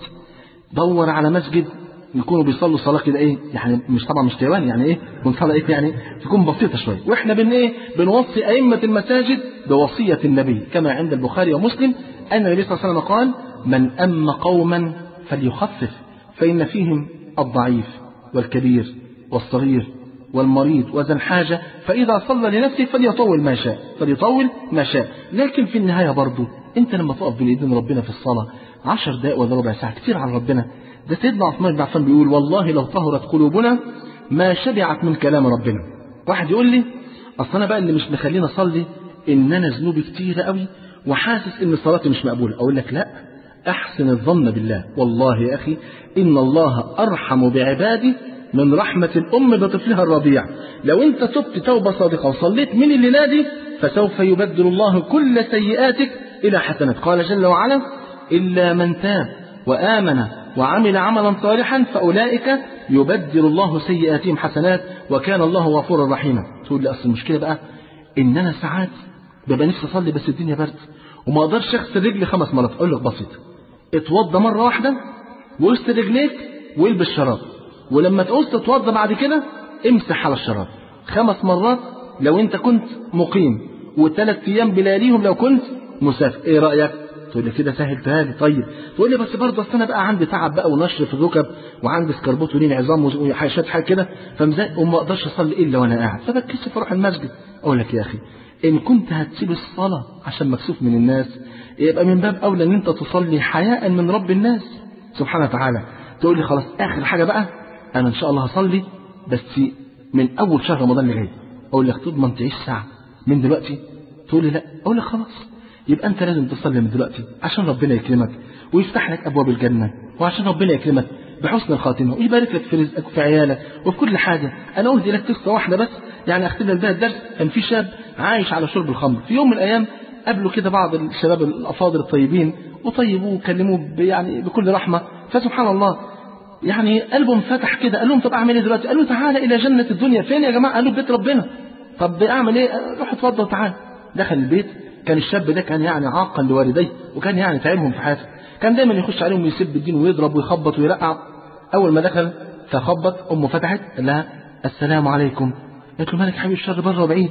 دور على مسجد يكونوا بيصلوا صلاه كده ايه يعني، مش طبعا مش تيوان يعني ايه، تكون صلاه ايه يعني تكون بسيطه شويه. واحنا بن ايه بنوصي ائمه المساجد بوصيه النبي كما عند البخاري ومسلم ان النبي صلى الله عليه وسلم قال: من أم قوما فليخفف فإن فيهم الضعيف والكبير والصغير والمريض وذا الحاجة، فإذا صلى لنفسه فليطول ما شاء فليطول ما شاء. لكن في النهاية برضو أنت لما تقف بين ايدين ربنا في الصلاة عشر دقائق ولا ربع ساعة كتير على ربنا. ده سيدنا عثمان بن عفان بيقول: والله لو طهرت قلوبنا ما شبعت من كلام ربنا. واحد يقول لي أصل أنا بقى اللي مش مخليني أصلي إن أنا ذنوبي كتير قوي وحاسس إن صلاتي مش مقبولة. أقول لك لا، أحسن الظن بالله. والله يا أخي إن الله أرحم بعباده من رحمة الأم بطفلها الرضيع. لو أنت تبت توبة صادقة وصليت من الليلة دي فسوف يبدل الله كل سيئاتك إلى حسنات. قال جل وعلا: إلا من تاب وآمن وعمل عملا صالحا فأولئك يبدل الله سيئاتهم حسنات وكان الله غفورا رحيما. تقول لي أصل المشكلة بقى إن أنا ساعات ببقى نفسي أصلي بس الدنيا برد وما أقدرش أغسل رجلي خمس مرات. أقول لك بسيط، اتوضى مرة واحدة واغسل رجليك والبس شراب، ولما تعوز تتوضى بعد كده امسح على الشراب خمس مرات لو انت كنت مقيم، وثلاث ايام بلاليهم لو كنت مسافر. ايه رأيك؟ تقول لي كده سهلتها لي. طيب تقول لي بس برضه اصل انا بقى عندي تعب بقى ونشر في الركب وعندي سكربوت ولين عظام وحاجات حاجه كده فمزاق وما اقدرش اصلي الا وانا قاعد فبتكسف اروح المسجد. اقول لك يا اخي ان كنت هتسيب الصلاه عشان مكسوف من الناس يبقى من باب اولى ان انت تصلي حياء من رب الناس سبحانه وتعالى. تقول لي خلاص اخر حاجه بقى انا ان شاء الله هصلي بس من اول شهر رمضان اللي جاي. اقول لك تضمن تعيش ساعه من دلوقتي؟ تقول لي لا. اقول لك خلاص يبقى انت لازم تصلي من دلوقتي عشان ربنا يكرمك ويفتح لك ابواب الجنه، وعشان ربنا يكرمك بحسن الخاتمه ويبارك لك في رزقك وفي عيالك وفي كل حاجه. انا اهدي لك قصه واحده بس يعني اختم لك بها الدرس. كان في شاب عايش على شرب الخمر. في يوم من الايام قابله كده بعض الشباب الافاضل الطيبين وطيبوه وكلموه يعني بكل رحمه. فسبحان الله يعني قلبه انفتح كده. قال لهم طب اعمل ايه دلوقتي؟ قالوا تعالى الى جنه الدنيا. فين يا جماعه؟ قالوا بيت ربنا. طب اعمل ايه؟ روح اتفضل وتعالى. دخل البيت. كان الشاب ده كان يعني عاقا لوالديه وكان يعني تعبهم في حياته. كان دايما يخش عليهم ويسب الدين ويضرب ويخبط ويرقع. اول ما دخل فخبط امه فتحت قال لها السلام عليكم. قالت له مالك حبيبي الشر بره وبعيد؟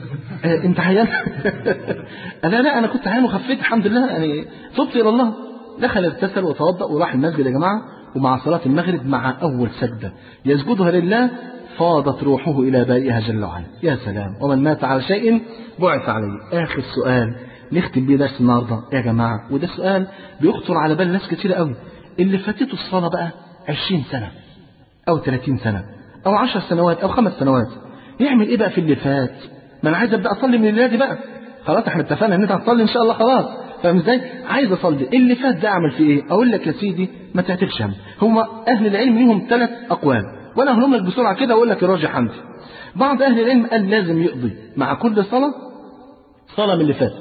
اه انت عيان؟ قال لا لا انا كنت عيان وخفيت الحمد لله يعني تبت الى الله. دخل اغتسل وتوضا وراح المسجد يا جماعه. ومع صلاه المغرب مع اول سجده يسجدها لله فاضت روحه الى بارئها جل وعلا. يا سلام. ومن مات على شيء بعث عليه. اخر سؤال نختم بيه درس النهارده يا جماعه، وده سؤال بيخطر على بال ناس كتير قوي. اللي فاتته الصلاه بقى عشرين سنه او ثلاثين سنه او عشر سنوات او خمس سنوات، يعمل ايه بقى في اللي فات؟ ما انا عايز ابدا اصلي من الليله دي بقى. خلاص احنا اتفقنا ان انت هتصلي ان شاء الله خلاص. فاهم ازاي؟ عايز اصلي. اللي فات ده اعمل فيه ايه؟ اقول لك يا سيدي ما تعتلش هم. هم اهل العلم ليهم ثلاث اقوال وانا هقولهم لك بسرعه كده واقول لك الراجح عندي. بعض اهل العلم قال لازم يقضي مع كل صلاه صلاه من اللي فات.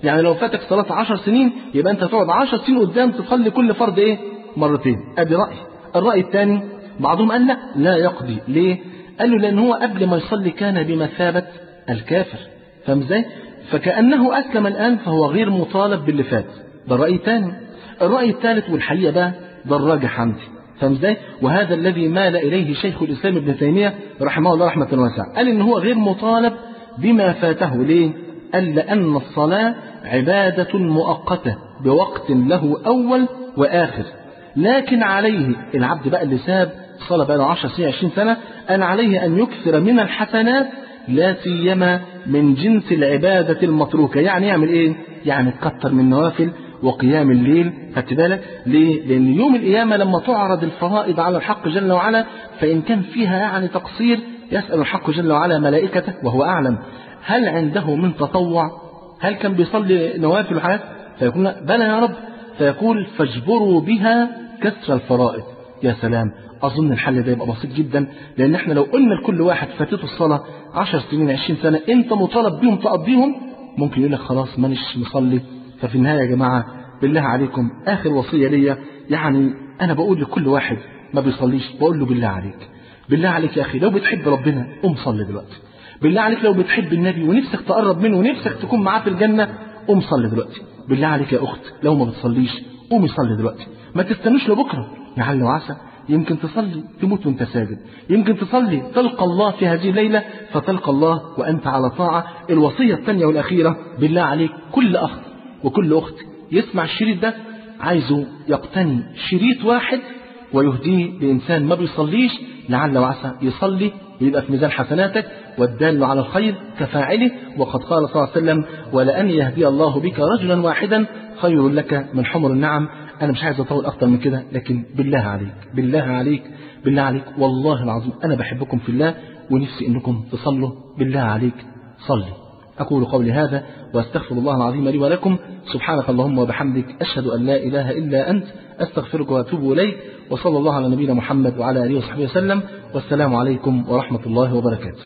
يعني لو فاتك صلاة عشر سنين يبقى أنت تقعد عشر سنين قدام تصلي كل فرض إيه؟ مرتين. أدي رأي. الرأي الثاني بعضهم قال لا لا يقضي. ليه؟ قالوا لأن هو قبل ما يصلي كان بمثابة الكافر، فاهم ازاي؟ فكأنه أسلم الآن فهو غير مطالب باللي فات. ده الرأي الثاني. الرأي الثالث والحقيقة بقى ده الراجح عندي، فاهم ازاي؟ وهذا الذي مال إليه شيخ الإسلام ابن تيمية رحمه الله رحمة واسعة، قال إن هو غير مطالب بما فاته. ليه؟ قال لأن الصلاة عبادة مؤقتة بوقت له أول وآخر، لكن عليه العبد بقى اللي ساب الصلاة بقى له عشر سنين عشرين سنة أن عليه أن يكثر من الحسنات لا سيما من جنس العبادة المتروكة. يعني يعمل إيه؟ يعني تكتر من نوافل وقيام الليل. خدت بالك؟ ليه؟ لأن يوم القيامة لما تعرض الفرائض على الحق جل وعلا فإن كان فيها يعني تقصير يسأل الحق جل وعلا ملائكته وهو أعلم هل عنده من تطوع؟ هل كان بيصلي نوافل وحاجات؟ فيقول بلى يا رب، فيقول فاجبروا بها كسر الفرائض. يا سلام، أظن الحل ده يبقى بسيط جدا، لأن احنا لو قلنا لكل واحد فاتته الصلاة عشر سنين عشرين سنة أنت مطالب بيهم تقضيهم، ممكن يقول لك خلاص مانيش مصلي. ففي النهاية يا جماعة بالله عليكم آخر وصية ليا، يعني أنا بقول لكل واحد ما بيصليش بقول له بالله عليك، بالله عليك يا أخي لو بتحب ربنا قوم صلي دلوقتي. بالله عليك لو بتحب النبي ونفسك تقرب منه ونفسك تكون معاه في الجنة قوم صلي دلوقتي. بالله عليك يا أخت لو ما بتصليش قومي صلي دلوقتي، ما تستنوش لبكرة، لعل وعسى يمكن تصلي تموت وانت ساجد، يمكن تصلي تلقى الله في هذه الليلة فتلقى الله وأنت على طاعة. الوصية الثانية والأخيرة بالله عليك كل أخ وكل أخت يسمع الشريط ده عايزه يقتني شريط واحد ويهديه لإنسان ما بيصليش لعل وعسى يصلي ويبقى في ميزان حسناتك، والدال على الخير كفاعله. وقد قال صلى الله عليه وسلم ولأن يهدي الله بك رجلا واحدا خير لك من حمر النعم. أنا مش عايز أطول أكتر من كده، لكن بالله عليك بالله عليك بالله عليك والله العظيم أنا بحبكم في الله ونفسي إنكم تصلوا. بالله عليك صلي. أقول قولي هذا وأستغفر الله العظيم لي ولكم. سبحانك اللهم وبحمدك أشهد أن لا إله إلا أنت أستغفرك وأتوب إليك. وصلى الله على نبينا محمد وعلى آله وصحبه وسلم، والسلام عليكم ورحمة الله وبركاته.